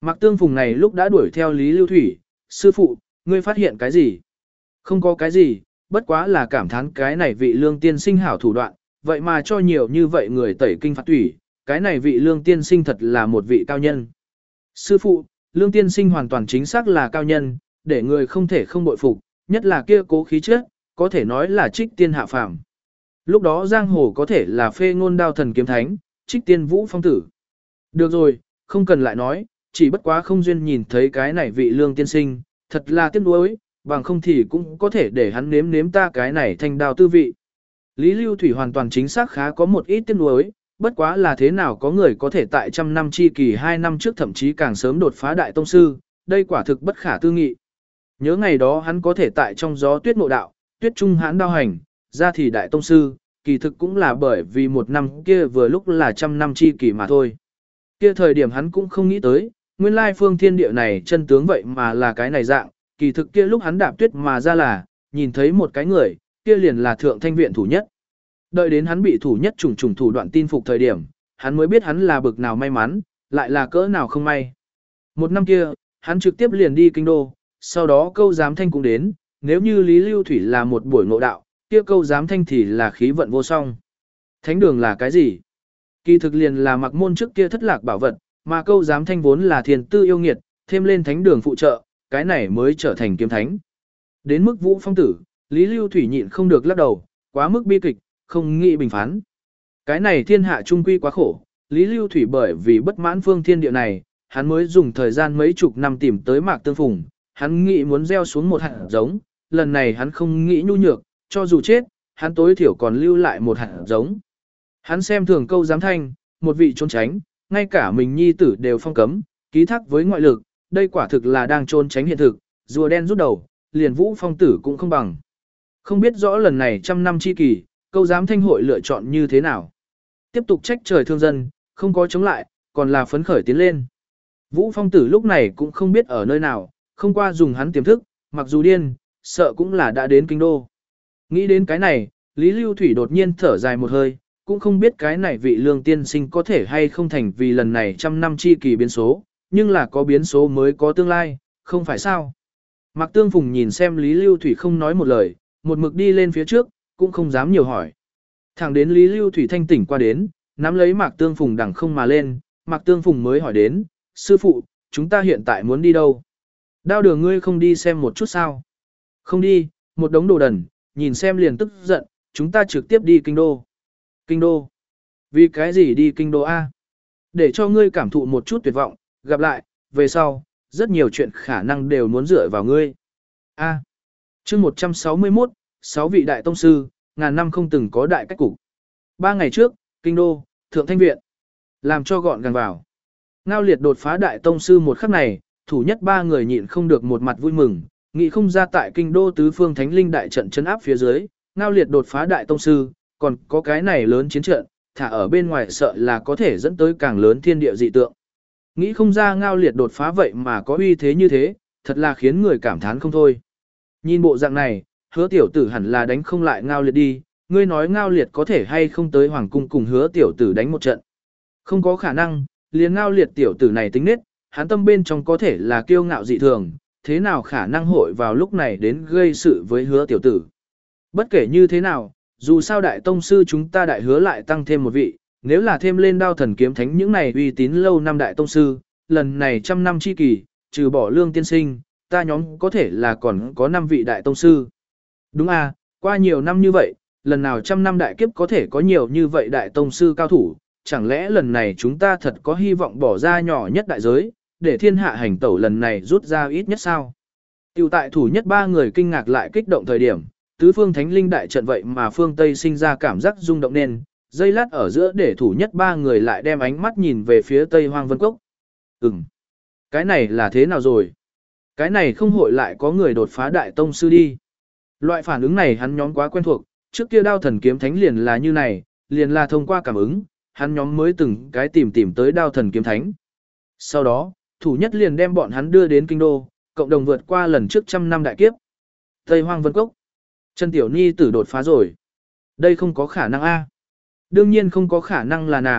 Mạc Tương Phùng này lúc đã đuổi theo Lý Lưu Thủy, sư phụ, ngươi phát hiện cái gì? Không có cái gì, bất quá là cảm thán cái này vị lương tiên sinh hảo thủ đoạn, vậy mà cho nhiều như vậy người tẩy kinh phạt thủy, cái này vị lương tiên sinh thật là một vị cao nhân. Sư phụ, lương tiên sinh hoàn toàn chính xác là cao nhân, để người không thể không bội phục, nhất là kia cố khí chất, có thể nói là trích tiên hạ phàm. Lúc đó giang hồ có thể là phê ngôn đao thần kiếm thánh, trích tiên vũ phong tử. Được rồi, không cần lại nói, chỉ bất quá không duyên nhìn thấy cái này vị lương tiên sinh, thật là tiếc nuối, bằng không thì cũng có thể để hắn nếm nếm ta cái này thanh đao tư vị. Lý Lưu Thủy hoàn toàn chính xác khá có một ít tiếc nuối, bất quá là thế nào có người có thể tại trăm năm chi kỳ hai năm trước thậm chí càng sớm đột phá đại tông sư, đây quả thực bất khả tư nghị. Nhớ ngày đó hắn có thể tại trong gió tuyết ngộ đạo, tuyết trung hãn đao hành, ra thì đại tông sư, kỳ thực cũng là bởi vì một năm kia vừa lúc là trăm năm chi kỳ mà thôi. Kia thời điểm hắn cũng không nghĩ tới, nguyên lai phương thiên địa này chân tướng vậy mà là cái này dạng, kỳ thực kia lúc hắn đạp tuyết mà ra là, nhìn thấy một cái người, kia liền là thượng thanh viện thủ nhất. Đợi đến hắn bị thủ nhất trùng trùng thủ đoạn tin phục thời điểm, hắn mới biết hắn là bực nào may mắn, lại là cỡ nào không may. Một năm kia, hắn trực tiếp liền đi kinh đô, sau đó câu giám thanh cũng đến, nếu như Lý Lưu Thủy là một buổi ngộ đạo, kia câu giám thanh thì là khí vận vô song. Thánh đường là cái gì? Kỳ thực liền là mặc môn trước kia thất lạc bảo vật, mà câu giám thanh vốn là thiền tư yêu nghiệt, thêm lên thánh đường phụ trợ, cái này mới trở thành kiếm thánh. Đến mức vũ phong tử, Lý Lưu Thủy nhịn không được lắc đầu, quá mức bi kịch, không nghĩ bình phán. Cái này thiên hạ trung quy quá khổ, Lý Lưu Thủy bởi vì bất mãn phương thiên địa này, hắn mới dùng thời gian mấy chục năm tìm tới Mạc Tương Phùng, hắn nghĩ muốn gieo xuống một hạt giống, lần này hắn không nghĩ nhu nhược, cho dù chết, hắn tối thiểu còn lưu lại một hạt giống. Hắn xem thường câu giám thanh, một vị trốn tránh, ngay cả mình nhi tử đều phong cấm, ký thác với ngoại lực, đây quả thực là đang trốn tránh hiện thực, rùa đen rút đầu, liền vũ phong tử cũng không bằng. Không biết rõ lần này trăm năm chi kỳ, câu giám thanh hội lựa chọn như thế nào. Tiếp tục trách trời thương dân, không có chống lại, còn là phấn khởi tiến lên. Vũ phong tử lúc này cũng không biết ở nơi nào, không qua dùng hắn tiềm thức, mặc dù điên, sợ cũng là đã đến kinh đô. Nghĩ đến cái này, Lý Lưu Thủy đột nhiên thở dài một hơi, cũng không biết cái này vị lương tiên sinh có thể hay không thành vì lần này trăm năm chi kỳ biến số, nhưng là có biến số mới có tương lai, không phải sao. Mạc Tương Phùng nhìn xem Lý Lưu Thủy không nói một lời, một mực đi lên phía trước, cũng không dám nhiều hỏi. Thẳng đến Lý Lưu Thủy thanh tỉnh qua đến, nắm lấy Mạc Tương Phùng đằng không mà lên, Mạc Tương Phùng mới hỏi đến, sư phụ, chúng ta hiện tại muốn đi đâu? Đao đường ngươi không đi xem một chút sao? Không đi, một đống đồ đần, nhìn xem liền tức giận, chúng ta trực tiếp đi kinh đô. Kinh đô? Vì cái gì đi kinh đô A? Để cho ngươi cảm thụ một chút tuyệt vọng, gặp lại, về sau, rất nhiều chuyện khả năng đều muốn dựa vào ngươi. A. Chương một trăm sáu mươi mốt, sáu vị đại tông sư, ngàn năm không từng có đại cách cục. Ba ngày trước, kinh đô, thượng thanh viện. Làm cho gọn gàng vào. Ngao Liệt đột phá đại tông sư một khắc này, thủ nhất ba người nhịn không được một mặt vui mừng, nghĩ không ra tại kinh đô tứ phương thánh linh đại trận chấn áp phía dưới, Ngao Liệt đột phá đại tông sư, còn có cái này lớn chiến trận, thả ở bên ngoài sợ là có thể dẫn tới càng lớn thiên địa dị tượng. Nghĩ không ra Ngao Liệt đột phá vậy mà có uy thế như thế, thật là khiến người cảm thán không thôi. Nhìn bộ dạng này, Hứa tiểu tử hẳn là đánh không lại Ngao Liệt đi, ngươi nói Ngao Liệt có thể hay không tới hoàng cung cùng Hứa tiểu tử đánh một trận. Không có khả năng, liền Ngao Liệt tiểu tử này tính nết, hắn tâm bên trong có thể là kiêu ngạo dị thường, thế nào khả năng hội vào lúc này đến gây sự với Hứa tiểu tử. Bất kể như thế nào, dù sao đại tông sư chúng ta đại hứa lại tăng thêm một vị, nếu là thêm lên đao thần kiếm thánh những này uy tín lâu năm đại tông sư, lần này trăm năm chi kỳ, trừ bỏ lương tiên sinh, ta nhóm có thể là còn có năm vị đại tông sư. Đúng à, qua nhiều năm như vậy, lần nào trăm năm đại kiếp có thể có nhiều như vậy đại tông sư cao thủ, chẳng lẽ lần này chúng ta thật có hy vọng bỏ ra nhỏ nhất đại giới, để thiên hạ hành tẩu lần này rút ra ít nhất sao? Tiểu tại thủ nhất ba người kinh ngạc lại kích động thời điểm, tứ phương thánh linh đại trận vậy mà phương Tây sinh ra cảm giác rung động nên, dây lát ở giữa để thủ nhất ba người lại đem ánh mắt nhìn về phía Tây Hoang Vân Cốc. Ừm, cái này là thế nào rồi? Cái này không hội lại có người đột phá đại tông sư đi. Loại phản ứng này hắn nhóm quá quen thuộc, trước kia đao thần kiếm thánh liền là như này, liền là thông qua cảm ứng, hắn nhóm mới từng cái tìm tìm tới đao thần kiếm thánh. Sau đó, thủ nhất liền đem bọn hắn đưa đến kinh đô, cộng đồng vượt qua lần trước trăm năm đại kiếp. Tây Hoang Vân Cốc. Trần Tiểu Ni tử đột phá rồi. Đây không có khả năng a. Đương nhiên không có khả năng là nàng,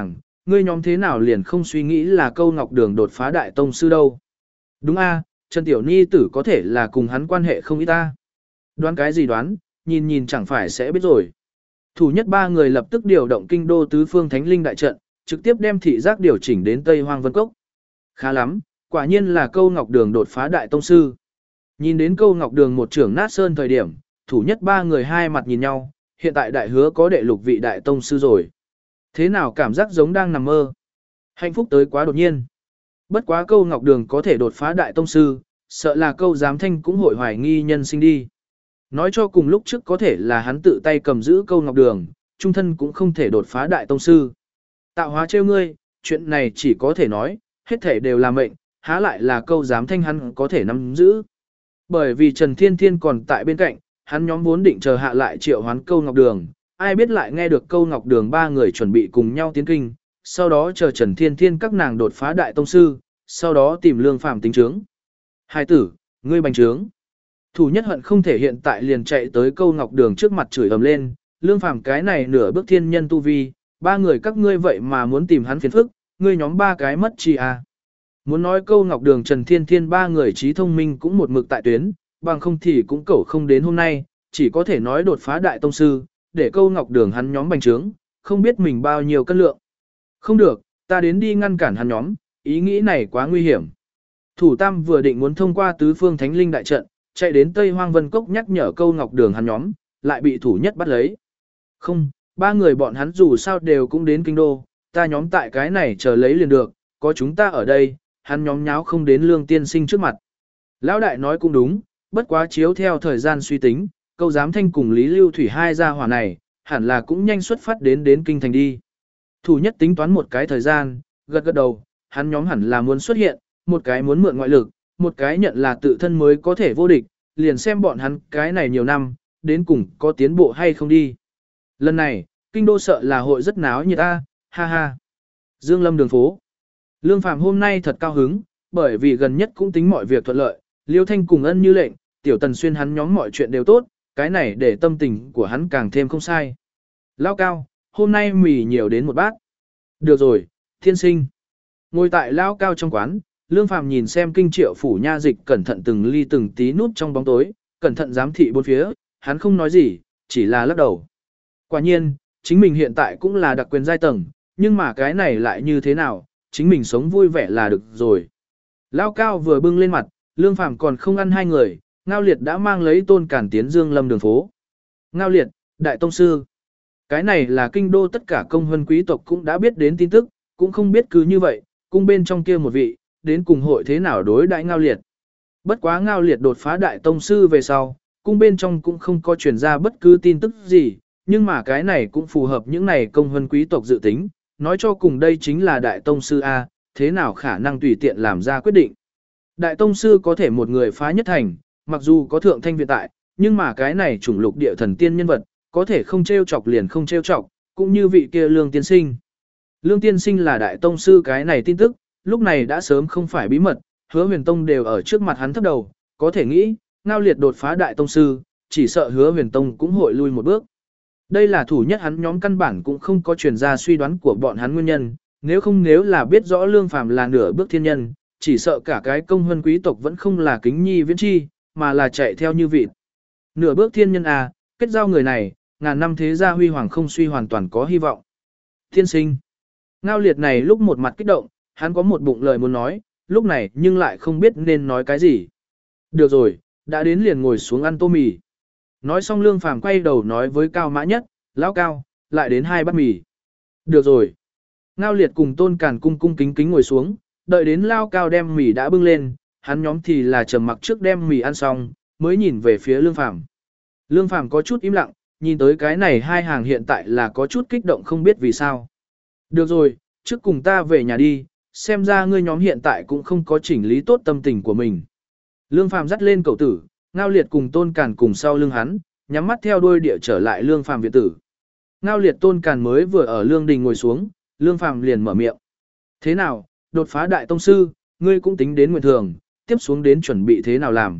ngươi nhóm thế nào liền không suy nghĩ là câu ngọc đường đột phá đại tông sư đâu. Đúng a, Trần Tiểu Ni tử có thể là cùng hắn quan hệ không ít ta. Đoán cái gì đoán, nhìn nhìn chẳng phải sẽ biết rồi. Thủ nhất ba người lập tức điều động kinh đô tứ phương thánh linh đại trận, trực tiếp đem thị giác điều chỉnh đến Tây Hoang Vân Cốc. Khá lắm, quả nhiên là câu ngọc đường đột phá đại tông sư. Nhìn đến câu ngọc đường một trưởng nát sơn thời điểm, thủ nhất ba người hai mặt nhìn nhau, hiện tại đại hứa có đệ lục vị đại tông sư rồi. Thế nào cảm giác giống đang nằm mơ. Hạnh phúc tới quá đột nhiên. Bất quá câu ngọc đường có thể đột phá đại tông sư, sợ là câu giám thanh cũng hội hoài nghi nhân sinh đi. Nói cho cùng lúc trước có thể là hắn tự tay cầm giữ câu ngọc đường, trung thân cũng không thể đột phá đại tông sư. Tạo hóa trêu ngươi, chuyện này chỉ có thể nói, hết thể đều là mệnh, há lại là câu giám thanh hắn có thể nắm giữ. Bởi vì Trần Thiên Thiên còn tại bên cạnh, hắn nhóm vốn định chờ hạ lại triệu hoán câu ngọc đường, ai biết lại nghe được câu ngọc đường ba người chuẩn bị cùng nhau tiến kinh, sau đó chờ Trần Thiên Thiên các nàng đột phá đại tông sư, sau đó tìm Lương Phàm tính trướng. Hai tử, ngươi bành trướng. Thủ nhất hận không thể hiện tại liền chạy tới câu ngọc đường trước mặt chửi ầm lên, Lương Phàm cái này nửa bước thiên nhân tu vi, ba người các ngươi vậy mà muốn tìm hắn phiền phức, ngươi nhóm ba cái mất chi à. Muốn nói câu ngọc đường Trần Thiên Thiên ba người trí thông minh cũng một mực tại tuyến, bằng không thì cũng cẩu không đến hôm nay, chỉ có thể nói đột phá đại tông sư, để câu ngọc đường hắn nhóm bành trướng, không biết mình bao nhiêu cân lượng. Không được, ta đến đi ngăn cản hắn nhóm, ý nghĩ này quá nguy hiểm. Thủ Tam vừa định muốn thông qua tứ phương thánh linh đại trận, chạy đến Tây Hoang Vân Cốc nhắc nhở câu ngọc đường hắn nhóm, lại bị thủ nhất bắt lấy. Không, ba người bọn hắn dù sao đều cũng đến kinh đô, ta nhóm tại cái này chờ lấy liền được, có chúng ta ở đây, hắn nhóm nháo không đến Lương tiên sinh trước mặt. Lão đại nói cũng đúng, bất quá chiếu theo thời gian suy tính, câu giám thanh cùng Lý Lưu Thủy hai gia hỏa này, hẳn là cũng nhanh xuất phát đến đến kinh thành đi. Thủ nhất tính toán một cái thời gian, gật gật đầu, hắn nhóm hẳn là muốn xuất hiện, một cái muốn mượn ngoại lực, một cái nhận là tự thân mới có thể vô địch, liền xem bọn hắn cái này nhiều năm, đến cùng có tiến bộ hay không đi. Lần này, kinh đô sợ là hội rất náo nhiệt ta, ha ha. Dương Lâm đường phố. Lương Phàm hôm nay thật cao hứng, bởi vì gần nhất cũng tính mọi việc thuận lợi, Liêu Thanh cùng Ân Như Lệnh, Tiểu Tần Xuyên hắn nhóm mọi chuyện đều tốt, cái này để tâm tình của hắn càng thêm không sai. Lao Cao, hôm nay mì nhiều đến một bát. Được rồi, thiên sinh. Ngồi tại Lao Cao trong quán, Lương Phàm nhìn xem kinh triệu phủ nha dịch cẩn thận từng ly từng tí nút trong bóng tối, cẩn thận giám thị bốn phía, hắn không nói gì, chỉ là lắc đầu. Quả nhiên, chính mình hiện tại cũng là đặc quyền giai tầng, nhưng mà cái này lại như thế nào, chính mình sống vui vẻ là được rồi. Lao Cao vừa bưng lên mặt, Lương Phàm còn không ăn hai người, Ngao Liệt đã mang lấy Tôn Cản tiến Dương Lâm đường phố. Ngao Liệt, đại tông sư. Cái này là kinh đô tất cả công huân quý tộc cũng đã biết đến tin tức, cũng không biết cứ như vậy, cung bên trong kia một vị, đến cùng hội thế nào đối đãi Ngao Liệt. Bất quá Ngao Liệt đột phá đại tông sư về sau, cung bên trong cũng không có truyền ra bất cứ tin tức gì, nhưng mà cái này cũng phù hợp những này công huân quý tộc dự tính, nói cho cùng đây chính là đại tông sư A, thế nào khả năng tùy tiện làm ra quyết định. Đại tông sư có thể một người phá nhất thành, mặc dù có thượng thanh viện tại, nhưng mà cái này chủng lục địa thần tiên nhân vật, có thể không trêu chọc liền không trêu chọc, cũng như vị kia Lương tiên sinh. Lương tiên sinh là đại tông sư cái này tin tức, lúc này đã sớm không phải bí mật, Hứa Huyền Tông đều ở trước mặt hắn thấp đầu, có thể nghĩ, Ngao Liệt đột phá đại tông sư, chỉ sợ Hứa Huyền Tông cũng hội lui một bước. Đây là thủ nhất hắn nhóm căn bản cũng không có truyền ra suy đoán của bọn hắn nguyên nhân, nếu không nếu là biết rõ Lương Phàm là nửa bước thiên nhân, chỉ sợ cả cái công huân quý tộc vẫn không là kính nhi viễn chi, mà là chạy theo như vịt. Nửa bước thiên nhân à, kết giao người này, ngàn năm thế gia huy hoàng không suy hoàn toàn có hy vọng. Thiên sinh. Ngao Liệt này lúc một mặt kích động, hắn có một bụng lời muốn nói, lúc này nhưng lại không biết nên nói cái gì. Được rồi, đã đến liền ngồi xuống ăn tô mì. Nói xong Lương Phàm quay đầu nói với Cao Mã Nhất, lão Cao, lại đến hai bát mì. Được rồi. Ngao Liệt cùng Tôn Càn cung cung kính kính ngồi xuống, đợi đến Lao Cao đem mì đã bưng lên, hắn nhóm thì là trầm mặc trước đem mì ăn xong, mới nhìn về phía Lương Phàm. Lương Phàm có chút im lặng, nhìn tới cái này hai hàng hiện tại là có chút kích động không biết vì sao. Được rồi, trước cùng ta về nhà đi, xem ra ngươi nhóm hiện tại cũng không có chỉnh lý tốt tâm tình của mình. Lương Phàm dắt lên cậu tử, Ngao Liệt cùng Tôn Càn cùng sau lưng hắn, nhắm mắt theo đuôi địa trở lại Lương Phàm viện tử. Ngao Liệt Tôn Càn mới vừa ở Lương Đình ngồi xuống, Lương Phàm liền mở miệng. Thế nào, đột phá đại tông sư, ngươi cũng tính đến nguyện thường, tiếp xuống đến chuẩn bị thế nào làm?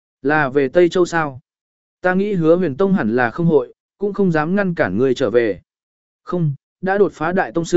Là về Tây Châu sao? Ta nghĩ Hứa Huyền Tông hẳn là không hội, cũng không dám ngăn cản ngươi trở về. Không, đã đột phá đại tông sư,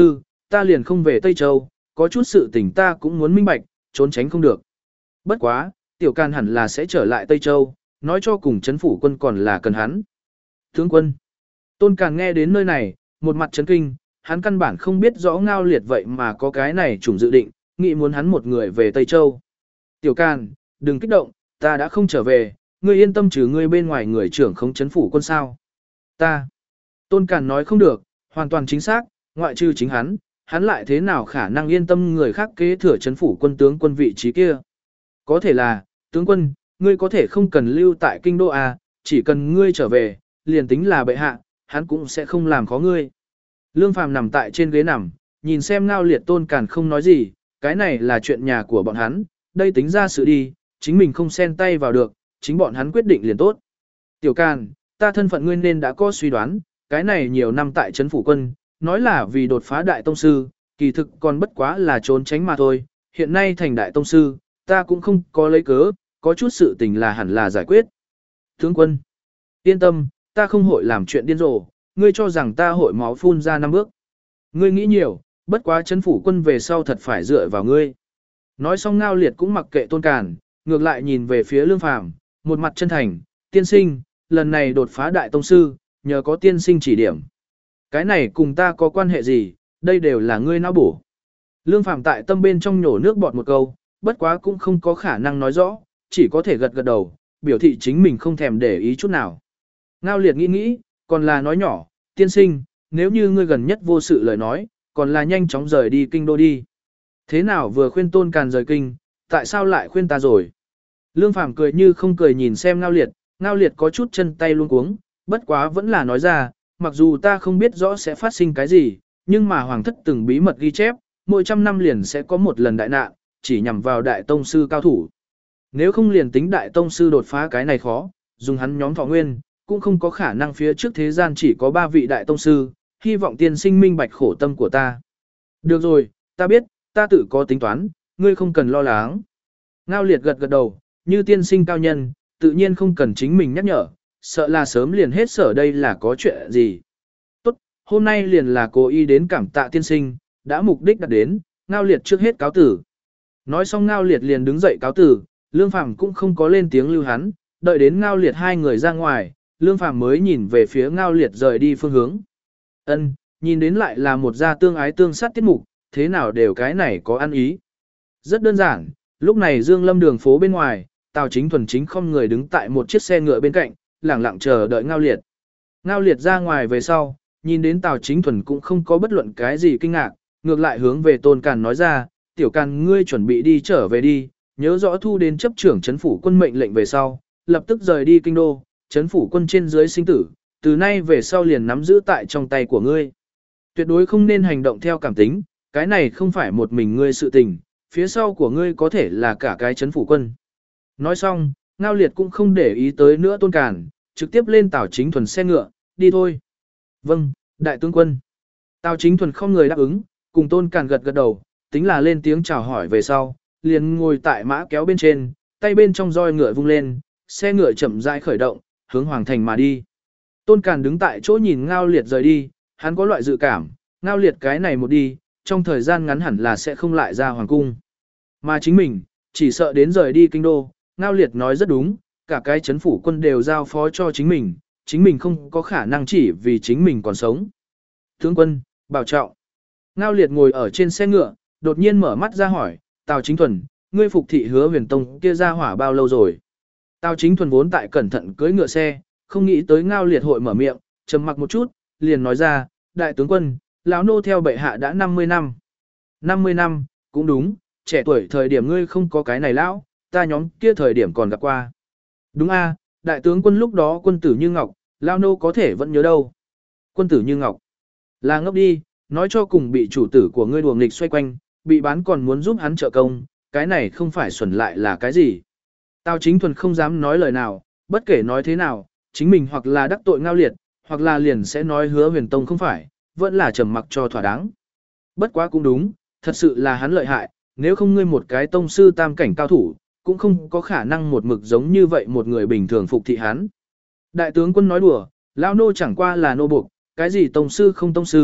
ta liền không về Tây Châu, có chút sự tình ta cũng muốn minh bạch, trốn tránh không được. Bất quá, tiểu can hẳn là sẽ trở lại Tây Châu, nói cho cùng chấn phủ quân còn là cần hắn. Tướng quân, Tôn Càn nghe đến nơi này, một mặt chấn kinh, hắn căn bản không biết rõ Ngao Liệt vậy mà có cái này chủng dự định, nghĩ muốn hắn một người về Tây Châu. Tiểu Càn, đừng kích động, ta đã không trở về, ngươi yên tâm trừ ngươi bên ngoài người trưởng không chấn phủ quân sao. Ta, Tôn Càn nói không được, hoàn toàn chính xác, ngoại trừ chính hắn, hắn lại thế nào khả năng yên tâm người khác kế thừa chấn phủ quân tướng quân vị trí kia. Có thể là, tướng quân, ngươi có thể không cần lưu tại kinh đô à, chỉ cần ngươi trở về, liền tính là bệ hạ, hắn cũng sẽ không làm khó ngươi. Lương Phàm nằm tại trên ghế nằm, nhìn xem Ngao Liệt Tôn Càn không nói gì, cái này là chuyện nhà của bọn hắn, đây tính ra sự đi, chính mình không xen tay vào được, chính bọn hắn quyết định liền tốt. Tiểu Càn, ta thân phận ngươi nên đã có suy đoán, cái này nhiều năm tại trấn phủ quân, nói là vì đột phá đại tông sư, kỳ thực còn bất quá là trốn tránh mà thôi, hiện nay thành đại tông sư, ta cũng không có lấy cớ, có chút sự tình là hẳn là giải quyết. Tướng quân, yên tâm, ta không hội làm chuyện điên rồ, ngươi cho rằng ta hội máu phun ra năm bước. Ngươi nghĩ nhiều, bất quá chấn phủ quân về sau thật phải dựa vào ngươi. Nói xong Ngao Liệt cũng mặc kệ Tôn Càn, ngược lại nhìn về phía Lương Phàm, một mặt chân thành, tiên sinh, lần này đột phá đại tông sư, nhờ có tiên sinh chỉ điểm. Cái này cùng ta có quan hệ gì, đây đều là ngươi não bổ. Lương Phàm tại tâm bên trong nhổ nước bọt một câu, bất quá cũng không có khả năng nói rõ, chỉ có thể gật gật đầu, biểu thị chính mình không thèm để ý chút nào. Ngao Liệt nghĩ nghĩ, còn là nói nhỏ, tiên sinh, nếu như ngươi gần nhất vô sự lời nói, còn là nhanh chóng rời đi kinh đô đi. Thế nào vừa khuyên Tôn Càn rời kinh, tại sao lại khuyên ta rồi? Lương Phàm cười như không cười nhìn xem Ngao Liệt, Ngao Liệt có chút chân tay luống cuống, bất quá vẫn là nói ra, mặc dù ta không biết rõ sẽ phát sinh cái gì, nhưng mà Hoàng thất từng bí mật ghi chép, mỗi trăm năm liền sẽ có một lần đại nạn, chỉ nhằm vào đại tông sư cao thủ. Nếu không liền tính đại tông sư đột phá cái này khó, dùng hắn nhóm thọ nguyên, cũng không có khả năng phía trước thế gian chỉ có ba vị đại tông sư, hy vọng tiên sinh minh bạch khổ tâm của ta. Được rồi, ta biết, ta tự có tính toán, ngươi không cần lo lắng. Ngao Liệt gật gật đầu, như tiên sinh cao nhân, tự nhiên không cần chính mình nhắc nhở, sợ là sớm liền hết sở đây là có chuyện gì. Tốt, hôm nay liền là cố ý đến cảm tạ tiên sinh, đã mục đích đạt đến, Ngao Liệt trước hết cáo tử. Nói xong Ngao Liệt liền đứng dậy cáo tử, Lương Phàm cũng không có lên tiếng lưu hắn, đợi đến Ngao Liệt hai người ra ngoài, Lương Phàm mới nhìn về phía Ngao Liệt rời đi phương hướng. Ân, nhìn đến lại là một gia tương ái tương sát tiết mục, thế nào đều cái này có ăn ý. Rất đơn giản, lúc này Dương Lâm đường phố bên ngoài, Tào Chính Thuần chính không người đứng tại một chiếc xe ngựa bên cạnh, lẳng lặng chờ đợi Ngao Liệt. Ngao Liệt ra ngoài về sau, nhìn đến Tào Chính Thuần cũng không có bất luận cái gì kinh ngạc, ngược lại hướng về Tôn Càn nói ra, tiểu Càn ngươi chuẩn bị đi trở về đi, nhớ rõ thu đến chấp trưởng trấn phủ quân mệnh lệnh về sau, lập tức rời đi kinh đô, trấn phủ quân trên dưới sinh tử, từ nay về sau liền nắm giữ tại trong tay của ngươi. Tuyệt đối không nên hành động theo cảm tính, cái này không phải một mình ngươi sự tình, phía sau của ngươi có thể là cả cái trấn phủ quân. Nói xong, Ngao Liệt cũng không để ý tới nữa Tôn Càn, trực tiếp lên Tào Chính Thuần xe ngựa, đi thôi. Vâng, đại tướng quân. Tào Chính Thuần không người đáp ứng, cùng Tôn Càn gật gật đầu, tính là lên tiếng chào hỏi về sau, liền ngồi tại mã kéo bên trên, tay bên trong roi ngựa vung lên, xe ngựa chậm rãi khởi động, hướng Hoàng thành mà đi. Tôn Càn đứng tại chỗ nhìn Ngao Liệt rời đi, hắn có loại dự cảm, Ngao Liệt cái này một đi, trong thời gian ngắn hẳn là sẽ không lại ra hoàng cung. Mà chính mình, chỉ sợ đến rời đi kinh đô, Ngao Liệt nói rất đúng, cả cái chấn phủ quân đều giao phó cho chính mình, chính mình không có khả năng chỉ vì chính mình còn sống. Tướng quân, bảo trọng. Ngao Liệt ngồi ở trên xe ngựa, đột nhiên mở mắt ra hỏi, Tào Chính Thuần, ngươi phục thị Hứa Huyền Tông kia ra hỏa bao lâu rồi? Tào Chính Thuần vốn tại cẩn thận cưỡi ngựa xe, không nghĩ tới Ngao Liệt hội mở miệng, trầm mặc một chút, liền nói ra, đại tướng quân, lão nô theo bệ hạ đã năm mươi năm. năm mươi năm, cũng đúng, trẻ tuổi thời điểm ngươi không có cái này lão, ta nhóm kia thời điểm còn gặp qua. Đúng a, đại tướng quân lúc đó quân tử như ngọc, lão nô có thể vẫn nhớ đâu. Quân tử như ngọc. Là ngốc đi, nói cho cùng bị chủ tử của ngươi đùa nghịch xoay quanh, bị bán còn muốn giúp hắn trợ công, cái này không phải xuẩn lại là cái gì. Tào Chính Thuần không dám nói lời nào, bất kể nói thế nào, chính mình hoặc là đắc tội Ngao Liệt, hoặc là liền sẽ nói Hứa Huyền Tông không phải, vẫn là trầm mặc cho thỏa đáng. Bất quá cũng đúng, thật sự là hắn lợi hại, nếu không ngươi một cái tông sư tam cảnh cao thủ, cũng không có khả năng một mực giống như vậy một người bình thường phục thị hắn. Đại tướng quân nói đùa, lão nô chẳng qua là nô buộc, cái gì tông sư không tông sư,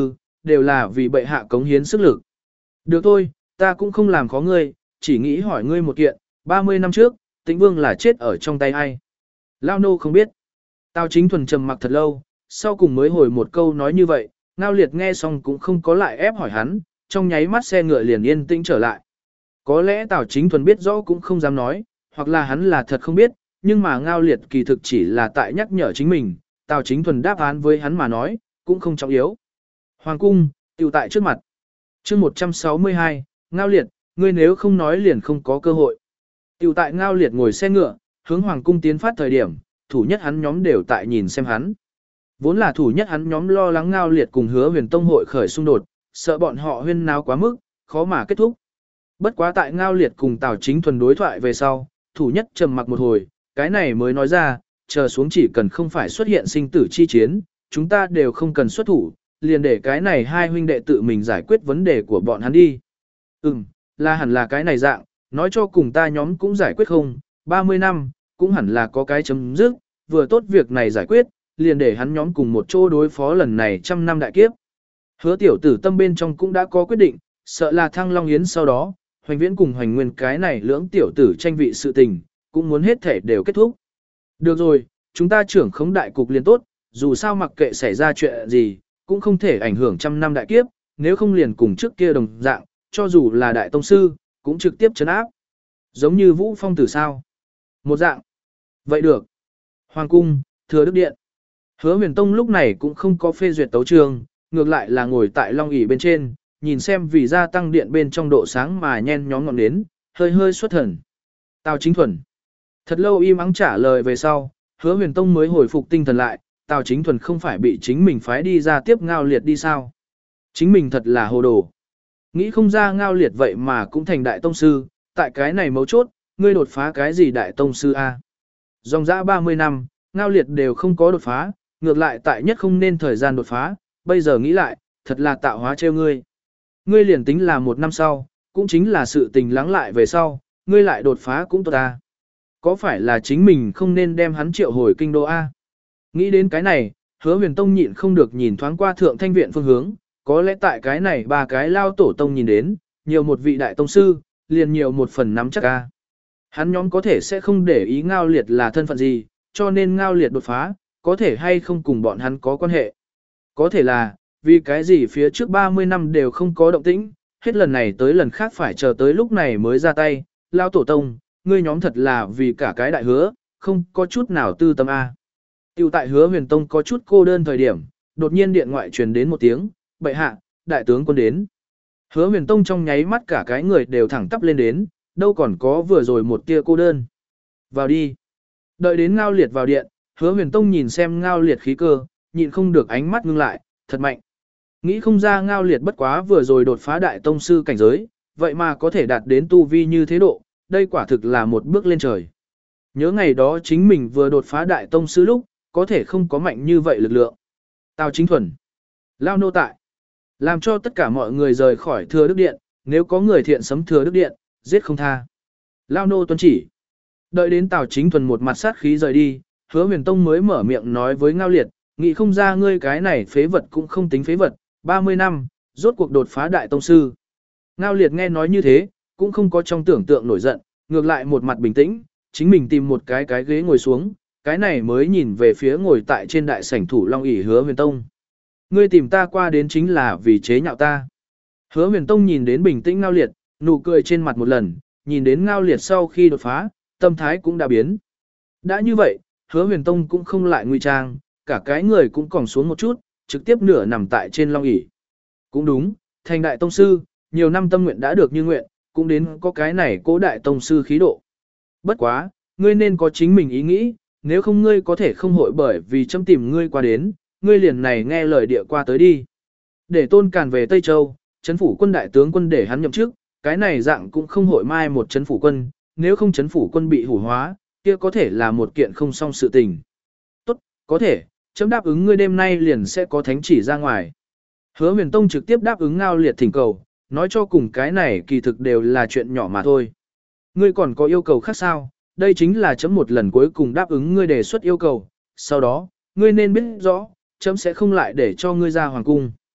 đều là vì bệ hạ cống hiến sức lực. Được thôi, ta cũng không làm khó ngươi, chỉ nghĩ hỏi ngươi một kiện, ba mươi năm trước, Tĩnh Vương là chết ở trong tay ai? Lao nô không biết. Tào Chính Thuần trầm mặc thật lâu, sau cùng mới hồi một câu nói như vậy, Ngao Liệt nghe xong cũng không có lại ép hỏi hắn, trong nháy mắt xe ngựa liền yên tĩnh trở lại. Có lẽ Tào Chính Thuần biết rõ cũng không dám nói, hoặc là hắn là thật không biết, nhưng mà Ngao Liệt kỳ thực chỉ là tại nhắc nhở chính mình, Tào Chính Thuần đáp án với hắn mà nói, cũng không trọng yếu. Hoàng cung, tiểu tại trước mặt. Chương một trăm sáu mươi hai, Ngao Liệt, ngươi nếu không nói liền không có cơ hội. Tiểu tại Ngao Liệt ngồi xe ngựa, hướng Hoàng cung tiến phát thời điểm, thủ nhất hắn nhóm đều tại nhìn xem hắn. Vốn là thủ nhất hắn nhóm lo lắng Ngao Liệt cùng Hứa Huyền Tông hội khởi xung đột, sợ bọn họ huyên náo quá mức, khó mà kết thúc. Bất quá tại Ngao Liệt cùng Tào Chính Thuần đối thoại về sau, thủ nhất trầm mặc một hồi, cái này mới nói ra, chờ xuống chỉ cần không phải xuất hiện sinh tử chi chiến, chúng ta đều không cần xuất thủ, liền để cái này hai huynh đệ tự mình giải quyết vấn đề của bọn hắn đi. Ừm, là hẳn là cái này dạng, nói cho cùng ta nhóm cũng giải quyết không, ba mươi năm, cũng hẳn là có cái chấm dứt, vừa tốt việc này giải quyết, liền để hắn nhóm cùng một chỗ đối phó lần này trăm năm đại kiếp. Hứa tiểu tử tâm bên trong cũng đã có quyết định, sợ là Thăng Long Yến sau đó, Hoành Viễn cùng Hoành Nguyên cái này lưỡng tiểu tử tranh vị sự tình, cũng muốn hết thể đều kết thúc. Được rồi, chúng ta trưởng khống đại cục liền tốt, dù sao mặc kệ xảy ra chuyện gì, cũng không thể ảnh hưởng trăm năm đại kiếp, nếu không liền cùng trước kia đồng dạng, cho dù là đại tông sư, cũng trực tiếp chấn áp. Giống như Vũ Phong tử sao? Một dạng. Vậy được. Hoàng cung, Thừa Đức Điện. Hứa Huyền Tông lúc này cũng không có phê duyệt tấu trường, ngược lại là ngồi tại long ỷ bên trên, nhìn xem vì gia tăng điện bên trong độ sáng mà nhen nhóm ngọn nến, hơi hơi xuất thần. Tào Chính Thuần. Thật lâu im ắng trả lời về sau, Hứa Huyền Tông mới hồi phục tinh thần lại, Tào Chính Thuần không phải bị chính mình phái đi ra tiếp Ngao Liệt đi sao? Chính mình thật là hồ đồ. Nghĩ không ra Ngao Liệt vậy mà cũng thành đại tông sư, tại cái này mấu chốt, ngươi đột phá cái gì đại tông sư a? Dòng dã ba mươi năm, Ngao Liệt đều không có đột phá, ngược lại tại nhất không nên thời gian đột phá, bây giờ nghĩ lại, thật là tạo hóa trêu ngươi. Ngươi liền tính là một năm sau, cũng chính là sự tình lắng lại về sau, ngươi lại đột phá cũng tốt ta. Có phải là chính mình không nên đem hắn triệu hồi kinh đô A? Nghĩ đến cái này, Hứa Huyền Tông nhịn không được nhìn thoáng qua thượng thanh viện phương hướng, có lẽ tại cái này ba cái lao tổ tông nhìn đến, nhiều một vị đại tông sư, liền nhiều một phần nắm chắc A. Hắn nhóm có thể sẽ không để ý Ngao Liệt là thân phận gì, cho nên Ngao Liệt đột phá, có thể hay không cùng bọn hắn có quan hệ. Có thể là, vì cái gì phía trước ba mươi năm đều không có động tĩnh, hết lần này tới lần khác phải chờ tới lúc này mới ra tay, lao tổ tông, ngươi nhóm thật là vì cả cái đại hứa, không có chút nào tư tâm A. Tiểu tại Hứa Huyền Tông có chút cô đơn thời điểm, đột nhiên điện ngoại truyền đến một tiếng, bệ hạ, đại tướng quân đến. Hứa Huyền Tông trong nháy mắt cả cái người đều thẳng tắp lên đến, đâu còn có vừa rồi một tia cô đơn. Vào đi. Đợi đến Ngao Liệt vào điện, Hứa Huyền Tông nhìn xem Ngao Liệt khí cơ, nhịn không được ánh mắt ngưng lại, thật mạnh. Nghĩ không ra Ngao Liệt bất quá vừa rồi đột phá đại tông sư cảnh giới, vậy mà có thể đạt đến tu vi như thế độ, đây quả thực là một bước lên trời. Nhớ ngày đó chính mình vừa đột phá đại tông sư lúc, có thể không có mạnh như vậy lực lượng. Tào Chính Thuần. Lao nô tại. Làm cho tất cả mọi người rời khỏi Thừa Đức Điện, nếu có người thiện sấm Thừa Đức Điện, giết không tha. Lao nô tuân chỉ. Đợi đến Tào Chính Thuần một mặt sát khí rời đi, Hứa Huyền Tông mới mở miệng nói với Ngao Liệt, nghĩ không ra ngươi cái này phế vật cũng không tính phế vật, ba mươi năm, rốt cuộc đột phá đại tông sư. Ngao Liệt nghe nói như thế, cũng không có trong tưởng tượng nổi giận, ngược lại một mặt bình tĩnh, chính mình tìm một cái cái ghế ngồi xuống, cái này mới nhìn về phía ngồi tại trên đại sảnh thủ long ỷ Hứa Huyền Tông. Ngươi tìm ta qua đến chính là vì chế nhạo ta. Hứa Huyền Tông nhìn đến bình tĩnh Ngao Liệt, nụ cười trên mặt một lần, nhìn đến Ngao Liệt sau khi đột phá, tâm thái cũng đã biến. Đã như vậy, Hứa Huyền Tông cũng không lại ngụy trang, cả cái người cũng còng xuống một chút, trực tiếp nửa nằm tại trên long ỷ. Cũng đúng, thành đại tông sư, nhiều năm tâm nguyện đã được như nguyện, cũng đến có cái này cố đại tông sư khí độ. Bất quá, ngươi nên có chính mình ý nghĩ, nếu không ngươi có thể không hội bởi vì chấm tìm ngươi qua đến, ngươi liền này nghe lời địa qua tới đi. Để Tôn Càn về Tây Châu, chấn phủ quân đại tướng quân để hắn nhậm chức, cái này dạng cũng không hội mai một chấn phủ quân, nếu không chấn phủ quân bị hủ hóa, kia có thể là một kiện không xong sự tình. Tốt, có thể, chấm đáp ứng ngươi đêm nay liền sẽ có thánh chỉ ra ngoài. Hứa Huyền Tông trực tiếp đáp ứng Ngao Liệt thỉnh cầu, nói cho cùng cái này kỳ thực đều là chuyện nhỏ mà thôi. Ngươi còn có yêu cầu khác sao? Đây chính là chấm một lần cuối cùng đáp ứng ngươi đề xuất yêu cầu, sau đó, ngươi nên biết rõ, chấm sẽ không lại để cho ngươi ra hoàng cung.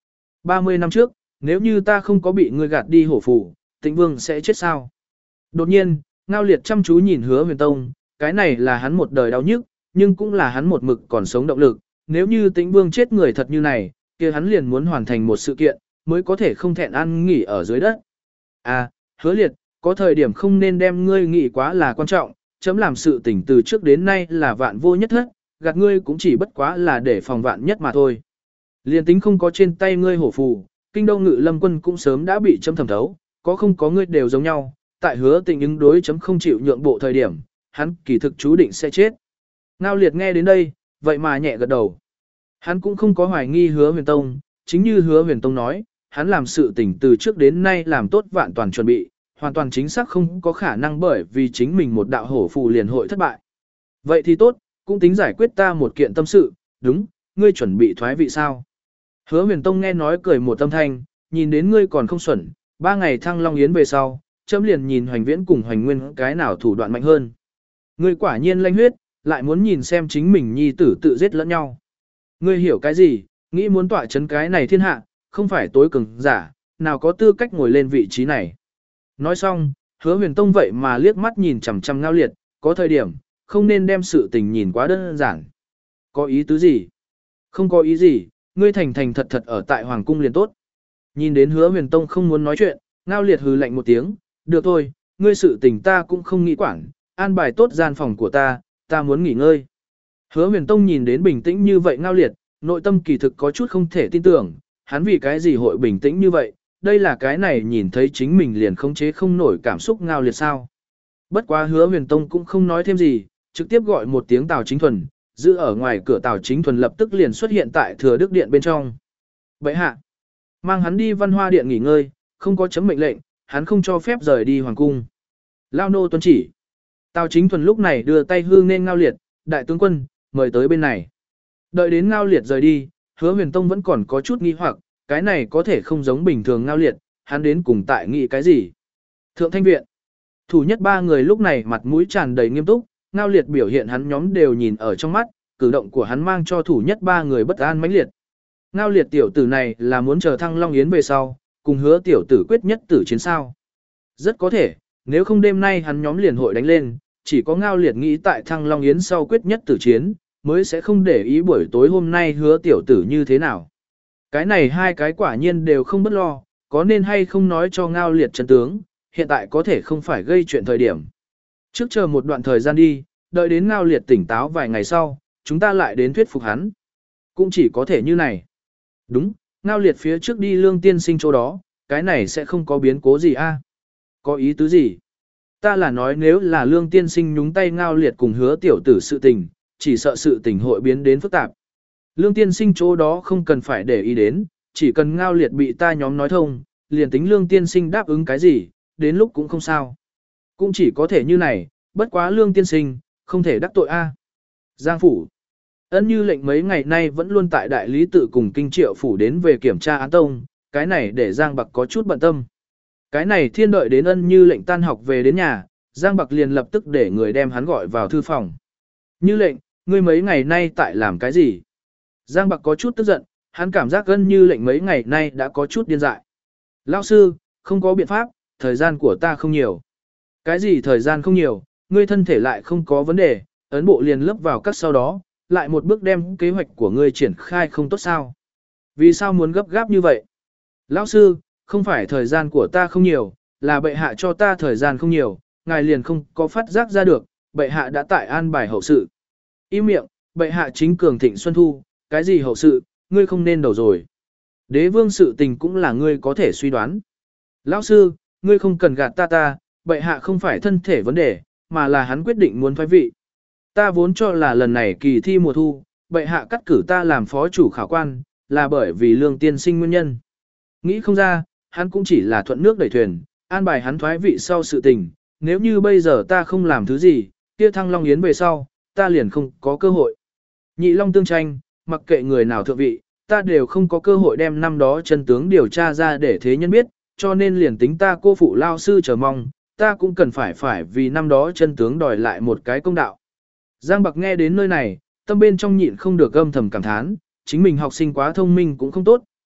ba mươi năm trước, nếu như ta không có bị ngươi gạt đi hổ phủ, Tĩnh Vương sẽ chết sao? Đột nhiên, Ngao Liệt chăm chú nhìn Hứa Huyền Tông, cái này là hắn một đời đau nhức, nhưng cũng là hắn một mực còn sống động lực, nếu như Tĩnh Vương chết người thật như này, kia hắn liền muốn hoàn thành một sự kiện, mới có thể không thẹn ăn nghỉ ở dưới đất. À, Hứa Liệt, có thời điểm không nên đem ngươi nghĩ quá là quan trọng, chấm làm sự tình từ trước đến nay là vạn vô nhất hết, gạt ngươi cũng chỉ bất quá là để phòng vạn nhất mà thôi. Liên tính không có trên tay ngươi hổ phù, kinh đô ngự lâm quân cũng sớm đã bị chấm thẩm thấu, có không có ngươi đều giống nhau, tại Hứa Tình ứng đối chấm không chịu nhượng bộ thời điểm, hắn kỳ thực chú định sẽ chết. Ngao Liệt nghe đến đây, vậy mà nhẹ gật đầu. Hắn cũng không có hoài nghi Hứa Huyền Tông, chính như Hứa Huyền Tông nói, hắn làm sự tình từ trước đến nay làm tốt vạn toàn chuẩn bị, hoàn toàn chính xác không có khả năng bởi vì chính mình một đạo hổ phù liền hội thất bại. Vậy thì tốt, cũng tính giải quyết ta một kiện tâm sự, đúng, ngươi chuẩn bị thoái vị sao? Hứa Huyền Tông nghe nói cười một tâm thanh, nhìn đến ngươi còn không xuẩn, ba ngày thăng long yến về sau, chấm liền nhìn Hoành Viễn cùng Hoành Nguyên cái nào thủ đoạn mạnh hơn. Ngươi quả nhiên lanh huyết, lại muốn nhìn xem chính mình nhi tử tự giết lẫn nhau. Ngươi hiểu cái gì, nghĩ muốn tỏa chấn cái này thiên hạ, không phải tối cường giả, nào có tư cách ngồi lên vị trí này. Nói xong, Hứa Huyền Tông vậy mà liếc mắt nhìn chằm chằm Ngao Liệt, có thời điểm, không nên đem sự tình nhìn quá đơn giản. Có ý tứ gì? Không có ý gì, ngươi thành thành thật thật ở tại Hoàng Cung liền tốt. Nhìn đến Hứa Huyền Tông không muốn nói chuyện, Ngao Liệt hừ lạnh một tiếng, được thôi, ngươi sự tình ta cũng không nghĩ quản, an bài tốt gian phòng của ta, ta muốn nghỉ ngơi. Hứa Huyền Tông nhìn đến bình tĩnh như vậy Ngao Liệt, nội tâm kỳ thực có chút không thể tin tưởng, hắn vì cái gì hội bình tĩnh như vậy, đây là cái này nhìn thấy chính mình liền khống chế không nổi cảm xúc Ngao Liệt sao. Bất quá Hứa Huyền Tông cũng không nói thêm gì, trực tiếp gọi một tiếng Tào Chính Thuần, giữ ở ngoài cửa Tào Chính Thuần lập tức liền xuất hiện tại Thừa Đức Điện bên trong. Bệ hạ, mang hắn đi Văn Hoa Điện nghỉ ngơi, không có chấm mệnh lệnh, hắn không cho phép rời đi Hoàng Cung. Lao nô tuân chỉ. Tào Chính Thuần lúc này đưa tay hương nên Ngao Liệt, đại tướng quân, mời tới bên này. Đợi đến Ngao Liệt rời đi, Hứa Huyền Tông vẫn còn có chút nghi hoặc, cái này có thể không giống bình thường Ngao Liệt, hắn đến cùng tại nghĩ cái gì. Thượng Thanh Viện. Thủ nhất ba người lúc này mặt mũi tràn đầy nghiêm túc, Ngao Liệt biểu hiện hắn nhóm đều nhìn ở trong mắt, cử động của hắn mang cho thủ nhất ba người bất an mãnh liệt. Ngao Liệt tiểu tử này là muốn chờ Thăng Long Yến về sau, cùng Hứa tiểu tử quyết nhất tử chiến sao. Rất có thể, nếu không đêm nay hắn nhóm liền hội đánh lên, chỉ có Ngao Liệt nghĩ tại Thăng Long Yến sau quyết nhất tử chiến, mới sẽ không để ý buổi tối hôm nay Hứa tiểu tử như thế nào. Cái này hai cái quả nhiên đều không bất lo, có nên hay không nói cho Ngao Liệt chân tướng, hiện tại có thể không phải gây chuyện thời điểm. Trước chờ một đoạn thời gian đi, đợi đến Ngao Liệt tỉnh táo vài ngày sau, chúng ta lại đến thuyết phục hắn. Cũng chỉ có thể như này. Đúng, Ngao Liệt phía trước đi Lương Tiên Sinh chỗ đó, cái này sẽ không có biến cố gì a? Có ý tứ gì? Ta là nói nếu là Lương Tiên Sinh nhúng tay Ngao Liệt cùng Hứa tiểu tử sự tình, chỉ sợ sự tình hội biến đến phức tạp. Lương Tiên Sinh chỗ đó không cần phải để ý đến, chỉ cần Ngao Liệt bị ta nhóm nói thông, liền tính Lương Tiên Sinh đáp ứng cái gì, đến lúc cũng không sao. Cũng chỉ có thể như này, bất quá Lương Tiên Sinh, không thể đắc tội a. Giang phủ. Ân Như lệnh mấy ngày nay vẫn luôn tại đại lý tự cùng kinh triệu phủ đến về kiểm tra án tông, cái này để Giang Bạc có chút bận tâm. Cái này thiên đợi đến Ân Như lệnh tan học về đến nhà, Giang Bạc liền lập tức để người đem hắn gọi vào thư phòng. Như lệnh, ngươi mấy ngày nay tại làm cái gì? Giang Bạc có chút tức giận, hắn cảm giác Ân Như lệnh mấy ngày nay đã có chút điên dại. Lão sư, không có biện pháp, thời gian của ta không nhiều. Cái gì thời gian không nhiều, ngươi thân thể lại không có vấn đề, ấn bộ liền lấp vào các sau đó, lại một bước đem kế hoạch của ngươi triển khai không tốt sao? Vì sao muốn gấp gáp như vậy? Lão sư, không phải thời gian của ta không nhiều, là bệ hạ cho ta thời gian không nhiều, ngài liền không có phát giác ra được, bệ hạ đã tại an bài hậu sự. Im miệng, bệ hạ chính cường thịnh xuân thu, cái gì hậu sự, ngươi không nên đầu rồi. Đế vương sự tình cũng là ngươi có thể suy đoán. Lão sư, ngươi không cần gạt ta ta, bệ hạ không phải thân thể vấn đề, mà là hắn quyết định muốn thoái vị. Ta vốn cho là lần này kỳ thi mùa thu, bệ hạ cắt cử ta làm phó chủ khảo quan, là bởi vì Lương Tiên Sinh nguyên nhân. Nghĩ không ra, hắn cũng chỉ là thuận nước đẩy thuyền, an bài hắn thoái vị sau sự tình, nếu như bây giờ ta không làm thứ gì, kia Thăng Long Yến về sau, ta liền không có cơ hội. Nhị Long tương tranh, mặc kệ người nào thượng vị, ta đều không có cơ hội đem năm đó chân tướng điều tra ra để thế nhân biết, cho nên liền tính ta cô phụ lao sư chờ mong, ta cũng cần phải phải vì năm đó chân tướng đòi lại một cái công đạo. Giang Bạc nghe đến nơi này, tâm bên trong nhịn không được âm thầm cảm thán, chính mình học sinh quá thông minh cũng không tốt,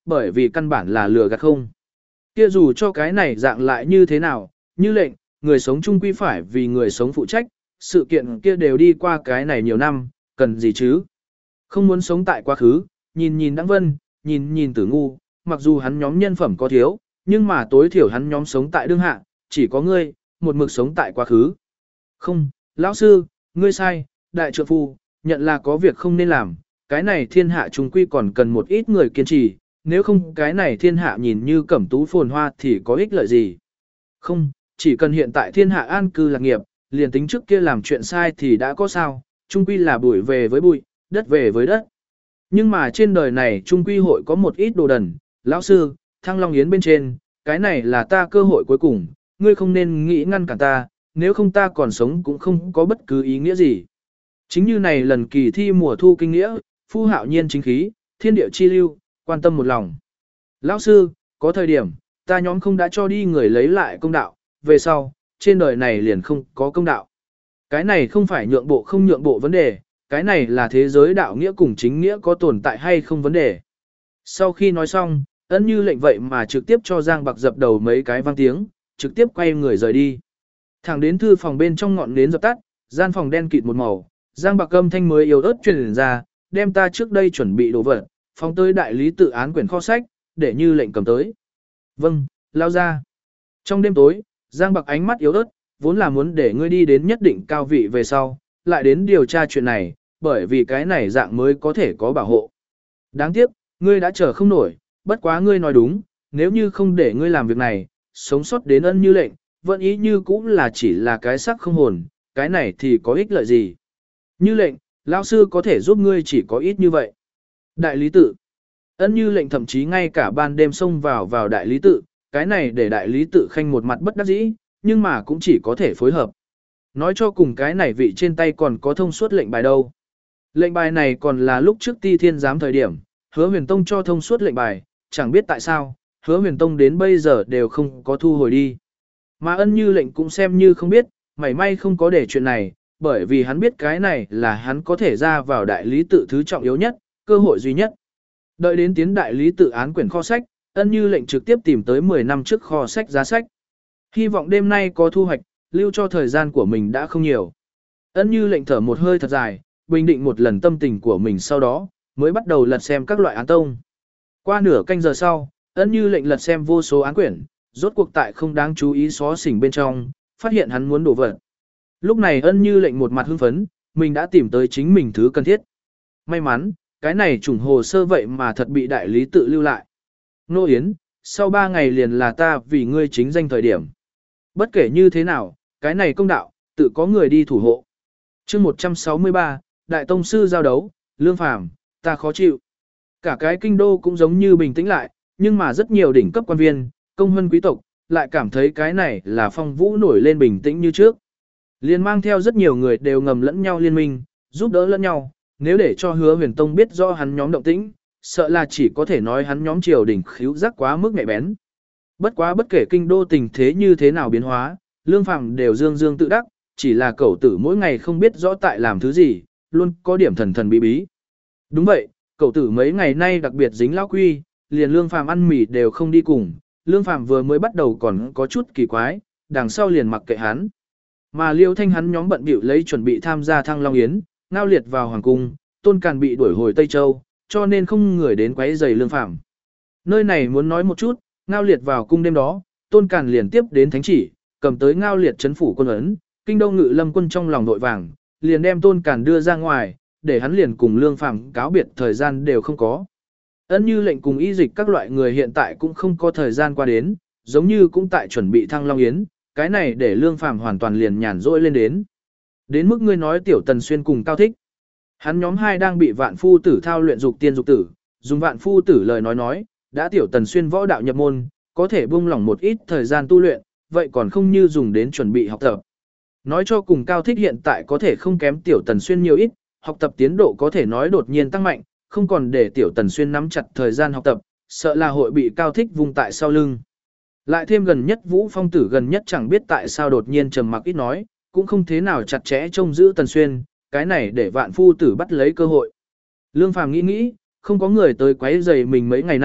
bởi vì căn bản là lừa gạt không. Kia dù cho cái này dạng lại như thế nào, như lệnh, người sống chung quy phải vì người sống phụ trách, sự kiện kia đều đi qua cái này nhiều năm, cần gì chứ? Không muốn sống tại quá khứ, nhìn nhìn Đăng Vân, nhìn nhìn Tử Ngu, mặc dù hắn nhóm nhân phẩm có thiếu, nhưng mà tối thiểu hắn nhóm sống tại đương hạ, chỉ có ngươi, một mực sống tại quá khứ. Không, lão sư, ngươi sai, đại trượng phu, nhận là có việc không nên làm, cái này thiên hạ chung quy còn cần một ít người kiên trì, nếu không cái này thiên hạ nhìn như cẩm tú phồn hoa thì có ích lợi gì. Không, chỉ cần hiện tại thiên hạ an cư lạc nghiệp, liền tính trước kia làm chuyện sai thì đã có sao, chung quy là bụi về với bụi, đất về với đất. Nhưng mà trên đời này chung quy hội có một ít đồ đần, lão sư, Thăng Long Yến bên trên, cái này là ta cơ hội cuối cùng, ngươi không nên nghĩ ngăn cản ta, nếu không ta còn sống cũng không có bất cứ ý nghĩa gì. Chính như này lần kỳ thi mùa thu kinh nghĩa, phu hạo nhiên chính khí, thiên địa chi lưu, quan tâm một lòng. Lão sư, có thời điểm, ta nhóm không đã cho đi người lấy lại công đạo, về sau, trên đời này liền không có công đạo. Cái này không phải nhượng bộ không nhượng bộ vấn đề, cái này là thế giới đạo nghĩa cùng chính nghĩa có tồn tại hay không vấn đề. Sau khi nói xong, Ân Như lệnh vậy mà trực tiếp cho Giang Bạc dập đầu mấy cái vang tiếng, trực tiếp quay người rời đi. Thẳng đến thư phòng bên trong ngọn nến dập tắt, gian phòng đen kịt một màu, Giang Bạc âm thanh mới yếu ớt truyền ra, đem ta trước đây chuẩn bị đồ vật, phóng tới đại lý tự án quyển kho sách, để Như lệnh cầm tới. Vâng, lao ra. Trong đêm tối, Giang Bạc ánh mắt yếu ớt, vốn là muốn để ngươi đi đến nhất định cao vị về sau, lại đến điều tra chuyện này, bởi vì cái này dạng mới có thể có bảo hộ. Đáng tiếc, ngươi đã chờ không nổi, bất quá ngươi nói đúng, nếu như không để ngươi làm việc này, sống sót đến Ân Như lệnh, vẫn ý như cũng là chỉ là cái xác không hồn, cái này thì có ích lợi gì. Như lệnh, lão sư có thể giúp ngươi chỉ có ít như vậy. Đại lý tự. Ân Như lệnh thậm chí ngay cả ban đêm xông vào vào đại lý tự, cái này để đại lý tự khanh một mặt bất đắc dĩ, nhưng mà cũng chỉ có thể phối hợp. Nói cho cùng cái này vị trên tay còn có thông suốt lệnh bài đâu. Lệnh bài này còn là lúc trước Ti Thiên giám thời điểm, Hứa Huyền Tông cho thông suốt lệnh bài, chẳng biết tại sao, Hứa Huyền Tông đến bây giờ đều không có thu hồi đi. Mà Ân Như lệnh cũng xem như không biết, mảy may không có để chuyện này, bởi vì hắn biết cái này là hắn có thể ra vào đại lý tự thứ trọng yếu nhất, cơ hội duy nhất. Đợi đến tiến đại lý tự án quyển kho sách, Ân Như lệnh trực tiếp tìm tới mười năm trước kho sách giá sách. Hy vọng đêm nay có thu hoạch, lưu cho thời gian của mình đã không nhiều. Ân Như lệnh thở một hơi thật dài, bình định một lần tâm tình của mình sau đó, mới bắt đầu lật xem các loại án tông. Qua nửa canh giờ sau, Ân Như lệnh lật xem vô số án quyển, rốt cuộc tại không đáng chú ý xó xỉnh bên trong, phát hiện hắn muốn đổ vật. Lúc này Ân Như lệnh một mặt hưng phấn, mình đã tìm tới chính mình thứ cần thiết. May mắn, cái này chủng hồ sơ vậy mà thật bị đại lý tự lưu lại. Nô Yến, sau ba ngày liền là ta vì ngươi chính danh thời điểm. Bất kể như thế nào, cái này công đạo, tự có người đi thủ hộ. chương một trăm sáu mươi ba, Đại Tông Sư giao đấu, Lương Phàm, ta khó chịu. Cả cái kinh đô cũng giống như bình tĩnh lại, nhưng mà rất nhiều đỉnh cấp quan viên, công huân quý tộc, lại cảm thấy cái này là phong vũ nổi lên bình tĩnh như trước. Liên mang theo rất nhiều người đều ngầm lẫn nhau liên minh, giúp đỡ lẫn nhau, nếu để cho Hứa Huyền Tông biết rõ hắn nhóm động tĩnh, sợ là chỉ có thể nói hắn nhóm triều đình khíu giác quá mức nhạy bén. Bất quá bất kể kinh đô tình thế như thế nào biến hóa, Lương Phàm đều dương dương tự đắc, chỉ là cậu tử mỗi ngày không biết rõ tại làm thứ gì, luôn có điểm thần thần bí bí. Đúng vậy, cậu tử mấy ngày nay đặc biệt dính lão quy, liền Lương Phàm ăn mì đều không đi cùng, Lương Phàm vừa mới bắt đầu còn có chút kỳ quái, đằng sau liền mặc kệ hắn. Mà Liêu Thanh hắn nhóm bận bịu lấy chuẩn bị tham gia Thăng Long Yến, Ngao Liệt vào hoàng cung, Tôn Càn bị đuổi hồi Tây Châu, cho nên không người đến quấy rầy Lương Phàm. Nơi này muốn nói một chút, Ngao Liệt vào cung đêm đó, Tôn Càn liền tiếp đến thánh chỉ, cầm tới Ngao Liệt trấn phủ quân ấn, kinh đô ngự lâm quân trong lòng nội vàng, liền đem Tôn Càn đưa ra ngoài, để hắn liền cùng Lương Phàm cáo biệt thời gian đều không có. Ân Như lệnh cùng y dịch các loại người hiện tại cũng không có thời gian qua đến, giống như cũng tại chuẩn bị Thăng Long Yến, cái này để Lương Phàm hoàn toàn liền nhàn rỗi lên đến. Đến mức ngươi nói Tiểu Tần Xuyên cùng Cao Thích. Hắn nhóm hai đang bị Vạn Phu Tử thao luyện dục tiên dục tử, dùng Vạn Phu Tử lời nói nói, đã Tiểu Tần Xuyên võ đạo nhập môn, có thể buông lỏng một ít thời gian tu luyện, vậy còn không như dùng đến chuẩn bị học tập. Nói cho cùng Cao Thích hiện tại có thể không kém Tiểu Tần Xuyên nhiều ít, học tập tiến độ có thể nói đột nhiên tăng mạnh, không còn để Tiểu Tần Xuyên nắm chặt thời gian học tập, sợ là hội bị Cao Thích vung tại sau lưng. Lại thêm gần nhất Vũ Phong Tử gần nhất chẳng biết tại sao đột nhiên trầm mặc ít nói, cũng không thế nào chặt chẽ trông giữ Tần Xuyên, cái này để Vạn Phu Tử bắt lấy cơ hội. Lương Phàm nghĩ nghĩ, không có người tới quấy rầy mình mấy ngày nay,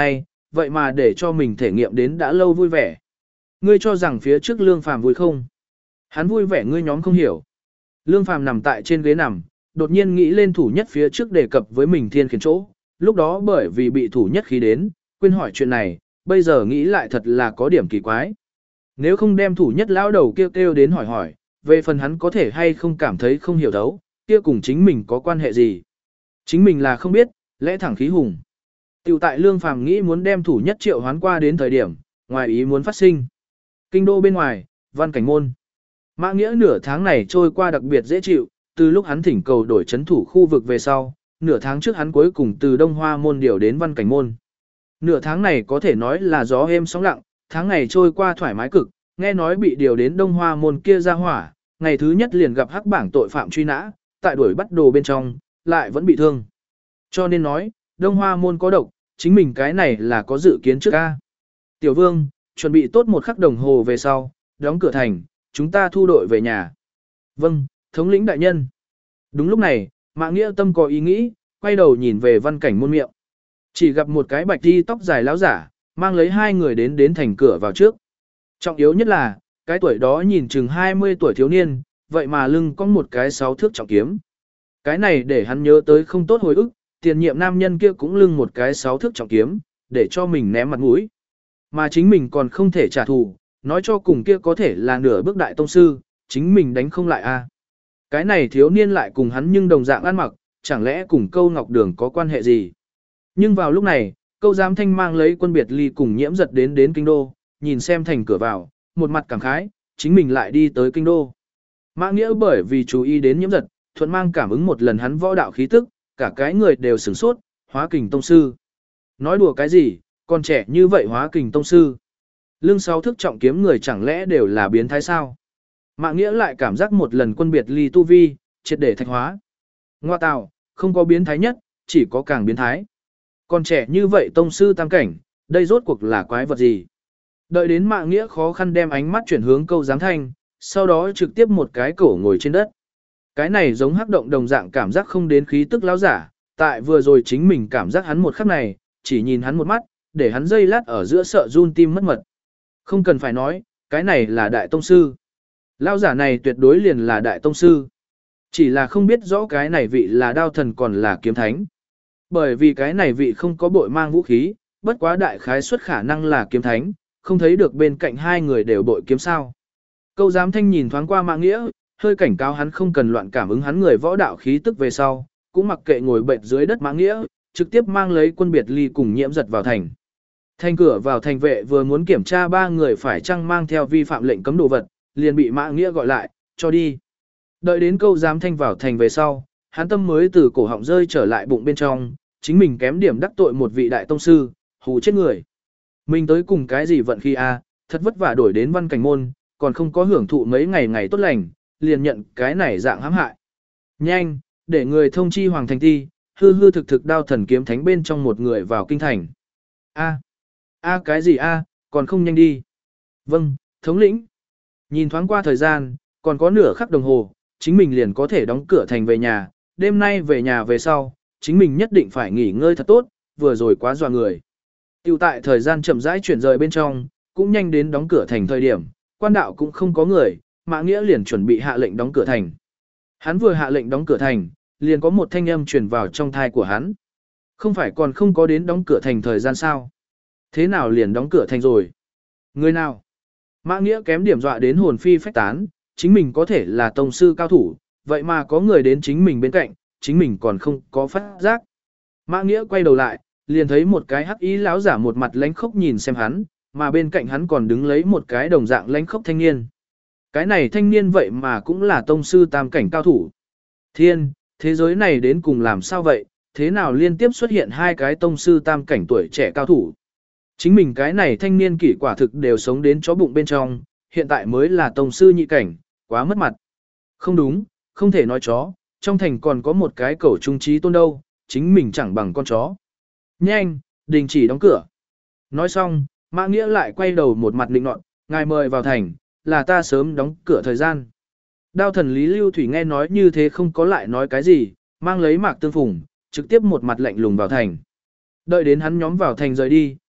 vậy mà để cho mình thể nghiệm đến đã lâu vui vẻ. Ngươi cho rằng phía trước Lương Phàm vui không? Hắn vui vẻ ngươi nhóm không hiểu. Lương Phàm nằm tại trên ghế nằm, đột nhiên nghĩ lên thủ nhất phía trước đề cập với mình thiên khiển chỗ, lúc đó bởi vì bị thủ nhất khí đến, quên hỏi chuyện này, bây giờ nghĩ lại thật là có điểm kỳ quái. Nếu không đem thủ nhất lão đầu kêu kêu đến hỏi hỏi, về phần hắn có thể hay không cảm thấy không hiểu thấu, kia cùng chính mình có quan hệ gì. Chính mình là không biết, lẽ thẳng khí hùng. Tiểu tại Lương Phàm nghĩ muốn đem thủ nhất triệu hoán qua đến thời điểm, ngoài ý muốn phát sinh. Kinh đô bên ngoài, Văn Cảnh Môn. Mã Nghĩa nửa tháng này trôi qua đặc biệt dễ chịu, từ lúc hắn thỉnh cầu đổi chấn thủ khu vực về sau, nửa tháng trước hắn cuối cùng từ Đông Hoa Môn điều đến Văn Cảnh Môn. Nửa tháng này có thể nói là gió êm sóng lặng, tháng ngày trôi qua thoải mái cực, nghe nói bị điều đến Đông Hoa Môn kia ra hỏa, ngày thứ nhất liền gặp hắc bảng tội phạm truy nã, tại đuổi bắt đồ bên trong, lại vẫn bị thương. Cho nên nói, Đông Hoa Môn có độc, chính mình cái này là có dự kiến trước ca. Tiểu Vương, chuẩn bị tốt một khắc đồng hồ về sau, đóng cửa thành, chúng ta thu đội về nhà. Vâng, thống lĩnh đại nhân. Đúng lúc này, Mã Nghĩa tâm có ý nghĩ, quay đầu nhìn về Văn Cảnh Môn miệng. Chỉ gặp một cái bạch đi tóc dài láo giả, mang lấy hai người đến đến thành cửa vào trước. Trọng yếu nhất là, cái tuổi đó nhìn chừng hai mươi tuổi thiếu niên, vậy mà lưng có một cái sáu thước trọng kiếm. Cái này để hắn nhớ tới không tốt hồi ức, tiền nhiệm nam nhân kia cũng lưng một cái sáu thước trọng kiếm, để cho mình ném mặt mũi. Mà chính mình còn không thể trả thù, nói cho cùng kia có thể là nửa bước đại tông sư, chính mình đánh không lại a. Cái này thiếu niên lại cùng hắn nhưng đồng dạng ăn mặc, chẳng lẽ cùng câu ngọc đường có quan hệ gì? Nhưng vào lúc này, câu giám thanh mang lấy quân biệt ly cùng nhiễm giật đến đến kinh đô, nhìn xem thành cửa vào, một mặt cảm khái, chính mình lại đi tới kinh đô. Mã Nghĩa bởi vì chú ý đến nhiễm giật, thuận mang cảm ứng một lần hắn võ đạo khí tức, cả cái người đều sửng sốt, hóa kình tông sư. Nói đùa cái gì, còn trẻ như vậy hóa kình tông sư. Lưng sáu thức trọng kiếm người chẳng lẽ đều là biến thái sao? Mã Nghĩa lại cảm giác một lần quân biệt ly tu vi, triệt để thạch hóa. Ngoa tào, không có biến thái nhất, chỉ có càng biến thái. Còn trẻ như vậy tông sư tam cảnh, đây rốt cuộc là quái vật gì? Đợi đến Mã Nghĩa khó khăn đem ánh mắt chuyển hướng câu giám thanh, sau đó trực tiếp một cái cổ ngồi trên đất. Cái này giống hắc động đồng dạng cảm giác không đến khí tức lão giả, tại vừa rồi chính mình cảm giác hắn một khắc này, chỉ nhìn hắn một mắt, để hắn dây lát ở giữa sợ run tim mất mật. Không cần phải nói, cái này là đại tông sư. Lão giả này tuyệt đối liền là đại tông sư. Chỉ là không biết rõ cái này vị là đao thần còn là kiếm thánh. Bởi vì cái này vị không có bội mang vũ khí, bất quá đại khái suất khả năng là kiếm thánh, không thấy được bên cạnh hai người đều bội kiếm sao. Câu giám thanh nhìn thoáng qua Mã Nghĩa, hơi cảnh cáo hắn không cần loạn cảm ứng hắn người võ đạo khí tức về sau, cũng mặc kệ ngồi bệnh dưới đất Mã Nghĩa, trực tiếp mang lấy quân biệt ly cùng nhiễm giật vào thành. Thành cửa vào thành vệ vừa muốn kiểm tra ba người phải chăng mang theo vi phạm lệnh cấm đồ vật, liền bị Mã Nghĩa gọi lại, cho đi. Đợi đến câu giám thanh vào thành về sau, hắn tâm mới từ cổ họng rơi trở lại bụng bên trong, chính mình kém điểm đắc tội một vị đại tông sư, hù chết người. Mình tới cùng cái gì vận khi a, thật vất vả đổi đến Văn Cảnh Môn, còn không có hưởng thụ mấy ngày ngày tốt lành, liền nhận cái này dạng hãm hại. Nhanh, để người thông chi Hoàng Thành Ti, hư hư thực thực đao thần kiếm thánh bên trong một người vào kinh thành. A, a cái gì a, còn không nhanh đi. Vâng, thống lĩnh. Nhìn thoáng qua thời gian, còn có nửa khắc đồng hồ, chính mình liền có thể đóng cửa thành về nhà, đêm nay về nhà về sau, chính mình nhất định phải nghỉ ngơi thật tốt, vừa rồi quá dọa người. Tiểu tại thời gian chậm rãi chuyển rời bên trong, cũng nhanh đến đóng cửa thành thời điểm, quan đạo cũng không có người, Mã Nghĩa liền chuẩn bị hạ lệnh đóng cửa thành. Hắn vừa hạ lệnh đóng cửa thành, liền có một thanh âm truyền vào trong thai của hắn. Không phải còn không có đến đóng cửa thành thời gian sao? Thế nào liền đóng cửa thành rồi? Người nào? Mã Nghĩa kém điểm dọa đến hồn phi phách tán, chính mình có thể là tông sư cao thủ, vậy mà có người đến chính mình bên cạnh, chính mình còn không có phát giác. Mã Nghĩa quay đầu lại, liền thấy một cái hắc ý lão giả một mặt lánh khốc nhìn xem hắn, mà bên cạnh hắn còn đứng lấy một cái đồng dạng lánh khốc thanh niên. Cái này thanh niên vậy mà cũng là tông sư tam cảnh cao thủ. Thiên, thế giới này đến cùng làm sao vậy, thế nào liên tiếp xuất hiện hai cái tông sư tam cảnh tuổi trẻ cao thủ. Chính mình cái này thanh niên kỷ quả thực đều sống đến chó bụng bên trong, hiện tại mới là tông sư nhị cảnh, quá mất mặt. Không đúng, không thể nói chó, trong thành còn có một cái cẩu trung trí tôn đâu, chính mình chẳng bằng con chó. Nhanh, đình chỉ đóng cửa. Nói xong, Mã Nghĩa lại quay đầu một mặt định nọt, ngài mời vào thành, là ta sớm đóng cửa thời gian. Đao thần Lý Lưu Thủy nghe nói như thế không có lại nói cái gì, mang lấy Mạc Tương Phùng, trực tiếp một mặt lạnh lùng vào thành. Đợi đến hắn nhóm vào thành rời đi,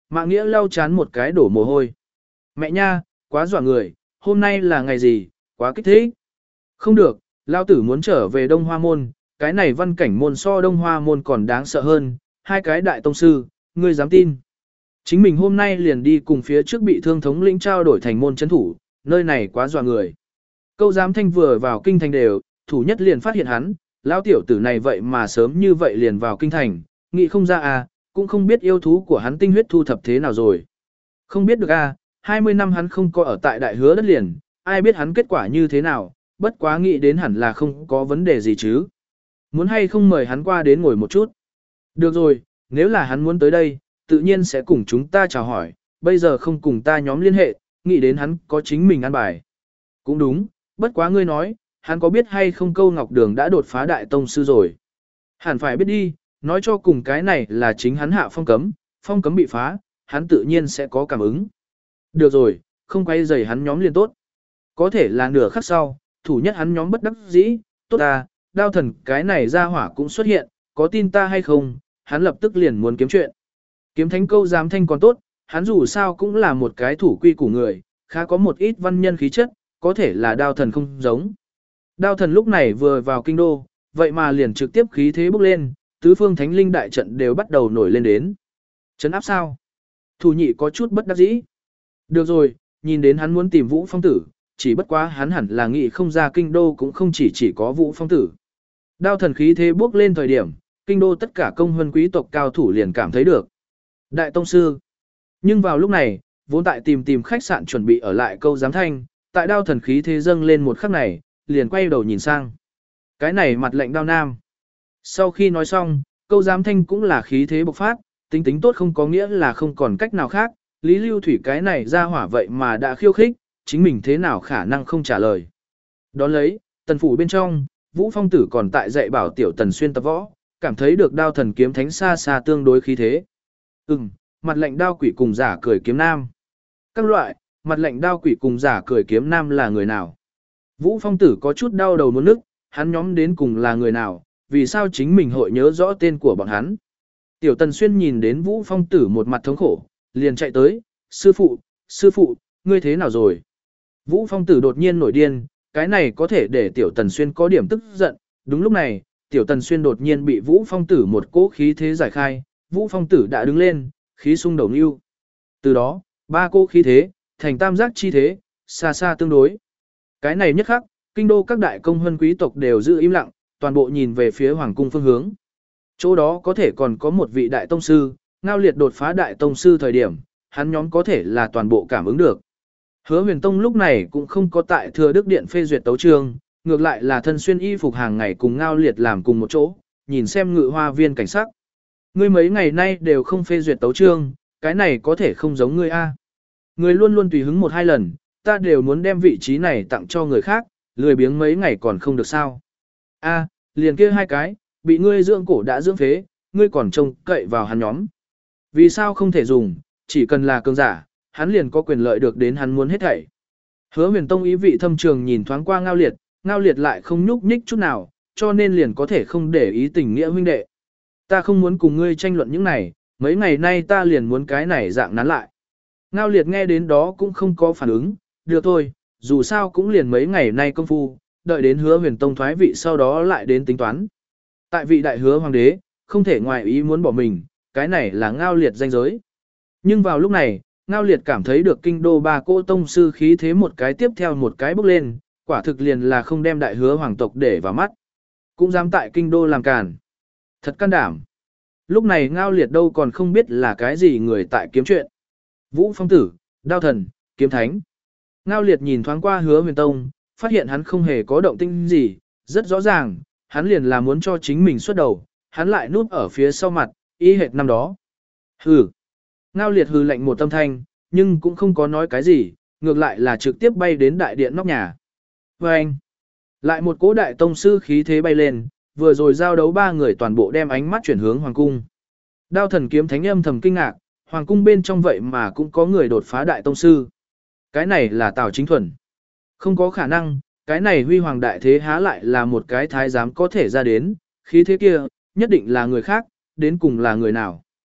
Mã Nghĩa lau chán một cái đổ mồ hôi. Mẹ nha, quá dọa người, hôm nay là ngày gì, quá kích thích. Không được, lao tử muốn trở về Đông Hoa môn, cái này văn cảnh môn so Đông Hoa môn còn đáng sợ hơn, hai cái đại tông sư, ngươi dám tin. Chính mình hôm nay liền đi cùng phía trước bị thương thống lĩnh trao đổi thành môn chấn thủ, nơi này quá dọa người. Câu giám thanh vừa vào kinh thành đều, thủ nhất liền phát hiện hắn, lão tiểu tử này vậy mà sớm như vậy liền vào kinh thành, nghĩ không ra à, cũng không biết yêu thú của hắn tinh huyết thu thập thế nào rồi. Không biết được à, hai mươi năm hắn không có ở tại đại hứa đất liền, ai biết hắn kết quả như thế nào, bất quá nghĩ đến hẳn là không có vấn đề gì chứ. Muốn hay không mời hắn qua đến ngồi một chút. Được rồi, nếu là hắn muốn tới đây, tự nhiên sẽ cùng chúng ta chào hỏi, bây giờ không cùng ta nhóm liên hệ, nghĩ đến hắn có chính mình ăn bài. Cũng đúng, bất quá ngươi nói, hắn có biết hay không câu Ngọc Đường đã đột phá đại tông sư rồi. Hẳn phải biết đi, nói cho cùng cái này là chính hắn hạ phong cấm, phong cấm bị phá, hắn tự nhiên sẽ có cảm ứng. Được rồi, không quay rầy hắn nhóm liền tốt. Có thể là nửa khắc sau, thủ nhất hắn nhóm bất đắc dĩ, tốt à, đao thần cái này ra hỏa cũng xuất hiện, có tin ta hay không, hắn lập tức liền muốn kiếm chuyện. Kiếm thánh câu giám thanh còn tốt, hắn dù sao cũng là một cái thủ quy của người, khá có một ít văn nhân khí chất, có thể là đao thần không giống. Đao thần lúc này vừa vào kinh đô, vậy mà liền trực tiếp khí thế bốc lên, tứ phương thánh linh đại trận đều bắt đầu nổi lên đến. Trấn áp sao? Thủ nhị có chút bất đắc dĩ. Được rồi, nhìn đến hắn muốn tìm Vũ Phong Tử, chỉ bất quá hắn hẳn là nghĩ không ra kinh đô cũng không chỉ chỉ có Vũ Phong Tử. Đao thần khí thế bốc lên thời điểm, kinh đô tất cả công huân quý tộc cao thủ liền cảm thấy được. Đại tông sư. Nhưng vào lúc này, vốn tại tìm tìm khách sạn chuẩn bị ở lại câu giám thanh, tại đao thần khí thế dâng lên một khắc này, liền quay đầu nhìn sang. Cái này mặt lệnh đao nam. Sau khi nói xong, câu giám thanh cũng là khí thế bộc phát, tính tính tốt không có nghĩa là không còn cách nào khác, Lý Lưu Thủy cái này ra hỏa vậy mà đã khiêu khích, chính mình thế nào khả năng không trả lời. Đón lấy, tần phủ bên trong, Vũ Phong Tử còn tại dạy bảo tiểu tần xuyên tập võ, cảm thấy được đao thần kiếm thánh xa xa tương đối khí thế. Ừm, mặt lệnh đao quỷ cùng giả cười kiếm nam. Các loại, mặt lệnh đao quỷ cùng giả cười kiếm nam là người nào? Vũ Phong Tử có chút đau đầu muốn nức, hắn nhóm đến cùng là người nào, vì sao chính mình hội nhớ rõ tên của bọn hắn. Tiểu Tần Xuyên nhìn đến Vũ Phong Tử một mặt thống khổ, liền chạy tới, sư phụ, sư phụ, ngươi thế nào rồi? Vũ Phong Tử đột nhiên nổi điên, cái này có thể để Tiểu Tần Xuyên có điểm tức giận, đúng lúc này, Tiểu Tần Xuyên đột nhiên bị Vũ Phong Tử một cỗ khí thế giải khai, Vũ Phong Tử đã đứng lên, khí sung đầu nưu. Từ đó, ba cỗ khí thế, thành tam giác chi thế, xa xa tương đối. Cái này nhất khắc, kinh đô các đại công huân quý tộc đều giữ im lặng, toàn bộ nhìn về phía hoàng cung phương hướng. Chỗ đó có thể còn có một vị đại tông sư, Ngao Liệt đột phá đại tông sư thời điểm, hắn nhóm có thể là toàn bộ cảm ứng được. Hứa Huyền Tông lúc này cũng không có tại Thừa Đức Điện phê duyệt tấu chương, ngược lại là thân xuyên y phục hàng ngày cùng Ngao Liệt làm cùng một chỗ, nhìn xem ngự hoa viên cảnh sắc. Ngươi mấy ngày nay đều không phê duyệt tấu chương, cái này có thể không giống ngươi a. Ngươi luôn luôn tùy hứng một hai lần, ta đều muốn đem vị trí này tặng cho người khác, lười biếng mấy ngày còn không được sao. A, liền kia hai cái, bị ngươi dưỡng cổ đã dưỡng phế, ngươi còn trông cậy vào hắn nhóm. Vì sao không thể dùng, chỉ cần là cường giả, hắn liền có quyền lợi được đến hắn muốn hết thảy. Hứa Huyền Tông ý vị thâm trường nhìn thoáng qua Ngao Liệt, Ngao Liệt lại không nhúc nhích chút nào, cho nên liền có thể không để ý tình nghĩa huynh đệ. Ta không muốn cùng ngươi tranh luận những này, mấy ngày nay ta liền muốn cái này dạng nán lại. Ngao Liệt nghe đến đó cũng không có phản ứng, được thôi, dù sao cũng liền mấy ngày nay công phu, đợi đến Hứa Huyền Tông thoái vị sau đó lại đến tính toán. Tại vị đại hứa hoàng đế, không thể ngoài ý muốn bỏ mình, cái này là Ngao Liệt danh giới. Nhưng vào lúc này, Ngao Liệt cảm thấy được kinh đô ba cỗ tông sư khí thế một cái tiếp theo một cái bước lên, quả thực liền là không đem đại hứa hoàng tộc để vào mắt. Cũng dám tại kinh đô làm càn. Thật can đảm. Lúc này Ngao Liệt đâu còn không biết là cái gì người tại kiếm chuyện. Vũ Phong Tử, Đao Thần, Kiếm Thánh. Ngao Liệt nhìn thoáng qua Hứa Huyền Tông, phát hiện hắn không hề có động tĩnh gì, rất rõ ràng, hắn liền là muốn cho chính mình xuất đầu, hắn lại núp ở phía sau mặt, y hệt năm đó. Hừ. Ngao Liệt hừ lạnh một âm thanh, nhưng cũng không có nói cái gì, ngược lại là trực tiếp bay đến đại điện nóc nhà. Và anh, lại một cỗ đại tông sư khí thế bay lên, vừa rồi giao đấu ba người toàn bộ đem ánh mắt chuyển hướng hoàng cung. Đao Thần Kiếm Thánh âm thầm kinh ngạc, hoàng cung bên trong vậy mà cũng có người đột phá đại tông sư. Cái này là Tào Chính Thuần. Không có khả năng, cái này huy hoàng đại thế há lại là một cái thái giám có thể ra đến, khí thế kia, nhất định là người khác, đến cùng là người nào.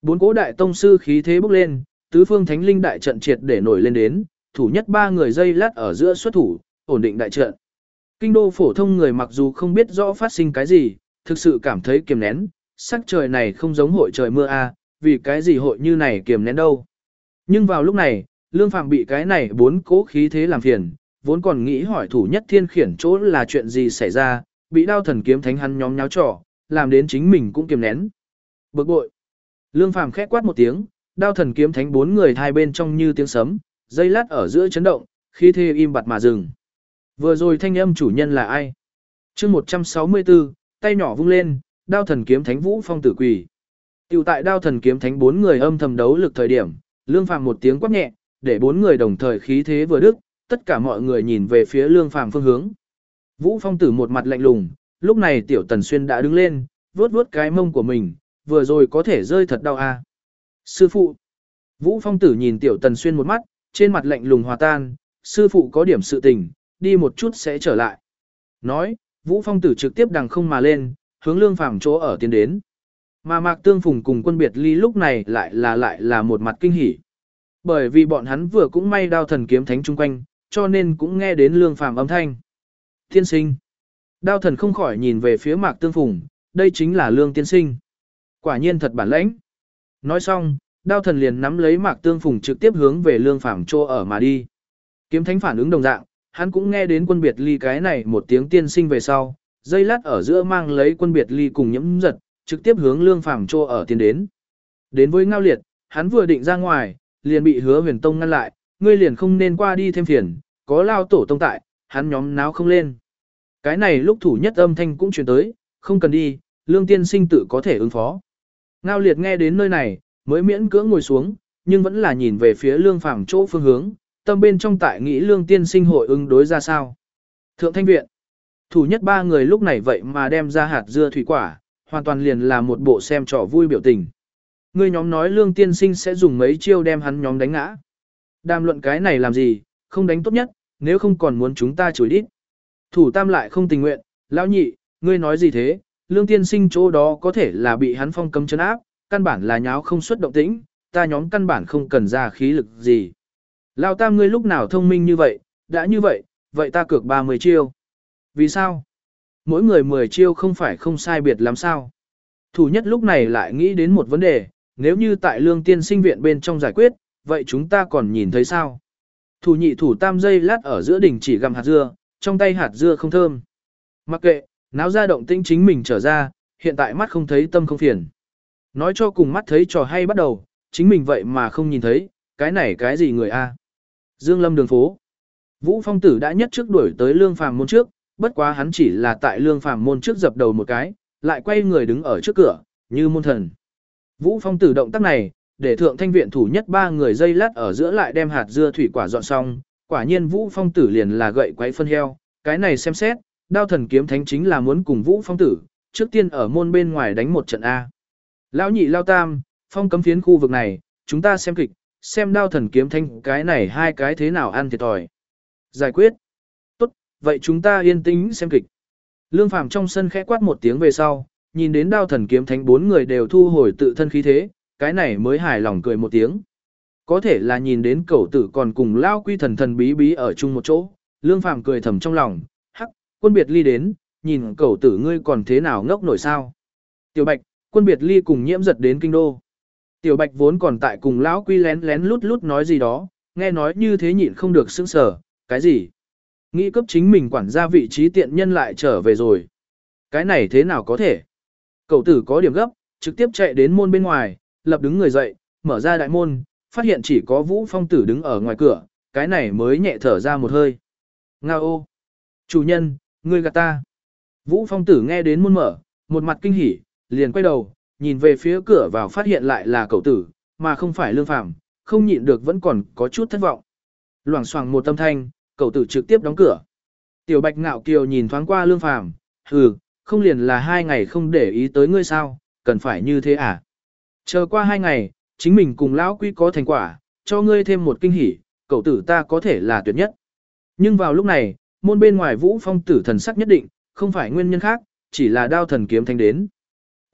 Bốn cỗ đại tông sư khí thế bốc lên, tứ phương thánh linh đại trận triệt để nổi lên đến, thủ nhất ba người dây lát ở giữa xuất thủ, ổn định đại trận. Kinh đô phổ thông người mặc dù không biết rõ phát sinh cái gì, thực sự cảm thấy kiềm nén, sắc trời này không giống hội trời mưa a, vì cái gì hội như này kiềm nén đâu. Nhưng vào lúc này, Lương Phàm bị cái này bốn cỗ khí thế làm phiền, vốn còn nghĩ hỏi thủ nhất thiên khiển chỗ là chuyện gì xảy ra, bị đao thần kiếm thánh hắn nhóm nháo trò, làm đến chính mình cũng kiềm nén. Bực bội. Lương Phàm khẽ quát một tiếng, đao thần kiếm thánh bốn người hai bên trong như tiếng sấm, dây lát ở giữa chấn động, khí thế im bặt mà dừng. Vừa rồi thanh âm chủ nhân là ai? Chương một trăm sáu mươi tư, tay nhỏ vung lên, đao thần kiếm thánh Vũ Phong tử quỳ. Tiểu tại đao thần kiếm thánh bốn người âm thầm đấu lực thời điểm, Lương Phàm một tiếng quát nhẹ, để bốn người đồng thời khí thế vừa đức, tất cả mọi người nhìn về phía Lương Phàm phương hướng. Vũ Phong tử một mặt lạnh lùng, lúc này tiểu Tần Xuyên đã đứng lên, vuốt vuốt cái mông của mình, vừa rồi có thể rơi thật đau à. Sư phụ. Vũ Phong tử nhìn tiểu Tần Xuyên một mắt, trên mặt lạnh lùng hòa tan, sư phụ có điểm sự tình, đi một chút sẽ trở lại. Nói, Vũ Phong tử trực tiếp đằng không mà lên, hướng Lương Phàm chỗ ở tiến đến. Mà Mạc Tương Phùng cùng Quân Biệt Ly lúc này lại là lại là một mặt kinh hỉ. Bởi vì bọn hắn vừa cũng may đao thần kiếm thánh chung quanh, cho nên cũng nghe đến Lương Phàm âm thanh. Tiên sinh. Đao thần không khỏi nhìn về phía Mạc Tương Phùng, đây chính là Lương tiên sinh. Quả nhiên thật bản lãnh. Nói xong, đao thần liền nắm lấy Mạc Tương Phùng trực tiếp hướng về Lương Phàm chỗ ở mà đi. Kiếm thánh phản ứng đồng dạng, hắn cũng nghe đến Quân Biệt Ly cái này một tiếng tiên sinh về sau, dây lát ở giữa mang lấy Quân Biệt Ly cùng Nhiễm Giật, trực tiếp hướng Lương Phàm chỗ ở tiến đến. Đến với Ngao Liệt, hắn vừa định ra ngoài, liền bị Hứa Huyền Tông ngăn lại, ngươi liền không nên qua đi thêm phiền, có lao tổ tông tại, hắn nhóm náo không lên. Cái này lúc thủ nhất âm thanh cũng truyền tới, không cần đi, Lương tiên sinh tự có thể ứng phó. Ngao Liệt nghe đến nơi này, mới miễn cưỡng ngồi xuống, nhưng vẫn là nhìn về phía Lương Phàm chỗ phương hướng, tâm bên trong tại nghĩ Lương tiên sinh hội ứng đối ra sao. Thượng Thanh viện, thủ nhất ba người lúc này vậy mà đem ra hạt dưa thủy quả, hoàn toàn liền là một bộ xem trò vui biểu tình. Ngươi nhóm nói Lương tiên sinh sẽ dùng mấy chiêu đem hắn nhóm đánh ngã. Đàm luận cái này làm gì, không đánh tốt nhất, nếu không còn muốn chúng ta chửi đít. Thủ Tam lại không tình nguyện, lão nhị, ngươi nói gì thế, Lương tiên sinh chỗ đó có thể là bị hắn phong cấm trấn áp, căn bản là nháo không xuất động tĩnh, ta nhóm căn bản không cần ra khí lực gì. Lão Tam ngươi lúc nào thông minh như vậy, đã như vậy, vậy ta cược ba mươi chiêu. Vì sao? Mỗi người mười chiêu không phải không sai biệt lắm sao? Thủ nhất lúc này lại nghĩ đến một vấn đề, nếu như tại Lương tiên sinh viện bên trong giải quyết, vậy chúng ta còn nhìn thấy sao? Thủ nhị thủ tam giây lát ở giữa đỉnh chỉ gặm hạt dưa, trong tay hạt dưa không thơm. Mặc kệ, náo ra động tĩnh chính mình trở ra, hiện tại mắt không thấy tâm không phiền. Nói cho cùng mắt thấy trò hay bắt đầu, chính mình vậy mà không nhìn thấy, cái này cái gì người a? Dương Lâm đường phố. Vũ Phong tử đã nhất trước đuổi tới Lương Phàm môn trước, bất quá hắn chỉ là tại Lương Phàm môn trước dập đầu một cái, lại quay người đứng ở trước cửa, như môn thần. Vũ Phong tử động tác này, để thượng thanh viện thủ nhất ba người dây lát ở giữa lại đem hạt dưa thủy quả dọn xong, quả nhiên Vũ Phong tử liền là gậy quấy phân heo, cái này xem xét, đao thần kiếm thánh chính là muốn cùng Vũ Phong tử, trước tiên ở môn bên ngoài đánh một trận A. Lão nhị lao tam, phong cấm phiến khu vực này, chúng ta xem kịch, xem đao thần kiếm thánh cái này hai cái thế nào ăn thiệt thòi. Giải quyết. Tốt, vậy chúng ta yên tĩnh xem kịch. Lương Phàm trong sân khẽ quát một tiếng về sau, nhìn đến đao thần kiếm thánh bốn người đều thu hồi tự thân khí thế, cái này mới hài lòng cười một tiếng. Có thể là nhìn đến cẩu tử còn cùng lao quy thần thần bí bí ở chung một chỗ, Lương Phàm cười thầm trong lòng, hắc, Quân Biệt Ly đến, nhìn cẩu tử ngươi còn thế nào ngốc nổi sao. Tiểu Bạch, Quân Biệt Ly cùng Nhiễm Giật đến kinh đô. Tiểu Bạch vốn còn tại cùng lão quy lén lén lút lút nói gì đó, nghe nói như thế nhịn không được sững sờ, cái gì? Nghĩ cấp chính mình quản gia vị trí tiện nhân lại trở về rồi. Cái này thế nào có thể? Cẩu tử có điểm gấp, trực tiếp chạy đến môn bên ngoài, lập đứng người dậy, mở ra đại môn, phát hiện chỉ có Vũ Phong tử đứng ở ngoài cửa, cái này mới nhẹ thở ra một hơi. Ngao ô! Chủ nhân, ngươi gạt ta. Vũ Phong tử nghe đến môn mở, một mặt kinh hỉ, liền quay đầu, nhìn về phía cửa vào phát hiện lại là cậu tử, mà không phải Lương Phàm, không nhịn được vẫn còn có chút thất vọng. Loảng xoảng một âm thanh, cậu tử trực tiếp đóng cửa. Tiểu Bạch ngạo kiều nhìn thoáng qua Lương Phàm, hừ, không liền là hai ngày không để ý tới ngươi sao, cần phải như thế à? Chờ qua hai ngày, chính mình cùng lão quy có thành quả, cho ngươi thêm một kinh hỉ, cậu tử ta có thể là tuyệt nhất. Nhưng vào lúc này, môn bên ngoài Vũ Phong tử thần sắc nhất định, không phải nguyên nhân khác, chỉ là đao thần kiếm thánh đến.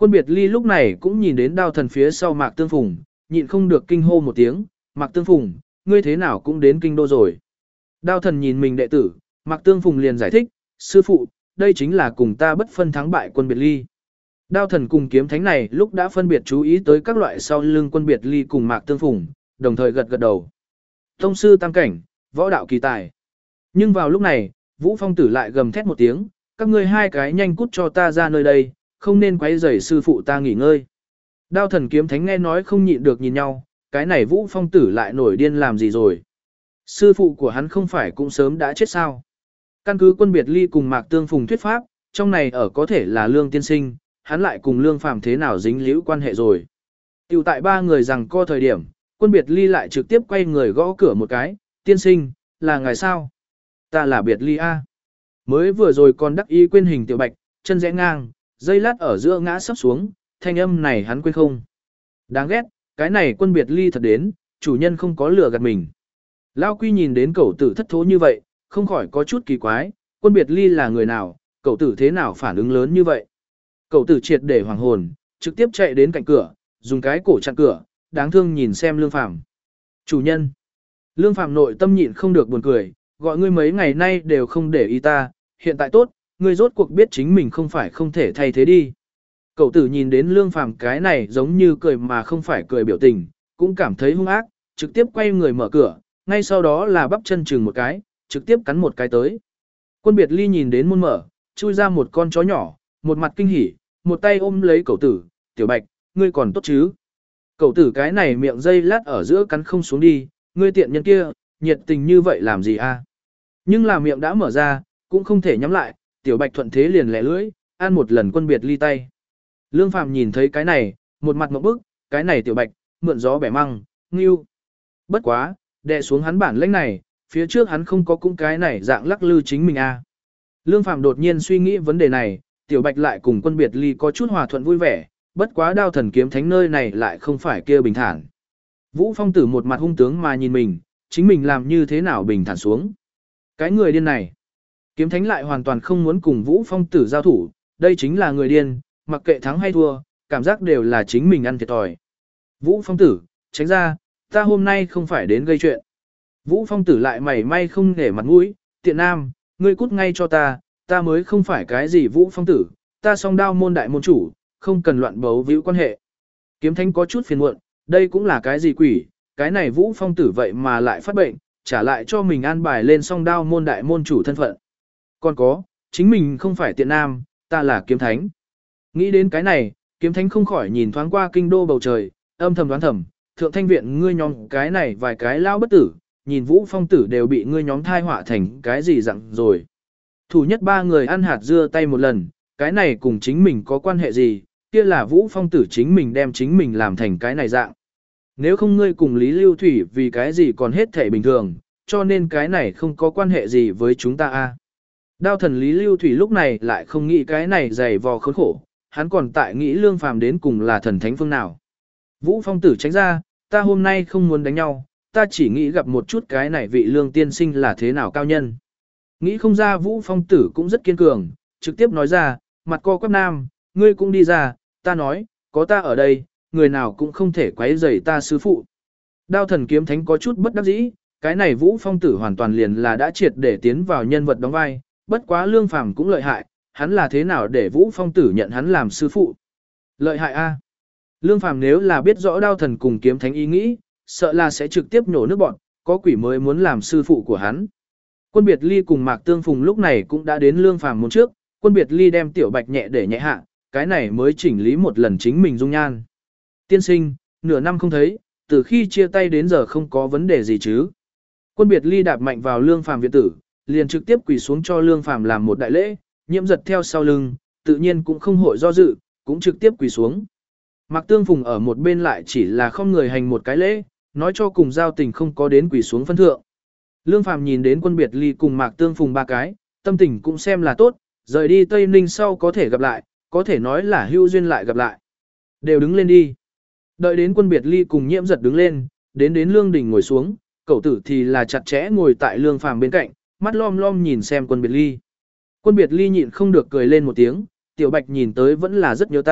Quân biệt ly lúc này cũng nhìn đến đao thần phía sau Mạc Tương Phùng, nhịn không được kinh hô một tiếng, Mạc Tương Phùng, ngươi thế nào cũng đến kinh đô rồi. Đao thần nhìn mình đệ tử, Mạc Tương Phùng liền giải thích, sư phụ, đây chính là cùng ta bất phân thắng bại quân biệt ly. Đao thần cùng kiếm thánh này lúc đã phân biệt chú ý tới các loại sau lưng quân biệt ly cùng Mạc Tương Phùng, đồng thời gật gật đầu. Tông sư tam cảnh, võ đạo kỳ tài. Nhưng vào lúc này, Vũ Phong Tử lại gầm thét một tiếng, các ngươi hai cái nhanh cút cho ta ra nơi đây, không nên quấy rầy sư phụ ta nghỉ ngơi. Đao thần kiếm thánh nghe nói không nhịn được nhìn nhau, cái này Vũ Phong Tử lại nổi điên làm gì rồi. Sư phụ của hắn không phải cũng sớm đã chết sao. Căn cứ quân biệt ly cùng Mạc Tương Phùng thuyết pháp, trong này ở có thể là Lương Tiên Sinh, hắn lại cùng Lương Phàm thế nào dính liễu quan hệ rồi. Tiểu tại ba người rằng co thời điểm, quân biệt ly lại trực tiếp quay người gõ cửa một cái, tiên sinh, là ngài sao? Ta là biệt ly A. Mới vừa rồi còn đắc ý quên hình tiểu bạch, chân rẽ ngang, dây lát ở giữa ngã sắp xuống, thanh âm này hắn quên không. Đáng ghét, cái này quân biệt ly thật đến, chủ nhân không có lừa gạt mình. Lao Quy nhìn đến cậu tử thất thố như vậy, không khỏi có chút kỳ quái, quân biệt ly là người nào, cậu tử thế nào phản ứng lớn như vậy. Cậu tử triệt để hoàng hồn, trực tiếp chạy đến cạnh cửa, dùng cái cổ chặn cửa, đáng thương nhìn xem Lương Phàm. Chủ nhân. Lương Phàm nội tâm nhịn không được buồn cười, gọi ngươi mấy ngày nay đều không để ý ta, hiện tại tốt, ngươi rốt cuộc biết chính mình không phải không thể thay thế đi. Cậu tử nhìn đến Lương Phàm cái này giống như cười mà không phải cười biểu tình, cũng cảm thấy hung ác, trực tiếp quay người mở cửa, ngay sau đó là bắp chân chừng một cái, trực tiếp cắn một cái tới. Quân biệt ly nhìn đến môn mở, chui ra một con chó nhỏ, một mặt kinh hỉ, một tay ôm lấy cậu tử, tiểu bạch, ngươi còn tốt chứ. Cậu tử cái này miệng dây lát ở giữa cắn không xuống đi, ngươi tiện nhân kia, nhiệt tình như vậy làm gì a? Nhưng là miệng đã mở ra, cũng không thể nhắm lại, tiểu bạch thuận thế liền lẻ lưỡi, ăn một lần quân biệt ly tay. Lương Phàm nhìn thấy cái này, một mặt ngộp bức, cái này tiểu bạch, mượn gió bẻ măng, ngưu. Bất quá, đè xuống hắn bản lĩnh này, phía trước hắn không có cũng cái này dạng lắc lư chính mình a. Lương Phàm đột nhiên suy nghĩ vấn đề này, tiểu bạch lại cùng quân biệt ly có chút hòa thuận vui vẻ, bất quá đao thần kiếm thánh nơi này lại không phải kia bình thản. Vũ Phong Tử một mặt hung tướng mà nhìn mình, chính mình làm như thế nào bình thản xuống. Cái người điên này, kiếm thánh lại hoàn toàn không muốn cùng Vũ Phong Tử giao thủ, đây chính là người điên, mặc kệ thắng hay thua, cảm giác đều là chính mình ăn thiệt thòi. Vũ Phong Tử, tránh ra, ta hôm nay không phải đến gây chuyện. Vũ Phong Tử lại mảy may không để mặt mũi, tiện nam, ngươi cút ngay cho ta, ta mới không phải cái gì Vũ Phong Tử, ta song đao môn đại môn chủ, không cần loạn bấu víu quan hệ. Kiếm thánh có chút phiền muộn, đây cũng là cái gì quỷ, cái này Vũ Phong Tử vậy mà lại phát bệnh, trả lại cho mình an bài lên song đao môn đại môn chủ thân phận. Còn có, chính mình không phải tiện nam, ta là kiếm thánh. Nghĩ đến cái này, kiếm thánh không khỏi nhìn thoáng qua kinh đô bầu trời, âm thầm đoán thầm, thượng thanh viện ngươi nhóm cái này vài cái lao bất tử, nhìn Vũ Phong Tử đều bị ngươi nhóm thai họa thành cái gì dặn rồi. Thủ nhất ba người ăn hạt dưa tay một lần, cái này cùng chính mình có quan hệ gì, kia là Vũ Phong Tử chính mình đem chính mình làm thành cái này dạng. Nếu không ngươi cùng Lý Lưu Thủy vì cái gì còn hết thể bình thường, cho nên cái này không có quan hệ gì với chúng ta a. Đao thần Lý Lưu Thủy lúc này lại không nghĩ cái này dày vò khốn khổ, hắn còn tại nghĩ Lương Phàm đến cùng là thần thánh phương nào. Vũ Phong Tử tránh ra, ta hôm nay không muốn đánh nhau, ta chỉ nghĩ gặp một chút cái này vị Lương tiên sinh là thế nào cao nhân. Nghĩ không ra Vũ Phong Tử cũng rất kiên cường, trực tiếp nói ra, mặt co quắp nam, ngươi cũng đi ra, ta nói, có ta ở đây, người nào cũng không thể quấy rầy ta sư phụ. Đao thần kiếm thánh có chút bất đắc dĩ, cái này Vũ Phong Tử hoàn toàn liền là đã triệt để tiến vào nhân vật đóng vai, bất quá Lương Phàm cũng lợi hại, hắn là thế nào để Vũ Phong Tử nhận hắn làm sư phụ. Lợi hại a. Lương Phàm nếu là biết rõ đao thần cùng kiếm thánh ý nghĩ, sợ là sẽ trực tiếp nhổ nước bọn, có quỷ mới muốn làm sư phụ của hắn. Quân biệt ly cùng Mạc Tương Phùng lúc này cũng đã đến Lương Phàm môn trước, quân biệt ly đem tiểu bạch nhẹ để nhẹ hạ, cái này mới chỉnh lý một lần chính mình dung nhan. Tiên sinh, nửa năm không thấy, từ khi chia tay đến giờ không có vấn đề gì chứ. Quân biệt ly đạp mạnh vào Lương Phàm viện tử, liền trực tiếp quỳ xuống cho Lương Phàm làm một đại lễ, nhiễm giật theo sau lưng, tự nhiên cũng không hội do dự, cũng trực tiếp quỳ xuống. Mạc Tương Phùng ở một bên lại chỉ là không người hành một cái lễ, nói cho cùng giao tình không có đến quỳ xuống phân thượng. Lương Phàm nhìn đến quân biệt ly cùng Mạc Tương Phùng ba cái, tâm tình cũng xem là tốt, rời đi Tây Ninh sau có thể gặp lại, có thể nói là hữu duyên lại gặp lại. Đều đứng lên đi. Đợi đến quân biệt ly cùng nhiễm giật đứng lên, đến đến Lương Đình ngồi xuống, cậu tử thì là chặt chẽ ngồi tại Lương Phàm bên cạnh, mắt lom lom nhìn xem quân biệt ly. Quân biệt ly nhịn không được cười lên một tiếng, tiểu bạch nhìn tới vẫn là rất nhớ ta,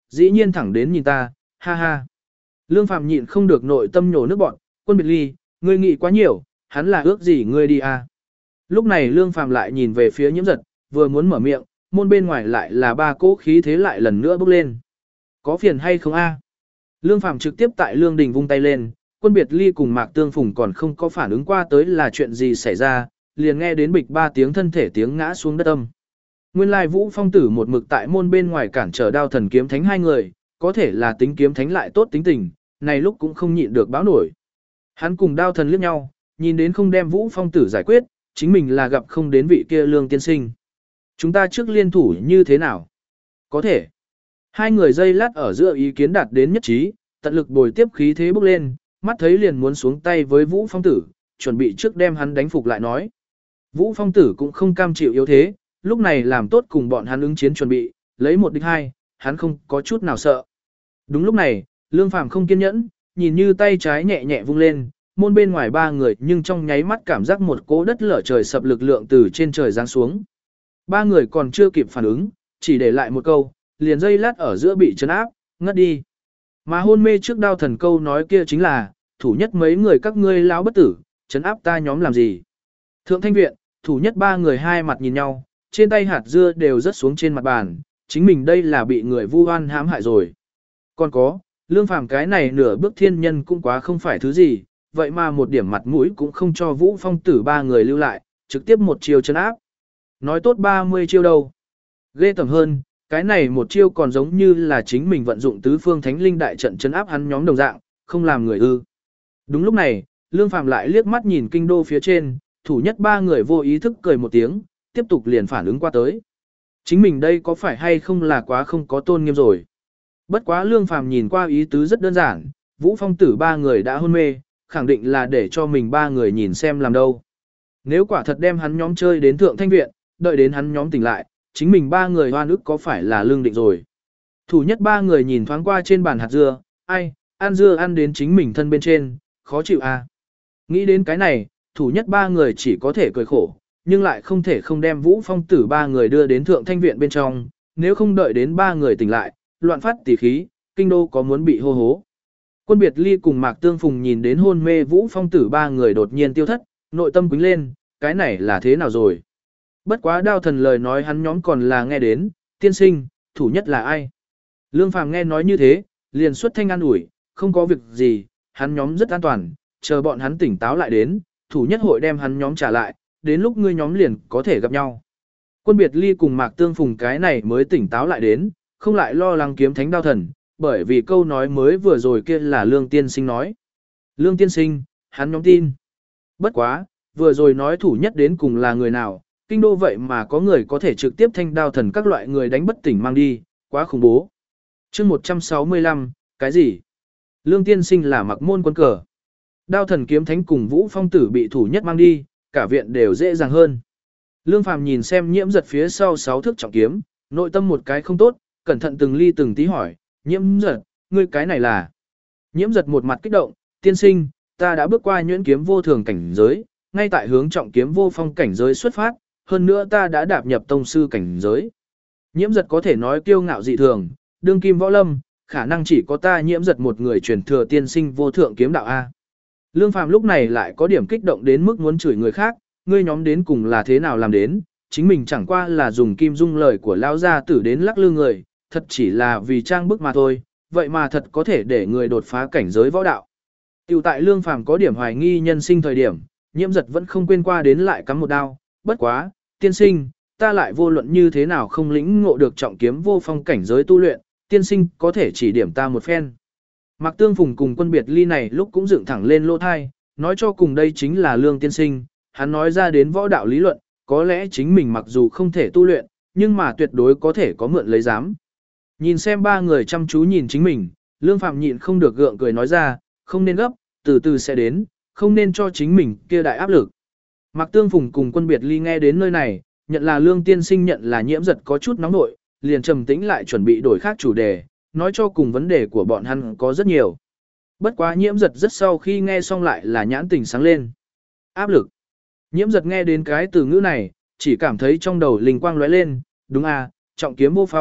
dĩ nhiên thẳng đến nhìn ta, ha ha. Lương Phàm nhịn không được nội tâm nhổ nước bọn, Quân Biệt Ly, ngươi nghĩ quá nhiều, hắn là ước gì ngươi đi à. Lúc này Lương Phàm lại nhìn về phía Nhiễm Giật, vừa muốn mở miệng, môn bên ngoài lại là ba cỗ khí thế lại lần nữa bốc lên. Có phiền hay không a? Lương Phàm trực tiếp tại Lương Đình vung tay lên, Quân Biệt Ly cùng Mạc Tương Phùng còn không có phản ứng qua tới là chuyện gì xảy ra, liền nghe đến bịch ba tiếng thân thể tiếng ngã xuống đất âm. Nguyên lai Vũ Phong Tử một mực tại môn bên ngoài cản trở Đao Thần Kiếm Thánh hai người, có thể là tính kiếm thánh lại tốt tính tình, này lúc cũng không nhịn được báo nổi. Hắn cùng Đao Thần liếc nhau, nhìn đến không đem Vũ Phong Tử giải quyết, chính mình là gặp không đến vị kia Lương tiên sinh. Chúng ta trước liên thủ như thế nào? Có thể. Hai người dây lát ở giữa ý kiến đạt đến nhất trí, tận lực bồi tiếp khí thế bốc lên, mắt thấy liền muốn xuống tay với Vũ Phong Tử, chuẩn bị trước đem hắn đánh phục lại nói. Vũ Phong Tử cũng không cam chịu yếu thế, lúc này làm tốt cùng bọn hắn ứng chiến chuẩn bị, lấy một địch hai, hắn không có chút nào sợ. Đúng lúc này, Lương Phàm không kiên nhẫn, nhìn như tay trái nhẹ nhẹ vung lên, môn bên ngoài ba người nhưng trong nháy mắt cảm giác một cỗ đất lở trời sập lực lượng từ trên trời giáng xuống. Ba người còn chưa kịp phản ứng, chỉ để lại một câu, liền dây lát ở giữa bị chấn áp, ngất đi. Mà hôn mê trước Đao Thần câu nói kia chính là, thủ nhất mấy người các ngươi lão bất tử, chấn áp ta nhóm làm gì. Thượng Thanh Viện, thủ nhất ba người hai mặt nhìn nhau, trên tay hạt dưa đều rớt xuống trên mặt bàn, chính mình đây là bị người vu oan hãm hại rồi. Còn có, Lương Phàm cái này nửa bước thiên nhân cũng quá không phải thứ gì, vậy mà một điểm mặt mũi cũng không cho Vũ Phong Tử ba người lưu lại, trực tiếp một chiêu chấn áp. Nói tốt ba mươi chiêu đâu. Ghê tởm hơn, cái này một chiêu còn giống như là chính mình vận dụng tứ phương thánh linh đại trận chấn áp hắn nhóm đồng dạng, không làm người ư. Đúng lúc này, Lương Phàm lại liếc mắt nhìn kinh đô phía trên, thủ nhất ba người vô ý thức cười một tiếng, tiếp tục liền phản ứng qua tới. Chính mình đây có phải hay không là quá không có tôn nghiêm rồi. Bất quá Lương Phàm nhìn qua ý tứ rất đơn giản, Vũ Phong Tử ba người đã hôn mê, khẳng định là để cho mình ba người nhìn xem làm đâu. Nếu quả thật đem hắn nhóm chơi đến Thượng Thanh Viện, đợi đến hắn nhóm tỉnh lại, chính mình ba người hoan ức có phải là lương định rồi. Thủ nhất ba người nhìn thoáng qua trên bàn hạt dưa, ai, ăn dưa ăn đến chính mình thân bên trên, khó chịu à. Nghĩ đến cái này, thủ nhất ba người chỉ có thể cười khổ, nhưng lại không thể không đem Vũ Phong Tử ba người đưa đến Thượng Thanh Viện bên trong, nếu không đợi đến ba người tỉnh lại, loạn phát tỉ khí, kinh đô có muốn bị hô hố. Quân Biệt Ly cùng Mạc Tương Phùng nhìn đến hôn mê Vũ Phong Tử ba người đột nhiên tiêu thất, nội tâm quính lên, cái này là thế nào rồi? Bất quá Đao Thần lời nói hắn nhóm còn là nghe đến, tiên sinh, thủ nhất là ai? Lương Phàm nghe nói như thế, liền xuất thanh an ủi, không có việc gì, hắn nhóm rất an toàn, chờ bọn hắn tỉnh táo lại đến, thủ nhất hội đem hắn nhóm trả lại, đến lúc ngươi nhóm liền có thể gặp nhau. Quân Biệt Ly cùng Mạc Tương Phùng cái này mới tỉnh táo lại đến, không lại lo lắng kiếm thánh Đao Thần, bởi vì câu nói mới vừa rồi kia là Lương Tiên Sinh nói. Lương Tiên Sinh, hắn nhóm tin. Bất quá, vừa rồi nói thủ nhất đến cùng là người nào, kinh đô vậy mà có người có thể trực tiếp thanh Đao Thần các loại người đánh bất tỉnh mang đi, quá khủng bố. chương một trăm sáu mươi lăm, cái gì? Lương Tiên Sinh là mặc môn quân cờ. Đao Thần kiếm thánh cùng Vũ Phong Tử bị thủ nhất mang đi, cả viện đều dễ dàng hơn. Lương Phàm nhìn xem Nhiễm Giật phía sau sáu thước trọng kiếm, nội tâm một cái không tốt, cẩn thận từng ly từng tí hỏi, Nhiễm Giật, ngươi cái này là? Nhiễm Giật một mặt kích động, tiên sinh, ta đã bước qua nhuyễn kiếm vô thường cảnh giới, ngay tại hướng trọng kiếm vô phong cảnh giới xuất phát, hơn nữa ta đã đạp nhập tông sư cảnh giới. Nhiễm Giật có thể nói kiêu ngạo dị thường, đương kim võ lâm, khả năng chỉ có ta Nhiễm Giật một người truyền thừa tiên sinh vô thượng kiếm đạo A. Lương Phàm lúc này lại có điểm kích động đến mức muốn chửi người khác, ngươi nhóm đến cùng là thế nào làm đến, chính mình chẳng qua là dùng kim dung lời của lão gia tử đến lắc lư người, thật chỉ là vì trang bức mà thôi, vậy mà thật có thể để người đột phá cảnh giới võ đạo. Tiểu tại Lương Phàm có điểm hoài nghi nhân sinh thời điểm, Nhiễm Giật vẫn không quên qua đến lại cắm một đao, bất quá, tiên sinh, ta lại vô luận như thế nào không lĩnh ngộ được trọng kiếm vô phong cảnh giới tu luyện, tiên sinh có thể chỉ điểm ta một phen. Mạc Tương Phùng cùng Quân Biệt Ly này lúc cũng dựng thẳng lên lỗ thai, nói cho cùng đây chính là Lương tiên sinh, hắn nói ra đến võ đạo lý luận, có lẽ chính mình mặc dù không thể tu luyện, nhưng mà tuyệt đối có thể có mượn lấy dám. Nhìn xem ba người chăm chú nhìn chính mình, Lương Phạm nhịn không được gượng cười nói ra, không nên gấp, từ từ sẽ đến, không nên cho chính mình kia đại áp lực. Mạc Tương Phùng cùng Quân Biệt Ly nghe đến nơi này, nhận là Lương tiên sinh nhận là Nhiễm Giật có chút nóng nội, liền trầm tĩnh lại chuẩn bị đổi khác chủ đề, nói cho cùng vấn đề của bọn hắn có rất nhiều. Bất quá Nhiễm Giật rất sau khi nghe xong lại là nhãn tình sáng lên. Áp lực. Nhiễm Giật nghe đến cái từ ngữ này, chỉ cảm thấy trong đầu linh quang lóe lên, đúng à, trọng kiếm vô phong,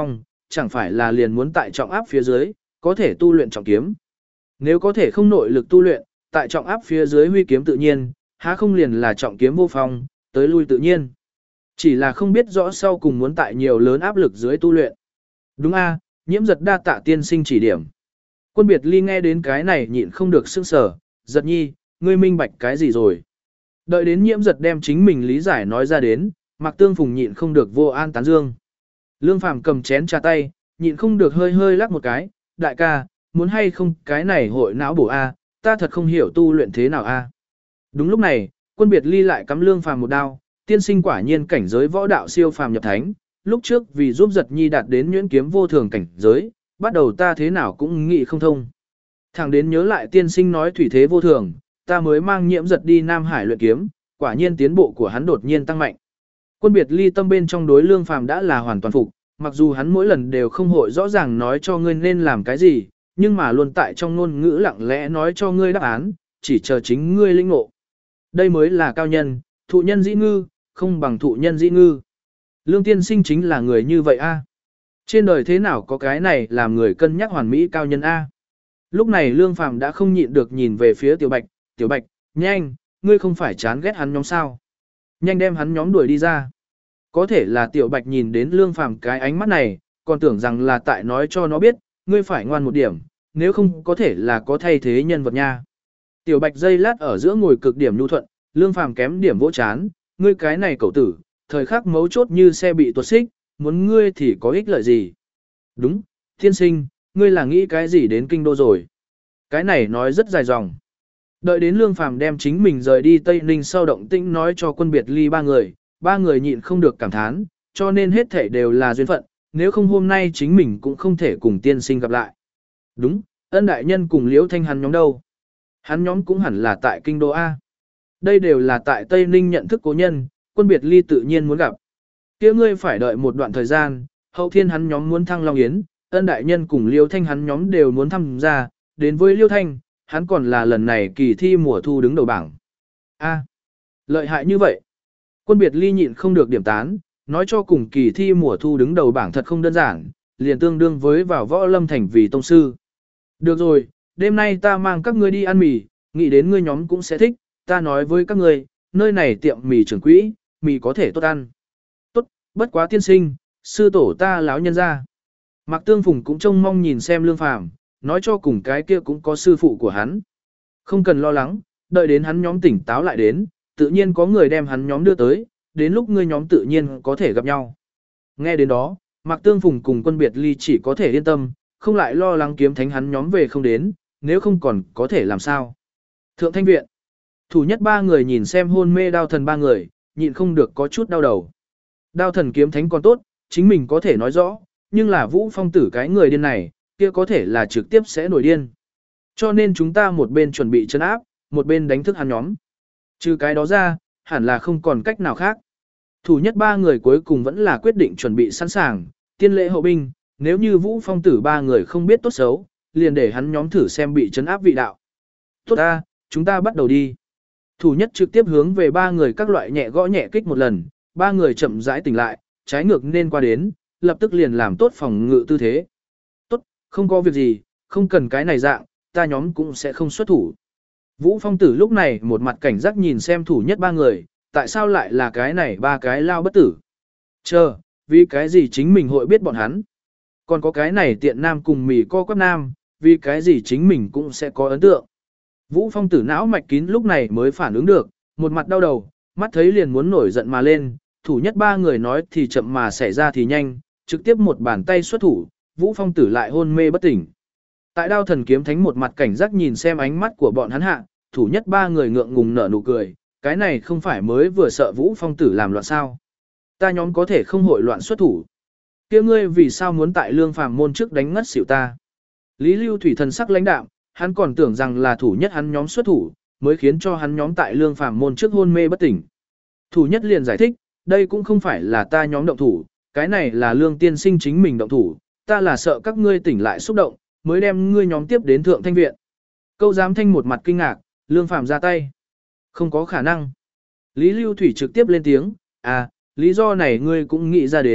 chẳng phải là liền muốn tại trọng áp phía dưới, có thể tu luyện trọng kiếm. Nếu có thể không nội lực tu luyện, tại trọng áp phía dưới huy kiếm tự nhiên, há không liền là trọng kiếm vô phong, tới lui tự nhiên. Chỉ là không biết rõ sau cùng muốn tại nhiều lớn áp lực dưới tu luyện. Đúng a, Nhiễm Giật đa tạ tiên sinh chỉ điểm. Quân Biệt Ly nghe đến cái này nhịn không được sững sờ, Giật nhi, ngươi minh bạch cái gì rồi? Đợi đến Nhiễm Giật đem chính mình lý giải nói ra đến, Mạc Tương Phùng nhịn không được vô an tán dương. Lương Phàm cầm chén trà tay, nhịn không được hơi hơi lắc một cái, đại ca, muốn hay không cái này hội não bổ a, ta thật không hiểu tu luyện thế nào a. Đúng lúc này, Quân Biệt Ly lại cắm Lương Phàm một đao, tiên sinh quả nhiên cảnh giới võ đạo siêu phàm nhập thánh, lúc trước vì giúp Giật nhi đạt đến nhuyễn kiếm vô thường cảnh giới, bắt đầu ta thế nào cũng nghĩ không thông. Thẳng đến nhớ lại tiên sinh nói thủy thế vô thường, ta mới mang Nhiễm Giật đi Nam Hải luyện kiếm, quả nhiên tiến bộ của hắn đột nhiên tăng mạnh. Quân Biệt Ly tâm bên trong đối Lương Phàm đã là hoàn toàn phục, mặc dù hắn mỗi lần đều không hội rõ ràng nói cho ngươi nên làm cái gì, nhưng mà luôn tại trong ngôn ngữ lặng lẽ nói cho ngươi đáp án, chỉ chờ chính ngươi linh ngộ. Đây mới là cao nhân, thụ nhân dĩ ngư, không bằng thụ nhân dĩ ngư. Lương tiên sinh chính là người như vậy a. Trên đời thế nào có cái này làm người cân nhắc hoàn mỹ cao nhân a. Lúc này Lương Phàm đã không nhịn được nhìn về phía Tiểu Bạch, Tiểu Bạch, nhanh, ngươi không phải chán ghét hắn nhóm sao. Nhanh đem hắn nhóm đuổi đi ra. Có thể là Tiểu Bạch nhìn đến Lương Phàm cái ánh mắt này, còn tưởng rằng là tại nói cho nó biết, ngươi phải ngoan một điểm, nếu không có thể là có thay thế nhân vật nha. Tiểu Bạch dây lát ở giữa ngồi cực điểm nhu thuận, Lương Phàm kém điểm vỗ chán, ngươi cái này cậu tử, thời khắc mấu chốt như xe bị tuột xích, muốn ngươi thì có ích lợi gì. Đúng, thiên sinh, ngươi là nghĩ cái gì đến kinh đô rồi. Cái này nói rất dài dòng. Đợi đến Lương Phàm đem chính mình rời đi Tây Ninh sau động tĩnh nói cho Quân Biệt Ly ba người, ba người nhịn không được cảm thán, cho nên hết thể đều là duyên phận, nếu không hôm nay chính mình cũng không thể cùng tiên sinh gặp lại. Đúng, Ân đại nhân cùng Liễu Thanh hắn nhóm đâu? Hắn nhóm cũng hẳn là tại kinh đô A. Đây đều là tại Tây Ninh nhận thức cố nhân, Quân Biệt Ly tự nhiên muốn gặp. Kia ngươi phải đợi một đoạn thời gian, hậu thiên hắn nhóm muốn thăng Long Yến, Ân đại nhân cùng Liễu Thanh hắn nhóm đều muốn tham gia, đến với Liễu Thanh, hắn còn là lần này kỳ thi mùa thu đứng đầu bảng. A, lợi hại như vậy. Quân Biệt Ly nhịn không được điểm tán, nói cho cùng kỳ thi mùa thu đứng đầu bảng thật không đơn giản, liền tương đương với vào võ lâm thành vì tông sư. Được rồi, đêm nay ta mang các ngươi đi ăn mì, nghĩ đến ngươi nhóm cũng sẽ thích, ta nói với các ngươi, nơi này tiệm mì trưởng quỹ, mì có thể tốt ăn. Tốt, bất quá tiên sinh, sư tổ ta láo nhân ra. Mạc Tương Phùng cũng trông mong nhìn xem Lương Phàm, nói cho cùng cái kia cũng có sư phụ của hắn. Không cần lo lắng, đợi đến hắn nhóm tỉnh táo lại đến, tự nhiên có người đem hắn nhóm đưa tới, đến lúc ngươi nhóm tự nhiên có thể gặp nhau. Nghe đến đó, Mạc Tương Phùng cùng Quân Biệt Ly chỉ có thể yên tâm, không lại lo lắng kiếm thánh hắn nhóm về không đến, nếu không còn có thể làm sao. Thượng Thanh Viện, thủ nhất ba người nhìn xem hôn mê Đao Thần ba người, nhịn không được có chút đau đầu. Đao Thần kiếm thánh còn tốt, chính mình có thể nói rõ, nhưng là Vũ Phong tử cái người điên này, kia có thể là trực tiếp sẽ nổi điên. Cho nên chúng ta một bên chuẩn bị trấn áp, một bên đánh thức hắn nhóm. Trừ cái đó ra, hẳn là không còn cách nào khác. Thủ nhất ba người cuối cùng vẫn là quyết định chuẩn bị sẵn sàng, tiên lễ hậu binh, nếu như Vũ Phong tử ba người không biết tốt xấu, liền để hắn nhóm thử xem bị trấn áp vị đạo. Tốt ta, chúng ta bắt đầu đi. Thủ nhất trực tiếp hướng về ba người các loại nhẹ gõ nhẹ kích một lần, ba người chậm rãi tỉnh lại, trái ngược nên qua đến, lập tức liền làm tốt phòng ngự tư thế. Tốt, không có việc gì, không cần cái này dạng, ta nhóm cũng sẽ không xuất thủ. Vũ Phong tử lúc này một mặt cảnh giác nhìn xem thủ nhất ba người, tại sao lại là cái này ba cái lao bất tử. Chờ, vì cái gì chính mình hội biết bọn hắn. Còn có cái này tiện nam cùng mì co quắp nam, vì cái gì chính mình cũng sẽ có ấn tượng. Vũ Phong tử não mạch kín lúc này mới phản ứng được, một mặt đau đầu, mắt thấy liền muốn nổi giận mà lên, thủ nhất ba người nói thì chậm mà xảy ra thì nhanh, trực tiếp một bàn tay xuất thủ, Vũ Phong tử lại hôn mê bất tỉnh. Tại Đao Thần kiếm thánh một mặt cảnh giác nhìn xem ánh mắt của bọn hắn hạ, thủ nhất ba người ngượng ngùng nở nụ cười, cái này không phải mới vừa sợ Vũ Phong tử làm loạn sao. Ta nhóm có thể không hội loạn xuất thủ. Kia ngươi vì sao muốn tại Lương Phàm môn trước đánh ngất xỉu ta? Lý Lưu Thủy thần sắc lãnh đạm, hắn còn tưởng rằng là thủ nhất hắn nhóm xuất thủ, mới khiến cho hắn nhóm tại Lương Phàm môn trước hôn mê bất tỉnh. Thủ nhất liền giải thích, đây cũng không phải là ta nhóm động thủ, cái này là Lương tiên sinh chính mình động thủ, ta là sợ các ngươi tỉnh lại xúc động, mới đem ngươi nhóm tiếp đến Thượng Thanh Viện. Câu giám thanh một mặt kinh ngạc, Lương Phàm ra tay. Không có khả năng. Lý Lưu Thủy trực tiếp lên tiếng, à, lý do này ngươi cũng nghĩ ra đến,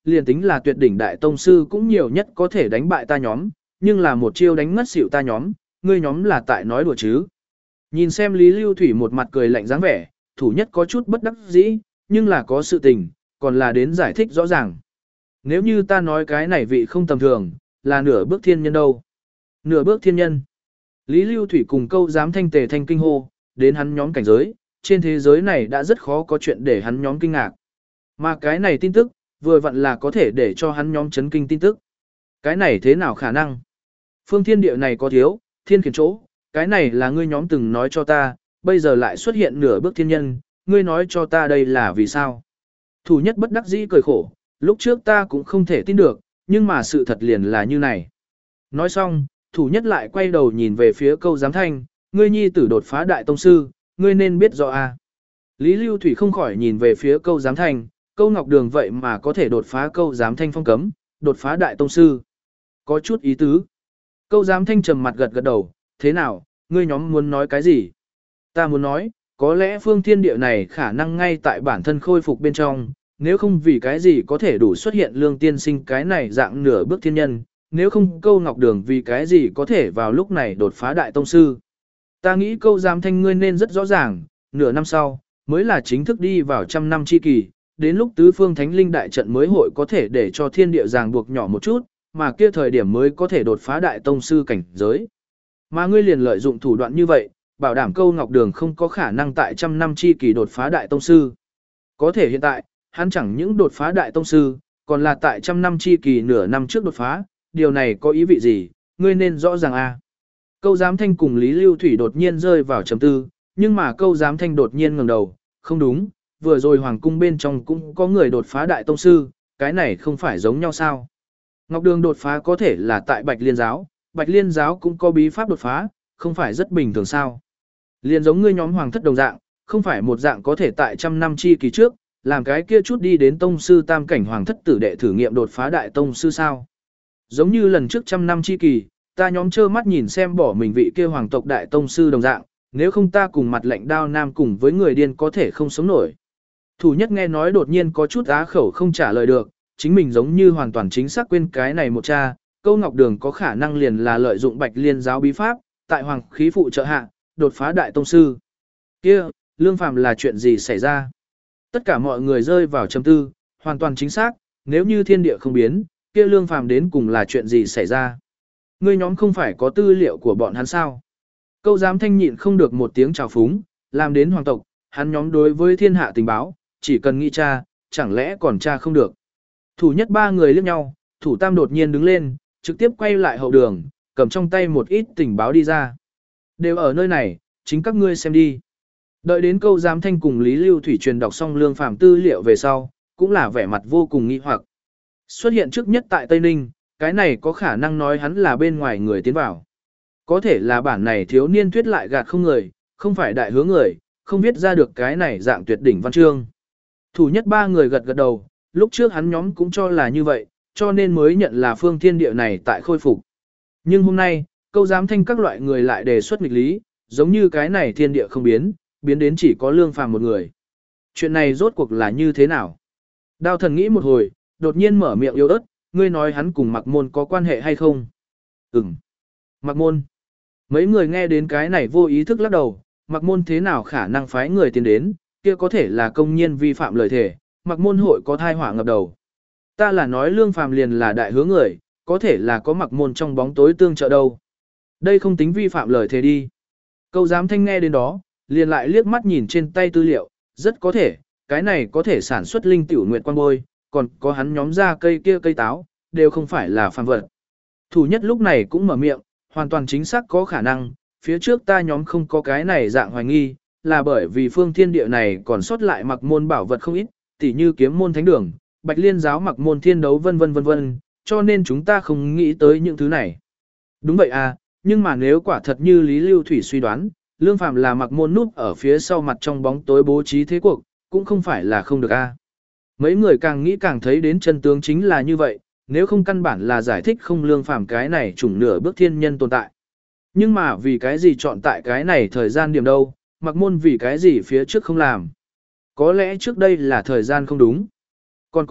liền tính là tuyệt đỉnh đại tông sư cũng nhiều nhất có thể đánh bại ta nhóm, nhưng là một chiêu đánh ngất xỉu ta nhóm, ngươi nhóm là tại nói đùa chứ. Nhìn xem Lý Lưu Thủy một mặt cười lạnh dáng vẻ, thủ nhất có chút bất đắc dĩ, nhưng là có sự tình, còn là đến giải thích rõ ràng. Nếu như ta nói cái này vị không tầm thường, là nửa bước thiên nhân đâu. Nửa bước thiên nhân. Lý Lưu Thủy cùng câu giám thanh tề thanh kinh hô, đến hắn nhóm cảnh giới, trên thế giới này đã rất khó có chuyện để hắn nhóm kinh ngạc. Mà cái này tin tức, vừa vặn là có thể để cho hắn nhóm chấn kinh tin tức. Cái này thế nào khả năng? Phương thiên địa này có thiếu, thiên khiển chỗ, cái này là ngươi nhóm từng nói cho ta, bây giờ lại xuất hiện nửa bước thiên nhân, ngươi nói cho ta đây là vì sao? Thủ nhất bất đắc dĩ cười khổ, lúc trước ta cũng không thể tin được, nhưng mà sự thật liền là như này. Nói xong, thủ nhất lại quay đầu nhìn về phía câu giám thanh, ngươi nhi tử đột phá đại tông sư, ngươi nên biết rõ a. Lý Lưu Thủy không khỏi nhìn về phía câu giám thanh, câu ngọc đường vậy mà có thể đột phá câu giám thanh phong cấm, đột phá đại tông sư. Có chút ý tứ. Câu giám thanh trầm mặt gật gật đầu, thế nào, ngươi nhóm muốn nói cái gì? Ta muốn nói, có lẽ phương thiên địa này khả năng ngay tại bản thân khôi phục bên trong, nếu không vì cái gì có thể đủ xuất hiện lương tiên sinh cái này dạng nửa bước thiên nhân, nếu không câu ngọc đường vì cái gì có thể vào lúc này đột phá đại tông sư. Ta nghĩ câu giám thanh ngươi nên rất rõ ràng, nửa năm sau, mới là chính thức đi vào trăm năm chi kỳ, đến lúc tứ phương thánh linh đại trận mới hội có thể để cho thiên địa ràng buộc nhỏ một chút, mà kia thời điểm mới có thể đột phá đại tông sư cảnh giới. Mà ngươi liền lợi dụng thủ đoạn như vậy, bảo đảm câu ngọc đường không có khả năng tại trăm năm chi kỳ đột phá đại tông sư. Có thể hiện tại, hắn chẳng những đột phá đại tông sư, còn là tại trăm năm chi kỳ nửa năm trước đột phá, điều này có ý vị gì, ngươi nên rõ ràng a. Câu giám thanh cùng Lý Lưu Thủy đột nhiên rơi vào trầm tư, nhưng mà câu giám thanh đột nhiên ngẩng đầu, không đúng, vừa rồi hoàng cung bên trong cũng có người đột phá đại tông sư, cái này không phải giống nhau sao. Ngọc Đường đột phá có thể là tại Bạch Liên giáo, Bạch Liên giáo cũng có bí pháp đột phá, không phải rất bình thường sao. Liên giống ngươi nhóm hoàng thất đồng dạng, không phải một dạng có thể tại trăm năm chi kỳ trước, làm cái kia chút đi đến tông sư tam cảnh hoàng thất tử đệ thử nghiệm đột phá đại tông sư sao. Giống như lần trước trăm năm chi kỳ, ta nhóm trơ mắt nhìn xem bỏ mình vị kia hoàng tộc đại tông sư đồng dạng, nếu không ta cùng mặt lệnh đao nam cùng với người điên có thể không sống nổi. Thủ nhất nghe nói đột nhiên có chút á khẩu không trả lời được, chính mình giống như hoàn toàn chính xác quên cái này một cha, câu ngọc đường có khả năng liền là lợi dụng Bạch Liên giáo bí pháp, tại hoàng khí phụ trợ hạ, đột phá đại tông sư. Kia, Lương Phàm là chuyện gì xảy ra? Tất cả mọi người rơi vào trầm tư, hoàn toàn chính xác, nếu như thiên địa không biến, kia Lương Phàm đến cùng là chuyện gì xảy ra? Ngươi nhóm không phải có tư liệu của bọn hắn sao? Câu giám thanh nhịn không được một tiếng chào phúng, làm đến hoàng tộc, hắn nhóm đối với thiên hạ tình báo, chỉ cần nghĩ cha, chẳng lẽ còn cha không được. Thủ nhất ba người liếc nhau, thủ tam đột nhiên đứng lên, trực tiếp quay lại hậu đường, cầm trong tay một ít tình báo đi ra. Đều ở nơi này, chính các ngươi xem đi. Đợi đến câu giám thanh cùng Lý Lưu Thủy truyền đọc xong Lương Phàm tư liệu về sau, cũng là vẻ mặt vô cùng nghi hoặc. Xuất hiện trước nhất tại Tây Ninh, cái này có khả năng nói hắn là bên ngoài người tiến vào. Có thể là bản này thiếu niên thuyết lại gạt không người, không phải đại hướng người, không viết ra được cái này dạng tuyệt đỉnh văn chương. Thủ nhất ba người gật gật đầu, lúc trước hắn nhóm cũng cho là như vậy, cho nên mới nhận là phương thiên địa này tại khôi phục. Nhưng hôm nay, câu giám thanh các loại người lại đề xuất nghịch lý, giống như cái này thiên địa không biến, biến đến chỉ có Lương Phàm một người. Chuyện này rốt cuộc là như thế nào? Đao thần nghĩ một hồi, đột nhiên mở miệng yếu ớt, ngươi nói hắn cùng Mạc Môn có quan hệ hay không? Ừm. Mạc Môn. Mấy người nghe đến cái này vô ý thức lắc đầu, Mạc Môn thế nào khả năng phái người tiến đến, kia có thể là công nhiên vi phạm lời thề, Mạc Môn hội có thai họa ngập đầu. Ta là nói Lương Phàm liền là đại hướng người, có thể là có Mạc Môn trong bóng tối tương trợ đâu. Đây không tính vi phạm lời thề đi. Câu giám thanh nghe đến đó, liền lại liếc mắt nhìn trên tay tư liệu, rất có thể, cái này có thể sản xuất linh tiểu nguyệt quan bôi, còn có hắn nhóm ra cây kia cây táo, đều không phải là phàm vật. Thủ nhất lúc này cũng mở miệng, hoàn toàn chính xác có khả năng, phía trước ta nhóm không có cái này dạng hoài nghi, là bởi vì phương thiên địa này còn sót lại Mạc Môn bảo vật không ít, tỉ như kiếm môn thánh đường, Bạch Liên giáo Mạc Môn thiên đấu vân vân vân vân, cho nên chúng ta không nghĩ tới những thứ này. Đúng vậy à, nhưng mà nếu quả thật như Lý Lưu Thủy suy đoán, Lương Phàm là Mạc Môn núp ở phía sau mặt trong bóng tối bố trí thế cuộc, cũng không phải là không được a. À. Mấy người càng nghĩ càng thấy đến chân tướng chính là như vậy, nếu không căn bản là giải thích không Lương Phàm cái này chủng nửa bước thiên nhân tồn tại. Nhưng mà vì cái gì chọn tại cái này thời gian điểm đâu, Mạc Môn vì cái gì phía trước không làm. Có lẽ trước đây là thời gian không đúng. Còn có,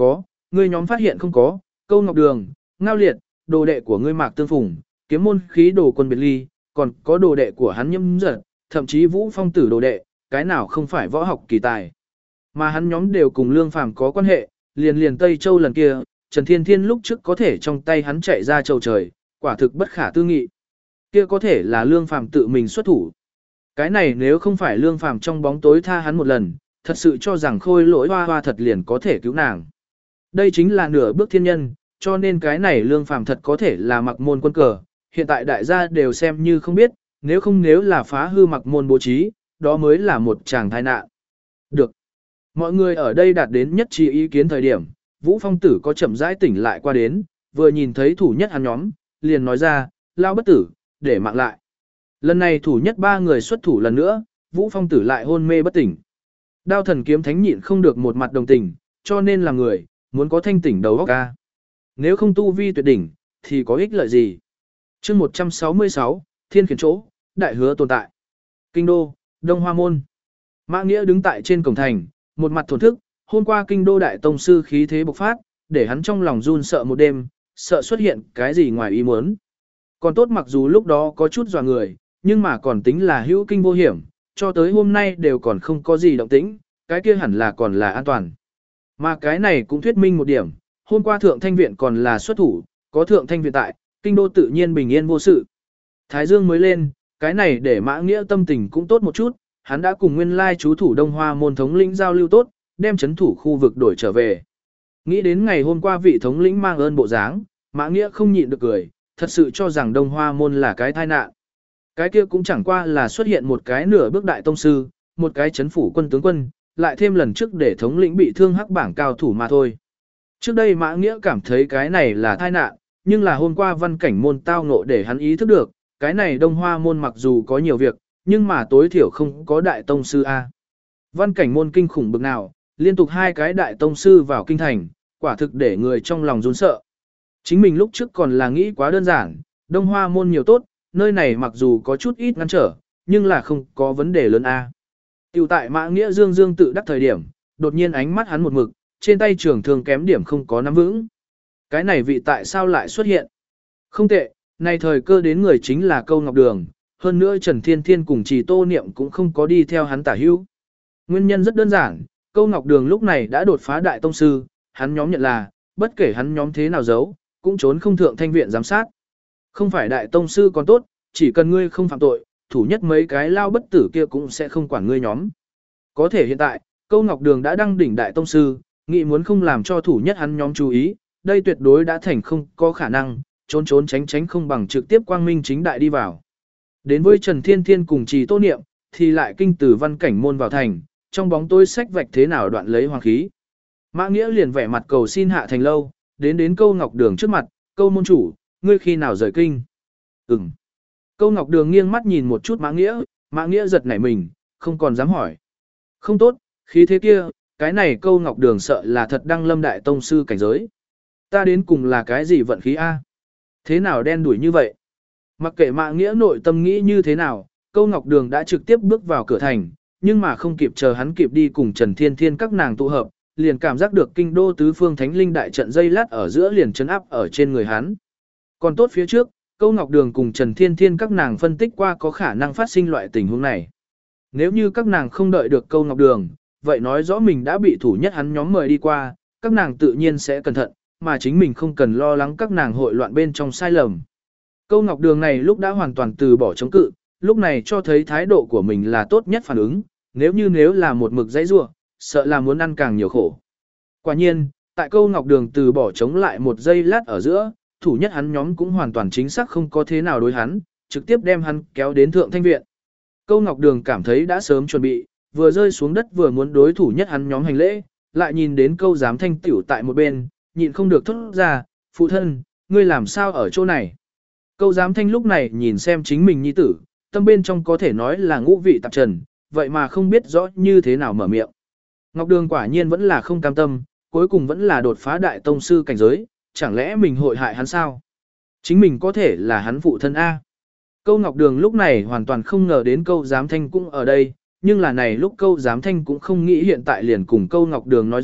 ngươi nhóm phát hiện không có, Câu Ngọc Đường, Ngao Liệt, đồ đệ của ngươi Mạc Tương Phùng, kiếm môn khí đồ quân biệt ly, còn có đồ đệ của hắn Nhâm Giật, thậm chí Vũ Phong tử đồ đệ, cái nào không phải võ học kỳ tài. Mà hắn nhóm đều cùng Lương Phàm có quan hệ, liền liền Tây Châu lần kia, Trần Thiên Thiên lúc trước có thể trong tay hắn chạy ra châu trời, quả thực bất khả tư nghị. Kia có thể là Lương Phàm tự mình xuất thủ. Cái này nếu không phải Lương Phàm trong bóng tối tha hắn một lần, thật sự cho rằng Khôi Lỗi hoa hoa thật liền có thể cứu nàng. Đây chính là nửa bước thiên nhân, cho nên cái này Lương Phàm thật có thể là Mặc Môn quân cờ, hiện tại đại gia đều xem như không biết, nếu không nếu là phá hư Mặc Môn bố trí, đó mới là một chàng tai nạn. Được. Mọi người ở đây đạt đến nhất trí ý kiến thời điểm, Vũ Phong tử có chậm rãi tỉnh lại qua đến, vừa nhìn thấy thủ nhất hắn nhóm, liền nói ra, lao bất tử, để mạng lại. Lần này thủ nhất ba người xuất thủ lần nữa, Vũ Phong tử lại hôn mê bất tỉnh. Đao thần kiếm thánh nhịn không được một mặt đồng tình, cho nên là người, muốn có thanh tỉnh đầu óc ca. Nếu không tu vi tuyệt đỉnh, thì có ích lợi gì? chương một trăm sáu mươi sáu, Thiên Khiển Chỗ, đại hứa tồn tại. Kinh đô, Đông Hoa Môn. Mã Nghĩa đứng tại trên cổng thành, một mặt thổn thức, hôm qua kinh đô đại tông sư khí thế bộc phát, để hắn trong lòng run sợ một đêm, sợ xuất hiện cái gì ngoài ý muốn. Còn tốt mặc dù lúc đó có chút dọa người, nhưng mà còn tính là hữu kinh vô hiểm, cho tới hôm nay đều còn không có gì động tĩnh, cái kia hẳn là còn là an toàn. Mà cái này cũng thuyết minh một điểm, hôm qua thượng thanh viện còn là xuất thủ, có thượng thanh viện tại, kinh đô tự nhiên bình yên vô sự. Thái Dương mới lên, cái này để Mã Nghĩa tâm tình cũng tốt một chút, hắn đã cùng nguyên lai chú thủ Đông Hoa môn thống lĩnh giao lưu tốt, đem chấn thủ khu vực đổi trở về. Nghĩ đến ngày hôm qua vị thống lĩnh mang ơn bộ dáng, Mã Nghĩa không nhịn được cười, thật sự cho rằng Đông Hoa môn là cái tai nạn. Cái kia cũng chẳng qua là xuất hiện một cái nửa bước đại tông sư, một cái chấn phủ quân tướng quân, lại thêm lần trước để thống lĩnh bị thương hắc bảng cao thủ mà thôi. Trước đây Mã Nghĩa cảm thấy cái này là tai nạn, nhưng là hôm qua văn cảnh môn tao ngộ để hắn ý thức được, cái này Đông Hoa môn mặc dù có nhiều việc, nhưng mà tối thiểu không có đại tông sư A. Văn cảnh môn kinh khủng bực nào, liên tục hai cái đại tông sư vào kinh thành, quả thực để người trong lòng run sợ. Chính mình lúc trước còn là nghĩ quá đơn giản, Đông Hoa môn nhiều tốt, nơi này mặc dù có chút ít ngăn trở, nhưng là không có vấn đề lớn A. Tiểu tại Mã Nghĩa dương dương tự đắc thời điểm, đột nhiên ánh mắt hắn một mực, trên tay trường thường kém điểm không có nắm vững. Cái này vị tại sao lại xuất hiện? Không tệ, này thời cơ đến người chính là Câu Ngọc Đường, hơn nữa Trần Thiên Thiên cùng Trì Tô Niệm cũng không có đi theo hắn tả hữu. Nguyên nhân rất đơn giản, Câu Ngọc Đường lúc này đã đột phá đại tông sư, hắn nhóm nhận là, bất kể hắn nhóm thế nào giấu, cũng trốn không thượng thanh viện giám sát. Không phải đại tông sư còn tốt, chỉ cần ngươi không phạm tội, thủ nhất mấy cái lao bất tử kia cũng sẽ không quản ngươi nhóm. Có thể hiện tại, Câu Ngọc Đường đã đăng đỉnh đại tông sư, nghĩ muốn không làm cho thủ nhất hắn nhóm chú ý, đây tuyệt đối đã thành không có khả năng, trốn trốn tránh tránh không bằng trực tiếp quang minh chính đại đi vào. Đến với Trần Thiên Thiên cùng Trì Tô Niệm, thì lại kinh từ văn cảnh môn vào thành, trong bóng tối sách vạch thế nào đoạn lấy hoàng khí. Mã Nghĩa liền vẻ mặt cầu xin hạ thành lâu, đến đến Câu Ngọc Đường trước mặt, Câu môn chủ, ngươi khi nào rời kinh? Ừm. Câu Ngọc Đường nghiêng mắt nhìn một chút Mã Nghĩa, Mã Nghĩa giật nảy mình, không còn dám hỏi. Không tốt, khí thế kia, cái này Câu Ngọc Đường sợ là thật đăng lâm đại tông sư cảnh giới. Ta đến cùng là cái gì vận khí A? Thế nào đen đuổi như vậy? Mặc kệ Mã Nghĩa nội tâm nghĩ như thế nào, Câu Ngọc Đường đã trực tiếp bước vào cửa thành, nhưng mà không kịp chờ hắn kịp đi cùng Trần Thiên Thiên các nàng tụ hợp, liền cảm giác được kinh đô tứ phương thánh linh đại trận dây lát ở giữa liền chấn áp ở trên người hắn. Còn tốt phía trước, Câu Ngọc Đường cùng Trần Thiên Thiên các nàng phân tích qua có khả năng phát sinh loại tình huống này. Nếu như các nàng không đợi được Câu Ngọc Đường, vậy nói rõ mình đã bị thủ nhất hắn nhóm mời đi qua, các nàng tự nhiên sẽ cẩn thận, mà chính mình không cần lo lắng các nàng hội loạn bên trong sai lầm. Câu Ngọc Đường này lúc đã hoàn toàn từ bỏ chống cự, lúc này cho thấy thái độ của mình là tốt nhất phản ứng, nếu như nếu là một mực dãy rua, sợ là muốn ăn càng nhiều khổ. Quả nhiên, tại Câu Ngọc Đường từ bỏ chống lại một giây lát ở giữa, thủ nhất hắn nhóm cũng hoàn toàn chính xác không có thế nào đối hắn, trực tiếp đem hắn kéo đến thượng thanh viện. Câu Ngọc Đường cảm thấy đã sớm chuẩn bị, vừa rơi xuống đất vừa muốn đối thủ nhất hắn nhóm hành lễ, lại nhìn đến Câu Giám Thanh tiểu tại một bên, nhịn không được thốt ra, phụ thân, ngươi làm sao ở chỗ này? Câu Giám Thanh lúc này nhìn xem chính mình nhi tử, tâm bên trong có thể nói là ngũ vị tạp trần, vậy mà không biết rõ như thế nào mở miệng. Ngọc Đường quả nhiên vẫn là không cam tâm, cuối cùng vẫn là đột phá đại tông sư cảnh giới, chẳng lẽ mình hội hại hắn sao? Chính mình có thể là hắn phụ thân A. Câu Ngọc Đường lúc này hoàn toàn không ngờ đến Câu Giám Thanh cũng ở đây, nhưng là này lúc Câu Giám Thanh cũng không nghĩ hiện tại liền cùng Câu Ngọc Đường nói dóc,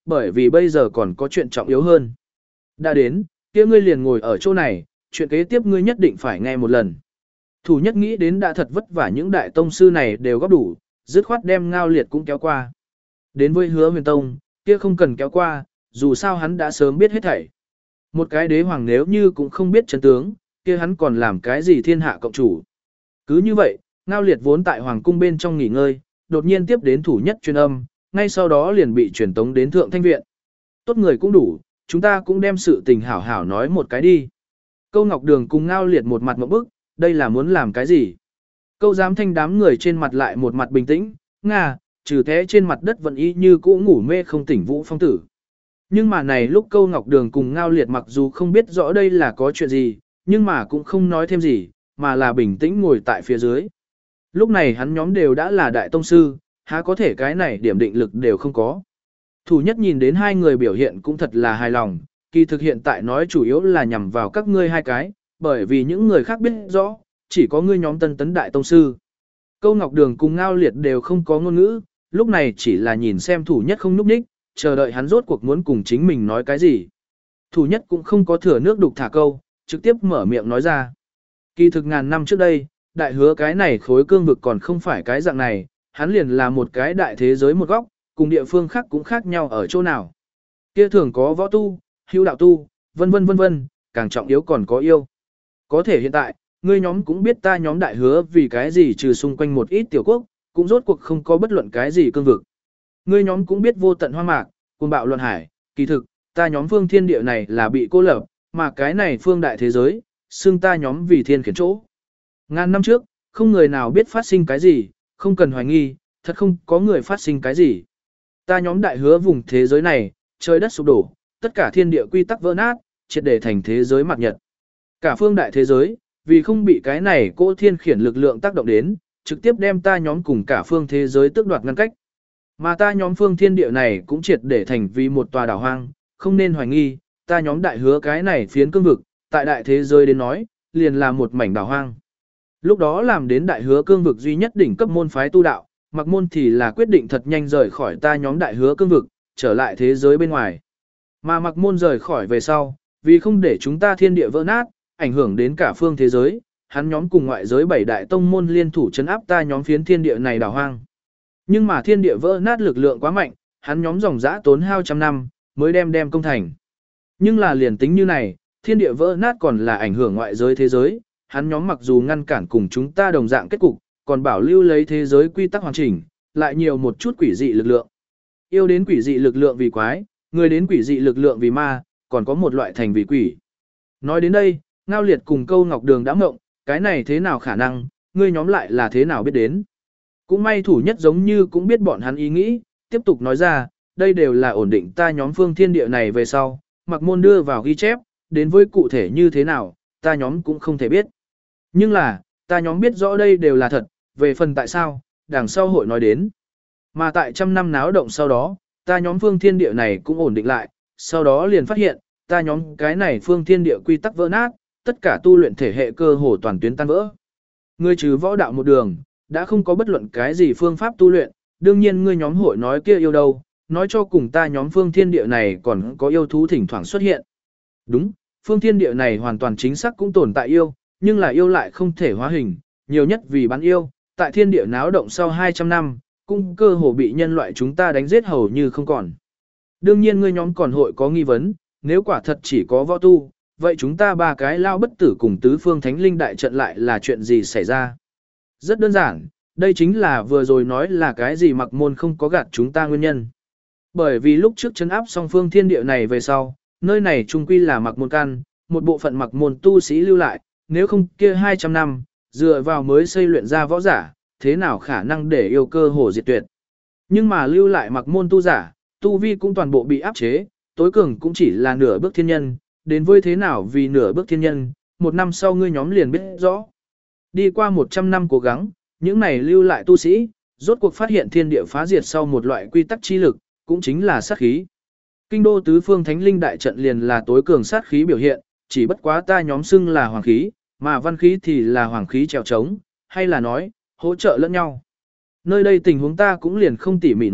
bởi vì bây giờ còn có chuyện trọng yếu hơn. Đã đến, kia ngươi liền ngồi ở chỗ này, chuyện kế tiếp ngươi nhất định phải nghe một lần. Thủ nhất nghĩ đến đã thật vất vả những đại tông sư này đều góp đủ, dứt khoát đem Ngao Liệt cũng kéo qua. Đến với Hứa Huyền Tông, kia không cần kéo qua, dù sao hắn đã sớm biết hết thảy. Một cái đế hoàng nếu như cũng không biết chân tướng, kia hắn còn làm cái gì thiên hạ cộng chủ. Cứ như vậy, Ngao Liệt vốn tại hoàng cung bên trong nghỉ ngơi, đột nhiên tiếp đến thủ nhất truyền âm, ngay sau đó liền bị truyền tống đến Thượng Thanh Viện. Tốt người cũng đủ, chúng ta cũng đem sự tình hảo hảo nói một cái đi. Câu Ngọc Đường cùng Ngao Liệt một mặt ngộp bức, đây là muốn làm cái gì? Câu Giám Thanh đám người trên mặt lại một mặt bình tĩnh, Nga, trừ thế trên mặt đất vẫn y như cũ ngủ mê không tỉnh Vũ Phong Tử. Nhưng mà này lúc Câu Ngọc Đường cùng Ngao Liệt mặc dù không biết rõ đây là có chuyện gì, nhưng mà cũng không nói thêm gì, mà là bình tĩnh ngồi tại phía dưới. Lúc này hắn nhóm đều đã là đại tông sư, há có thể cái này điểm định lực đều không có. Thủ nhất nhìn đến hai người biểu hiện cũng thật là hài lòng, kỳ thực hiện tại nói chủ yếu là nhằm vào các ngươi hai cái, bởi vì những người khác biết rõ, chỉ có ngươi nhóm tân tấn đại tông sư. Câu Ngọc Đường cùng Ngao Liệt đều không có ngôn ngữ, lúc này chỉ là nhìn xem thủ nhất không núp ních, chờ đợi hắn rốt cuộc muốn cùng chính mình nói cái gì. Thủ nhất cũng không có thừa nước đục thả câu, trực tiếp mở miệng nói ra. Kỳ thực ngàn năm trước đây, đại hứa cái này khối cương vực còn không phải cái dạng này, hắn liền là một cái đại thế giới một góc, cùng địa phương khác cũng khác nhau ở chỗ nào. Kia thường có võ tu, hữu đạo tu, vân vân vân vân, càng trọng yếu còn có yêu. Có thể hiện tại, ngươi nhóm cũng biết ta nhóm đại hứa vì cái gì trừ xung quanh một ít tiểu quốc, cũng rốt cuộc không có bất luận cái gì cương vực. Ngươi nhóm cũng biết vô tận hoang mạc, cuồng bạo luận hải, kỳ thực, ta nhóm phương thiên địa này là bị cô lập, mà cái này phương đại thế giới, xưng ta nhóm vì thiên khiển chỗ. Ngàn năm trước, không người nào biết phát sinh cái gì, không cần hoài nghi, thật không có người phát sinh cái gì. Ta nhóm đại hứa vùng thế giới này, trời đất sụp đổ, tất cả thiên địa quy tắc vỡ nát, triệt để thành thế giới mặt nhật. Cả phương đại thế giới, vì không bị cái này cỗ thiên khiển lực lượng tác động đến, trực tiếp đem ta nhóm cùng cả phương thế giới tước đoạt ngăn cách. Mà ta nhóm phương thiên địa này cũng triệt để thành vì một tòa đảo hoang, không nên hoài nghi, ta nhóm đại hứa cái này phiến cương vực, tại đại thế giới đến nói, liền là một mảnh đảo hoang. Lúc đó làm đến đại hứa cương vực duy nhất đỉnh cấp môn phái tu đạo, Mặc Môn thì là quyết định thật nhanh rời khỏi ta nhóm đại hứa cương vực, trở lại thế giới bên ngoài. Mà Mặc Môn rời khỏi về sau, vì không để chúng ta thiên địa vỡ nát, ảnh hưởng đến cả phương thế giới, hắn nhóm cùng ngoại giới bảy đại tông môn liên thủ chấn áp ta nhóm phiến thiên địa này đảo hoang. Nhưng mà thiên địa vỡ nát lực lượng quá mạnh, hắn nhóm dòng dã tốn hao trăm năm, mới đem đem công thành. Nhưng là liền tính như này, thiên địa vỡ nát còn là ảnh hưởng ngoại giới thế giới, hắn nhóm mặc dù ngăn cản cùng chúng ta đồng dạng kết cục, còn bảo lưu lấy thế giới quy tắc hoàn chỉnh, lại nhiều một chút quỷ dị lực lượng. Yêu đến quỷ dị lực lượng vì quái, người đến quỷ dị lực lượng vì ma, còn có một loại thành vì quỷ. Nói đến đây, Ngao Liệt cùng Câu Ngọc Đường đã ngộng, cái này thế nào khả năng, ngươi nhóm lại là thế nào biết đến. Cũng may thủ nhất giống như cũng biết bọn hắn ý nghĩ, tiếp tục nói ra, đây đều là ổn định ta nhóm phương thiên địa này về sau, Mặc Môn đưa vào ghi chép, đến với cụ thể như thế nào, ta nhóm cũng không thể biết. Nhưng là, ta nhóm biết rõ đây đều là thật, về phần tại sao, đằng sau hội nói đến. Mà tại trăm năm náo động sau đó, ta nhóm phương thiên địa này cũng ổn định lại, sau đó liền phát hiện, ta nhóm cái này phương thiên địa quy tắc vỡ nát, tất cả tu luyện thể hệ cơ hồ toàn tuyến tan vỡ. Ngươi trừ võ đạo một đường, đã không có bất luận cái gì phương pháp tu luyện, đương nhiên ngươi nhóm hội nói kia yêu đâu, nói cho cùng ta nhóm phương thiên địa này còn có yêu thú thỉnh thoảng xuất hiện. Đúng, phương thiên địa này hoàn toàn chính xác cũng tồn tại yêu, nhưng là yêu lại không thể hóa hình, nhiều nhất vì bán yêu, tại thiên địa náo động sau hai trăm năm, cũng cơ hồ bị nhân loại chúng ta đánh giết hầu như không còn. Đương nhiên ngươi nhóm còn hội có nghi vấn, nếu quả thật chỉ có võ tu, vậy chúng ta ba cái lao bất tử cùng tứ phương thánh linh đại trận lại là chuyện gì xảy ra? Rất đơn giản, đây chính là vừa rồi nói là cái gì Mặc Môn không có gạt chúng ta nguyên nhân. Bởi vì lúc trước trấn áp song phương thiên địa này về sau, nơi này trung quy là Mặc Môn căn, một bộ phận Mặc Môn tu sĩ lưu lại, nếu không kia hai trăm năm, dựa vào mới xây luyện ra võ giả, thế nào khả năng để yêu cơ hồ diệt tuyệt. Nhưng mà lưu lại Mặc Môn tu giả, tu vi cũng toàn bộ bị áp chế, tối cường cũng chỉ là nửa bước thiên nhân, đến với thế nào vì nửa bước thiên nhân, một năm sau ngươi nhóm liền biết rõ. Đi qua một trăm năm cố gắng, những này lưu lại tu sĩ, rốt cuộc phát hiện thiên địa phá diệt sau một loại quy tắc chi lực, cũng chính là sát khí. Kinh đô tứ phương thánh linh đại trận liền là tối cường sát khí biểu hiện, chỉ bất quá ta nhóm xưng là hoàng khí, mà văn khí thì là hoàng khí trèo trống, hay là nói, hỗ trợ lẫn nhau. Nơi đây tình huống ta cũng liền không tỉ mỉ nói,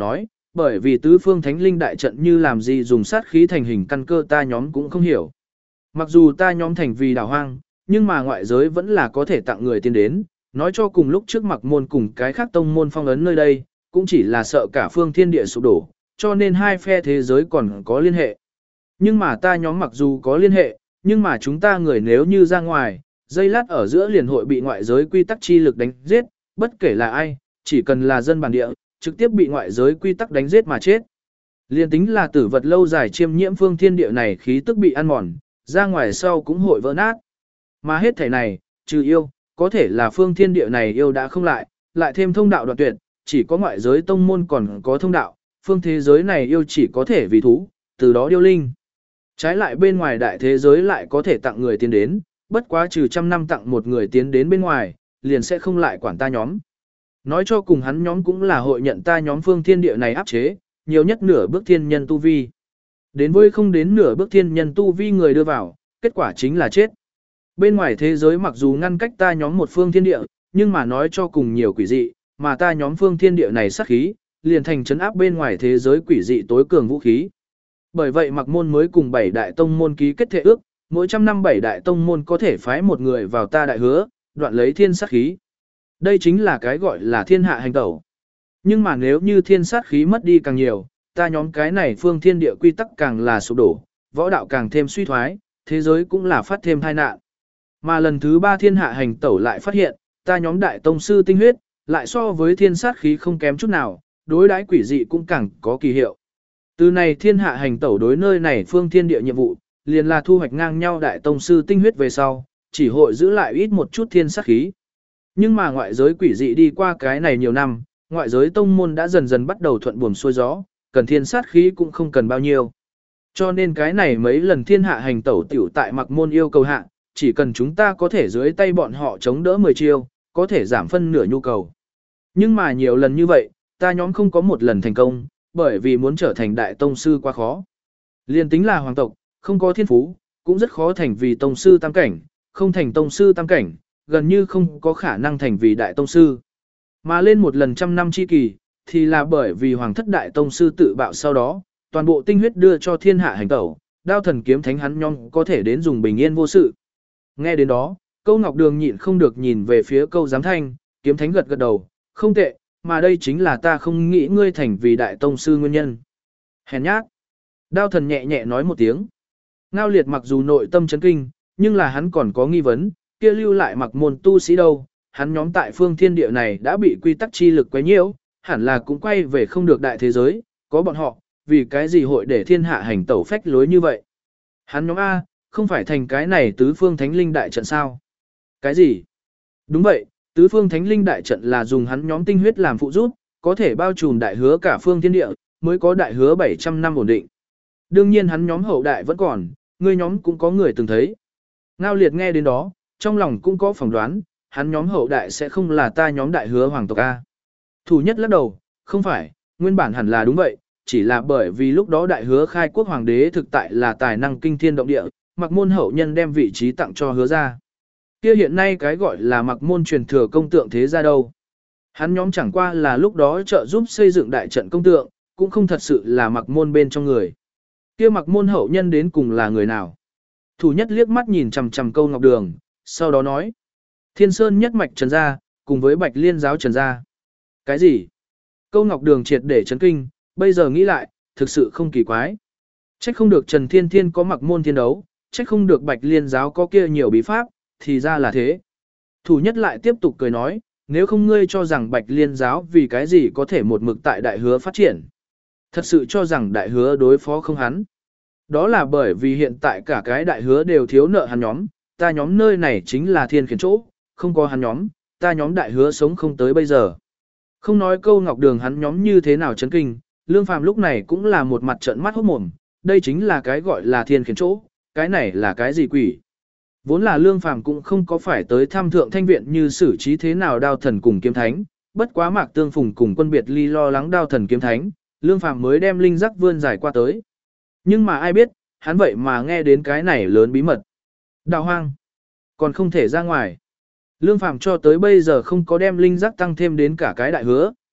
bởi vì tứ phương thánh linh đại trận như làm gì dùng sát khí thành hình căn cơ ta nhóm cũng không hiểu. Mặc dù ta nhóm thành vì đảo hoang, nhưng mà ngoại giới vẫn là có thể tặng người tiến đến, nói cho cùng lúc trước mặc môn cùng cái khác tông môn phong ấn nơi đây, cũng chỉ là sợ cả phương thiên địa sụp đổ, cho nên hai phe thế giới còn có liên hệ. Nhưng mà ta nhóm mặc dù có liên hệ, nhưng mà chúng ta người nếu như ra ngoài, dây lát ở giữa liền hội bị ngoại giới quy tắc chi lực đánh giết, bất kể là ai, chỉ cần là dân bản địa, trực tiếp bị ngoại giới quy tắc đánh giết mà chết. Liên tính là tử vật lâu dài chiêm nhiễm phương thiên địa này khí tức bị ăn mòn, ra ngoài sau cũng hội vỡ nát. Mà hết thể này, trừ yêu, có thể là phương thiên địa này yêu đã không lại, lại thêm thông đạo đoạn tuyệt, chỉ có ngoại giới tông môn còn có thông đạo, phương thế giới này yêu chỉ có thể vì thú, từ đó điêu linh. Trái lại bên ngoài đại thế giới lại có thể tặng người tiến đến, bất quá trừ trăm năm tặng một người tiến đến bên ngoài, liền sẽ không lại quản ta nhóm. Nói cho cùng hắn nhóm cũng là hội nhận ta nhóm phương thiên địa này áp chế, nhiều nhất nửa bước thiên nhân tu vi. Đến với không đến nửa bước thiên nhân tu vi người đưa vào, kết quả chính là chết. Bên ngoài thế giới mặc dù ngăn cách ta nhóm một phương thiên địa, nhưng mà nói cho cùng nhiều quỷ dị, mà ta nhóm phương thiên địa này sát khí, liền thành trấn áp bên ngoài thế giới quỷ dị tối cường vũ khí. Bởi vậy mặc môn mới cùng bảy đại tông môn ký kết thể ước, mỗi trăm năm bảy đại tông môn có thể phái một người vào ta đại hứa, đoạn lấy thiên sát khí. Đây chính là cái gọi là thiên hạ hành tẩu. Nhưng mà nếu như thiên sát khí mất đi càng nhiều, ta nhóm cái này phương thiên địa quy tắc càng là sụp đổ, võ đạo càng thêm suy thoái, thế giới cũng là phát thêm tai nạn. Mà lần thứ ba thiên hạ hành tẩu lại phát hiện, ta nhóm đại tông sư tinh huyết, lại so với thiên sát khí không kém chút nào, đối đãi quỷ dị cũng càng có kỳ hiệu. Từ này thiên hạ hành tẩu đối nơi này phương thiên địa nhiệm vụ, liền là thu hoạch ngang nhau đại tông sư tinh huyết về sau, chỉ hội giữ lại ít một chút thiên sát khí. Nhưng mà ngoại giới quỷ dị đi qua cái này nhiều năm, ngoại giới tông môn đã dần dần bắt đầu thuận buồm xuôi gió, cần thiên sát khí cũng không cần bao nhiêu. Cho nên cái này mấy lần thiên hạ hành tẩu tiểu tại mặc môn yêu cầu hạ, chỉ cần chúng ta có thể dưới tay bọn họ chống đỡ mười chiêu, có thể giảm phân nửa nhu cầu. Nhưng mà nhiều lần như vậy, ta nhóm không có một lần thành công, bởi vì muốn trở thành đại tông sư quá khó. Liên tính là hoàng tộc, không có thiên phú, cũng rất khó thành vì tông sư tam cảnh, không thành tông sư tam cảnh, gần như không có khả năng thành vì đại tông sư. Mà lên một lần trăm năm chi kỳ, thì là bởi vì hoàng thất đại tông sư tự bạo sau đó, toàn bộ tinh huyết đưa cho thiên hạ hành tẩu, đao thần kiếm thánh hắn nhóm có thể đến dùng bình yên vô sự. Nghe đến đó, câu ngọc đường nhịn không được nhìn về phía câu giám thanh, kiếm thánh gật gật đầu, không tệ, mà đây chính là ta không nghĩ ngươi thành vì đại tông sư nguyên nhân. Hèn nhát. Đao thần nhẹ nhẹ nói một tiếng. Ngao liệt mặc dù nội tâm chấn kinh, nhưng là hắn còn có nghi vấn, kia lưu lại mặc môn tu sĩ đâu, hắn nhóm tại phương thiên địa này đã bị quy tắc chi lực quấy nhiễu, hẳn là cũng quay về không được đại thế giới, có bọn họ, vì cái gì hội để thiên hạ hành tẩu phách lối như vậy. Hắn nhóm A, không phải thành cái này tứ phương thánh linh đại trận sao? Cái gì? Đúng vậy, tứ phương thánh linh đại trận là dùng hắn nhóm tinh huyết làm phụ giúp, có thể bao trùm đại hứa cả phương thiên địa, mới có đại hứa bảy trăm năm ổn định. Đương nhiên hắn nhóm hậu đại vẫn còn, người nhóm cũng có người từng thấy. Ngao liệt nghe đến đó, trong lòng cũng có phỏng đoán, hắn nhóm hậu đại sẽ không là ta nhóm đại hứa hoàng tộc A. Thủ nhất lắc đầu, không phải, nguyên bản hẳn là đúng vậy, chỉ là bởi vì lúc đó đại hứa khai quốc hoàng đế thực tại là tài năng kinh thiên động địa, mặc môn hậu nhân đem vị trí tặng cho hứa ra. Kia hiện nay cái gọi là mặc môn truyền thừa công tượng thế ra đâu. Hắn nhóm chẳng qua là lúc đó trợ giúp xây dựng đại trận công tượng, cũng không thật sự là mặc môn bên trong người. Kia mặc môn hậu nhân đến cùng là người nào? Thủ nhất liếc mắt nhìn chằm chằm câu ngọc đường, sau đó nói. Thiên Sơn nhất mạch Trần Gia, cùng với Bạch Liên giáo Trần Gia. Cái gì? Câu ngọc đường triệt để chấn kinh, bây giờ nghĩ lại, thực sự không kỳ quái. Trách không được Trần Thiên Thiên có mặc môn thiên đấu, trách không được Bạch Liên giáo có kia nhiều bí pháp, thì ra là thế. Thủ nhất lại tiếp tục cười nói, nếu không ngươi cho rằng Bạch Liên giáo vì cái gì có thể một mực tại đại hứa phát triển. Thật sự cho rằng đại hứa đối phó không hắn. Đó là bởi vì hiện tại cả cái đại hứa đều thiếu nợ hắn nhóm, ta nhóm nơi này chính là thiên khiển chỗ, không có hắn nhóm, ta nhóm đại hứa sống không tới bây giờ. Không nói câu ngọc đường hắn nhóm như thế nào chấn kinh, Lương Phàm lúc này cũng là một mặt trợn mắt hốt mồm, đây chính là cái gọi là thiên khiển chỗ, cái này là cái gì quỷ. Vốn là Lương Phàm cũng không có phải tới thăm thượng thanh viện như xử trí thế nào đao thần cùng kiếm thánh, bất quá Mạc Tương Phùng cùng quân biệt ly lo lắng đao thần kiếm thánh, Lương Phàm mới đem linh giác vươn dài qua tới. Nhưng mà ai biết, hắn vậy mà nghe đến cái này lớn bí mật. Đào hoang, còn không thể ra ngoài. Lương Phàm cho tới bây giờ không có đem linh giác tăng thêm đến cả cái đại hứa,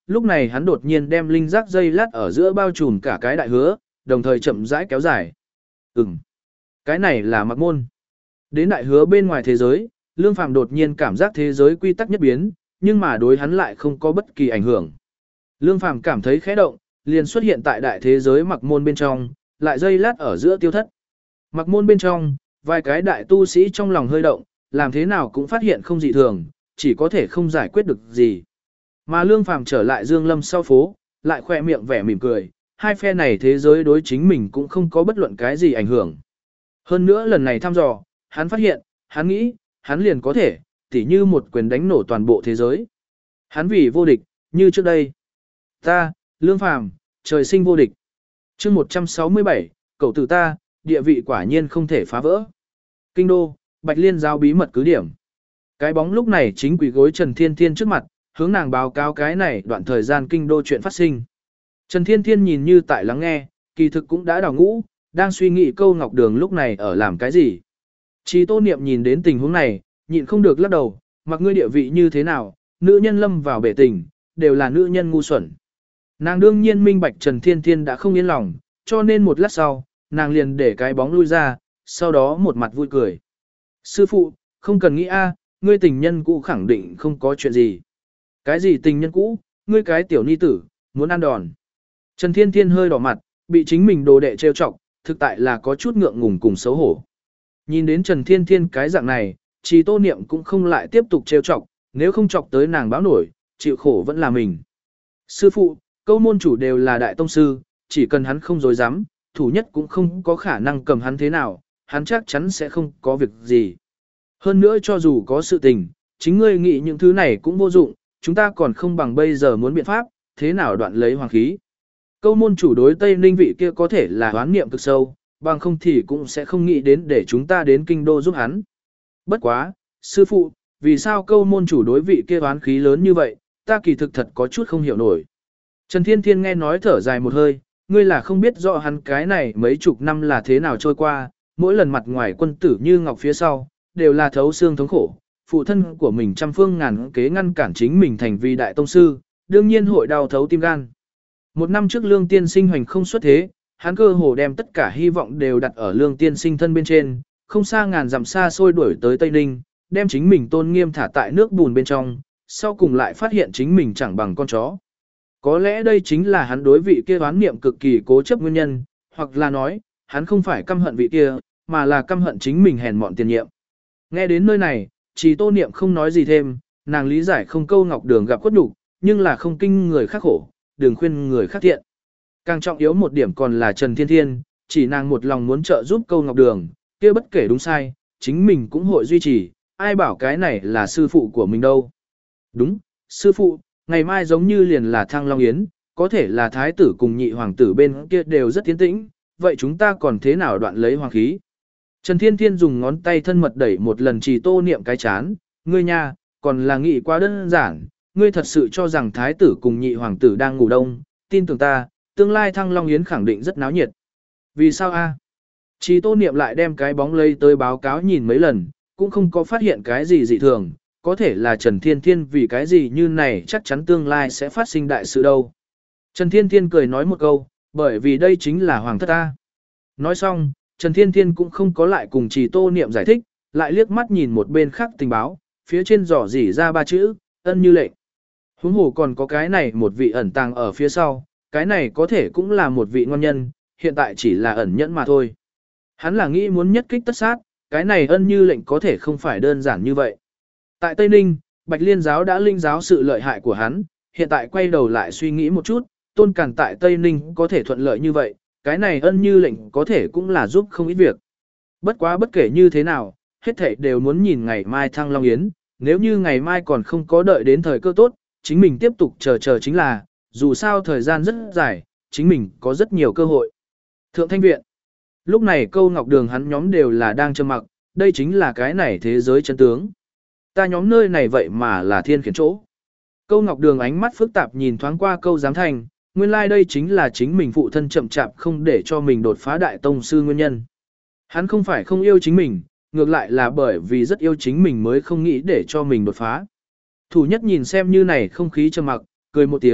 lúc này hắn đột nhiên đem linh giác dây lát ở giữa bao trùm cả cái đại hứa, đồng thời chậm rãi kéo dài. Ừm, cái này là mặc môn. Đến đại hứa bên ngoài thế giới, Lương Phàm đột nhiên cảm giác thế giới quy tắc nhất biến, nhưng mà đối hắn lại không có bất kỳ ảnh hưởng. Lương Phàm cảm thấy khẽ động, liền xuất hiện tại đại thế giới mặc môn bên trong, lại dây lát ở giữa tiêu thất. Mặc môn bên trong, vài cái đại tu sĩ trong lòng hơi động, làm thế nào cũng phát hiện không dị thường, chỉ có thể không giải quyết được gì. Mà Lương Phàm trở lại Dương Lâm sau phố, lại khoe miệng vẻ mỉm cười, hai phe này thế giới đối chính mình cũng không có bất luận cái gì ảnh hưởng. Hơn nữa lần này thăm dò, hắn phát hiện, hắn nghĩ, hắn liền có thể, tỉ như một quyền đánh nổ toàn bộ thế giới. Hắn vì vô địch, như trước đây. Ta, Lương Phàm, trời sinh vô địch. Chương một trăm sáu mươi bảy, cậu tử ta, địa vị quả nhiên không thể phá vỡ. Kinh đô, Bạch Liên giáo bí mật cứ điểm. Cái bóng lúc này chính quỳ gối Trần Thiên Thiên trước mặt, hướng nàng báo cáo cái này đoạn thời gian kinh đô chuyện phát sinh. Trần Thiên Thiên nhìn như tại lắng nghe, kỳ thực cũng đã đào ngũ, đang suy nghĩ câu Ngọc Đường lúc này ở làm cái gì. Chỉ Tô Niệm nhìn đến tình huống này, nhịn không được lắc đầu, mặc ngươi địa vị như thế nào, nữ nhân lâm vào bể tình, đều là nữ nhân ngu xuẩn. Nàng đương nhiên minh bạch Trần Thiên Thiên đã không yên lòng, cho nên một lát sau, nàng liền để cái bóng lui ra, sau đó một mặt vui cười. Sư phụ, không cần nghĩ a, ngươi tình nhân cũ khẳng định không có chuyện gì. Cái gì tình nhân cũ, ngươi cái tiểu ni tử, muốn ăn đòn. Trần Thiên Thiên hơi đỏ mặt, bị chính mình đồ đệ trêu chọc, thực tại là có chút ngượng ngùng cùng xấu hổ. Nhìn đến Trần Thiên Thiên cái dạng này, Trì Tô Niệm cũng không lại tiếp tục trêu chọc, nếu không chọc tới nàng báo nổi, chịu khổ vẫn là mình. Sư phụ, câu môn chủ đều là đại tông sư, chỉ cần hắn không dối dám, thủ nhất cũng không có khả năng cầm hắn thế nào, hắn chắc chắn sẽ không có việc gì. Hơn nữa cho dù có sự tình, chính ngươi nghĩ những thứ này cũng vô dụng, chúng ta còn không bằng bây giờ muốn biện pháp, thế nào đoạn lấy hoàng khí. Câu môn chủ đối Tây Ninh vị kia có thể là hoán niệm cực sâu, bằng không thì cũng sẽ không nghĩ đến để chúng ta đến kinh đô giúp hắn. Bất quá, sư phụ, vì sao câu môn chủ đối vị kia hoán khí lớn như vậy, ta kỳ thực thật có chút không hiểu nổi. Trần Thiên Thiên nghe nói thở dài một hơi, ngươi là không biết rõ hắn cái này mấy chục năm là thế nào trôi qua, mỗi lần mặt ngoài quân tử như ngọc phía sau, đều là thấu xương thống khổ, phụ thân của mình trăm phương ngàn kế ngăn cản chính mình thành vì đại tông sư, đương nhiên hội đau thấu tim gan. Một năm trước Lương Tiên Sinh hoành không xuất thế, hắn cơ hồ đem tất cả hy vọng đều đặt ở Lương Tiên Sinh thân bên trên, không xa ngàn dặm xa xôi đuổi tới Tây Ninh, đem chính mình tôn nghiêm thả tại nước bùn bên trong, sau cùng lại phát hiện chính mình chẳng bằng con chó. Có lẽ đây chính là hắn đối vị kia oán niệm cực kỳ cố chấp nguyên nhân, hoặc là nói, hắn không phải căm hận vị kia, mà là căm hận chính mình hèn mọn tiền nhiệm. Nghe đến nơi này, Trì Tô Niệm không nói gì thêm, nàng lý giải không câu Ngọc Đường gặp khuất nhục, nhưng là không kinh người khác khổ, đừng khuyên người khác thiện. Càng trọng yếu một điểm còn là Trần Thiên Thiên, chỉ nàng một lòng muốn trợ giúp câu Ngọc Đường, kia bất kể đúng sai, chính mình cũng hội duy trì, ai bảo cái này là sư phụ của mình đâu. Đúng, sư phụ, ngày mai giống như liền là Thăng Long Yến, có thể là thái tử cùng nhị hoàng tử bên kia đều rất tiến tĩnh, vậy chúng ta còn thế nào đoạn lấy hoàng khí? Trần Thiên Thiên dùng ngón tay thân mật đẩy một lần Trì Tô Niệm cái chán, ngươi nha, còn là nghĩ quá đơn giản, ngươi thật sự cho rằng thái tử cùng nhị hoàng tử đang ngủ đông, tin tưởng ta, tương lai Thăng Long Yến khẳng định rất náo nhiệt. Vì sao a? Trì Tô Niệm lại đem cái bóng lấy tới báo cáo nhìn mấy lần, cũng không có phát hiện cái gì dị thường, có thể là Trần Thiên Thiên vì cái gì như này chắc chắn tương lai sẽ phát sinh đại sự đâu. Trần Thiên Thiên cười nói một câu, bởi vì đây chính là hoàng thất ta. Nói xong, Trần Thiên Thiên cũng không có lại cùng Trì Tô Niệm giải thích, lại liếc mắt nhìn một bên khác tình báo, phía trên giỏ dỉ ra ba chữ, ân như lệnh. Huống hồ còn có cái này một vị ẩn tàng ở phía sau, cái này có thể cũng là một vị ngon nhân, hiện tại chỉ là ẩn nhẫn mà thôi. Hắn là nghĩ muốn nhất kích tất sát, cái này ân như lệnh có thể không phải đơn giản như vậy. Tại Tây Ninh, Bạch Liên giáo đã linh giáo sự lợi hại của hắn, hiện tại quay đầu lại suy nghĩ một chút, Tôn Càn tại Tây Ninh có thể thuận lợi như vậy, cái này ân như lệnh có thể cũng là giúp không ít việc. Bất quá bất kể như thế nào, hết thảy đều muốn nhìn ngày mai Thăng Long Yến, nếu như ngày mai còn không có đợi đến thời cơ tốt, chính mình tiếp tục chờ chờ chính là, dù sao thời gian rất dài, chính mình có rất nhiều cơ hội. Thượng Thanh Viện. Lúc này câu Ngọc Đường hắn nhóm đều là đang trầm mặc, đây chính là cái này thế giới chân tướng. Ta nhóm nơi này vậy mà là thiên khiển chỗ. Câu Ngọc Đường ánh mắt phức tạp nhìn thoáng qua câu giám thành, nguyên lai like đây chính là chính mình phụ thân chậm chạp không để cho mình đột phá đại tông sư nguyên nhân. Hắn không phải không yêu chính mình, ngược lại là bởi vì rất yêu chính mình mới không nghĩ để cho mình đột phá. Thủ nhất nhìn xem như này không khí trầm mặc, cười một tiếng,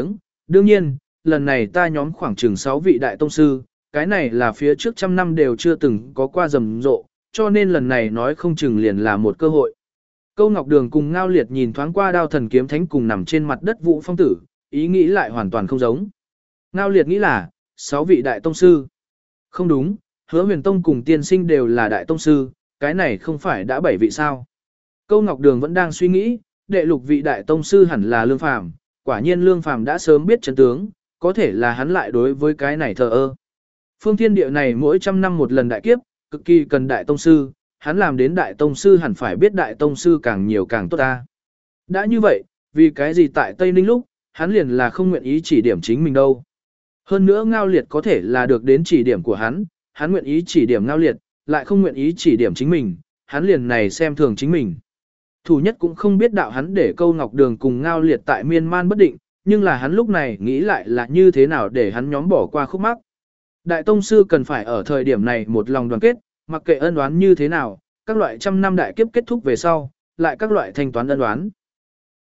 đương nhiên, lần này ta nhóm khoảng chừng sáu vị đại tông sư, cái này là phía trước trăm năm đều chưa từng có qua rầm rộ, cho nên lần này nói không chừng liền là một cơ hội. Câu Ngọc Đường cùng Ngao Liệt nhìn thoáng qua Đao Thần Kiếm Thánh cùng nằm trên mặt đất Vũ Phong Tử, ý nghĩ lại hoàn toàn không giống. Ngao Liệt nghĩ là, sáu vị đại tông sư. Không đúng, Hứa Huyền Tông cùng Tiên Sinh đều là đại tông sư, cái này không phải đã bảy vị sao? Câu Ngọc Đường vẫn đang suy nghĩ, đệ lục vị đại tông sư hẳn là Lương Phàm, quả nhiên Lương Phàm đã sớm biết chân tướng, có thể là hắn lại đối với cái này thờ ơ. Phương thiên địa này mỗi trăm năm một lần đại kiếp, cực kỳ cần đại tông sư, hắn làm đến đại tông sư hẳn phải biết đại tông sư càng nhiều càng tốt ta. Đã như vậy, vì cái gì tại Tây Ninh lúc, hắn liền là không nguyện ý chỉ điểm chính mình đâu. Hơn nữa Ngao Liệt có thể là được đến chỉ điểm của hắn, hắn nguyện ý chỉ điểm Ngao Liệt, lại không nguyện ý chỉ điểm chính mình, hắn liền này xem thường chính mình. Thủ nhất cũng không biết đạo hắn để Câu Ngọc Đường cùng Ngao Liệt tại miên man bất định, nhưng là hắn lúc này nghĩ lại là như thế nào để hắn nhóm bỏ qua khúc mắc. Đại tông sư cần phải ở thời điểm này một lòng đoàn kết, mặc kệ ân oán như thế nào, các loại trăm năm đại kiếp kết thúc về sau, lại các loại thanh toán ân oán.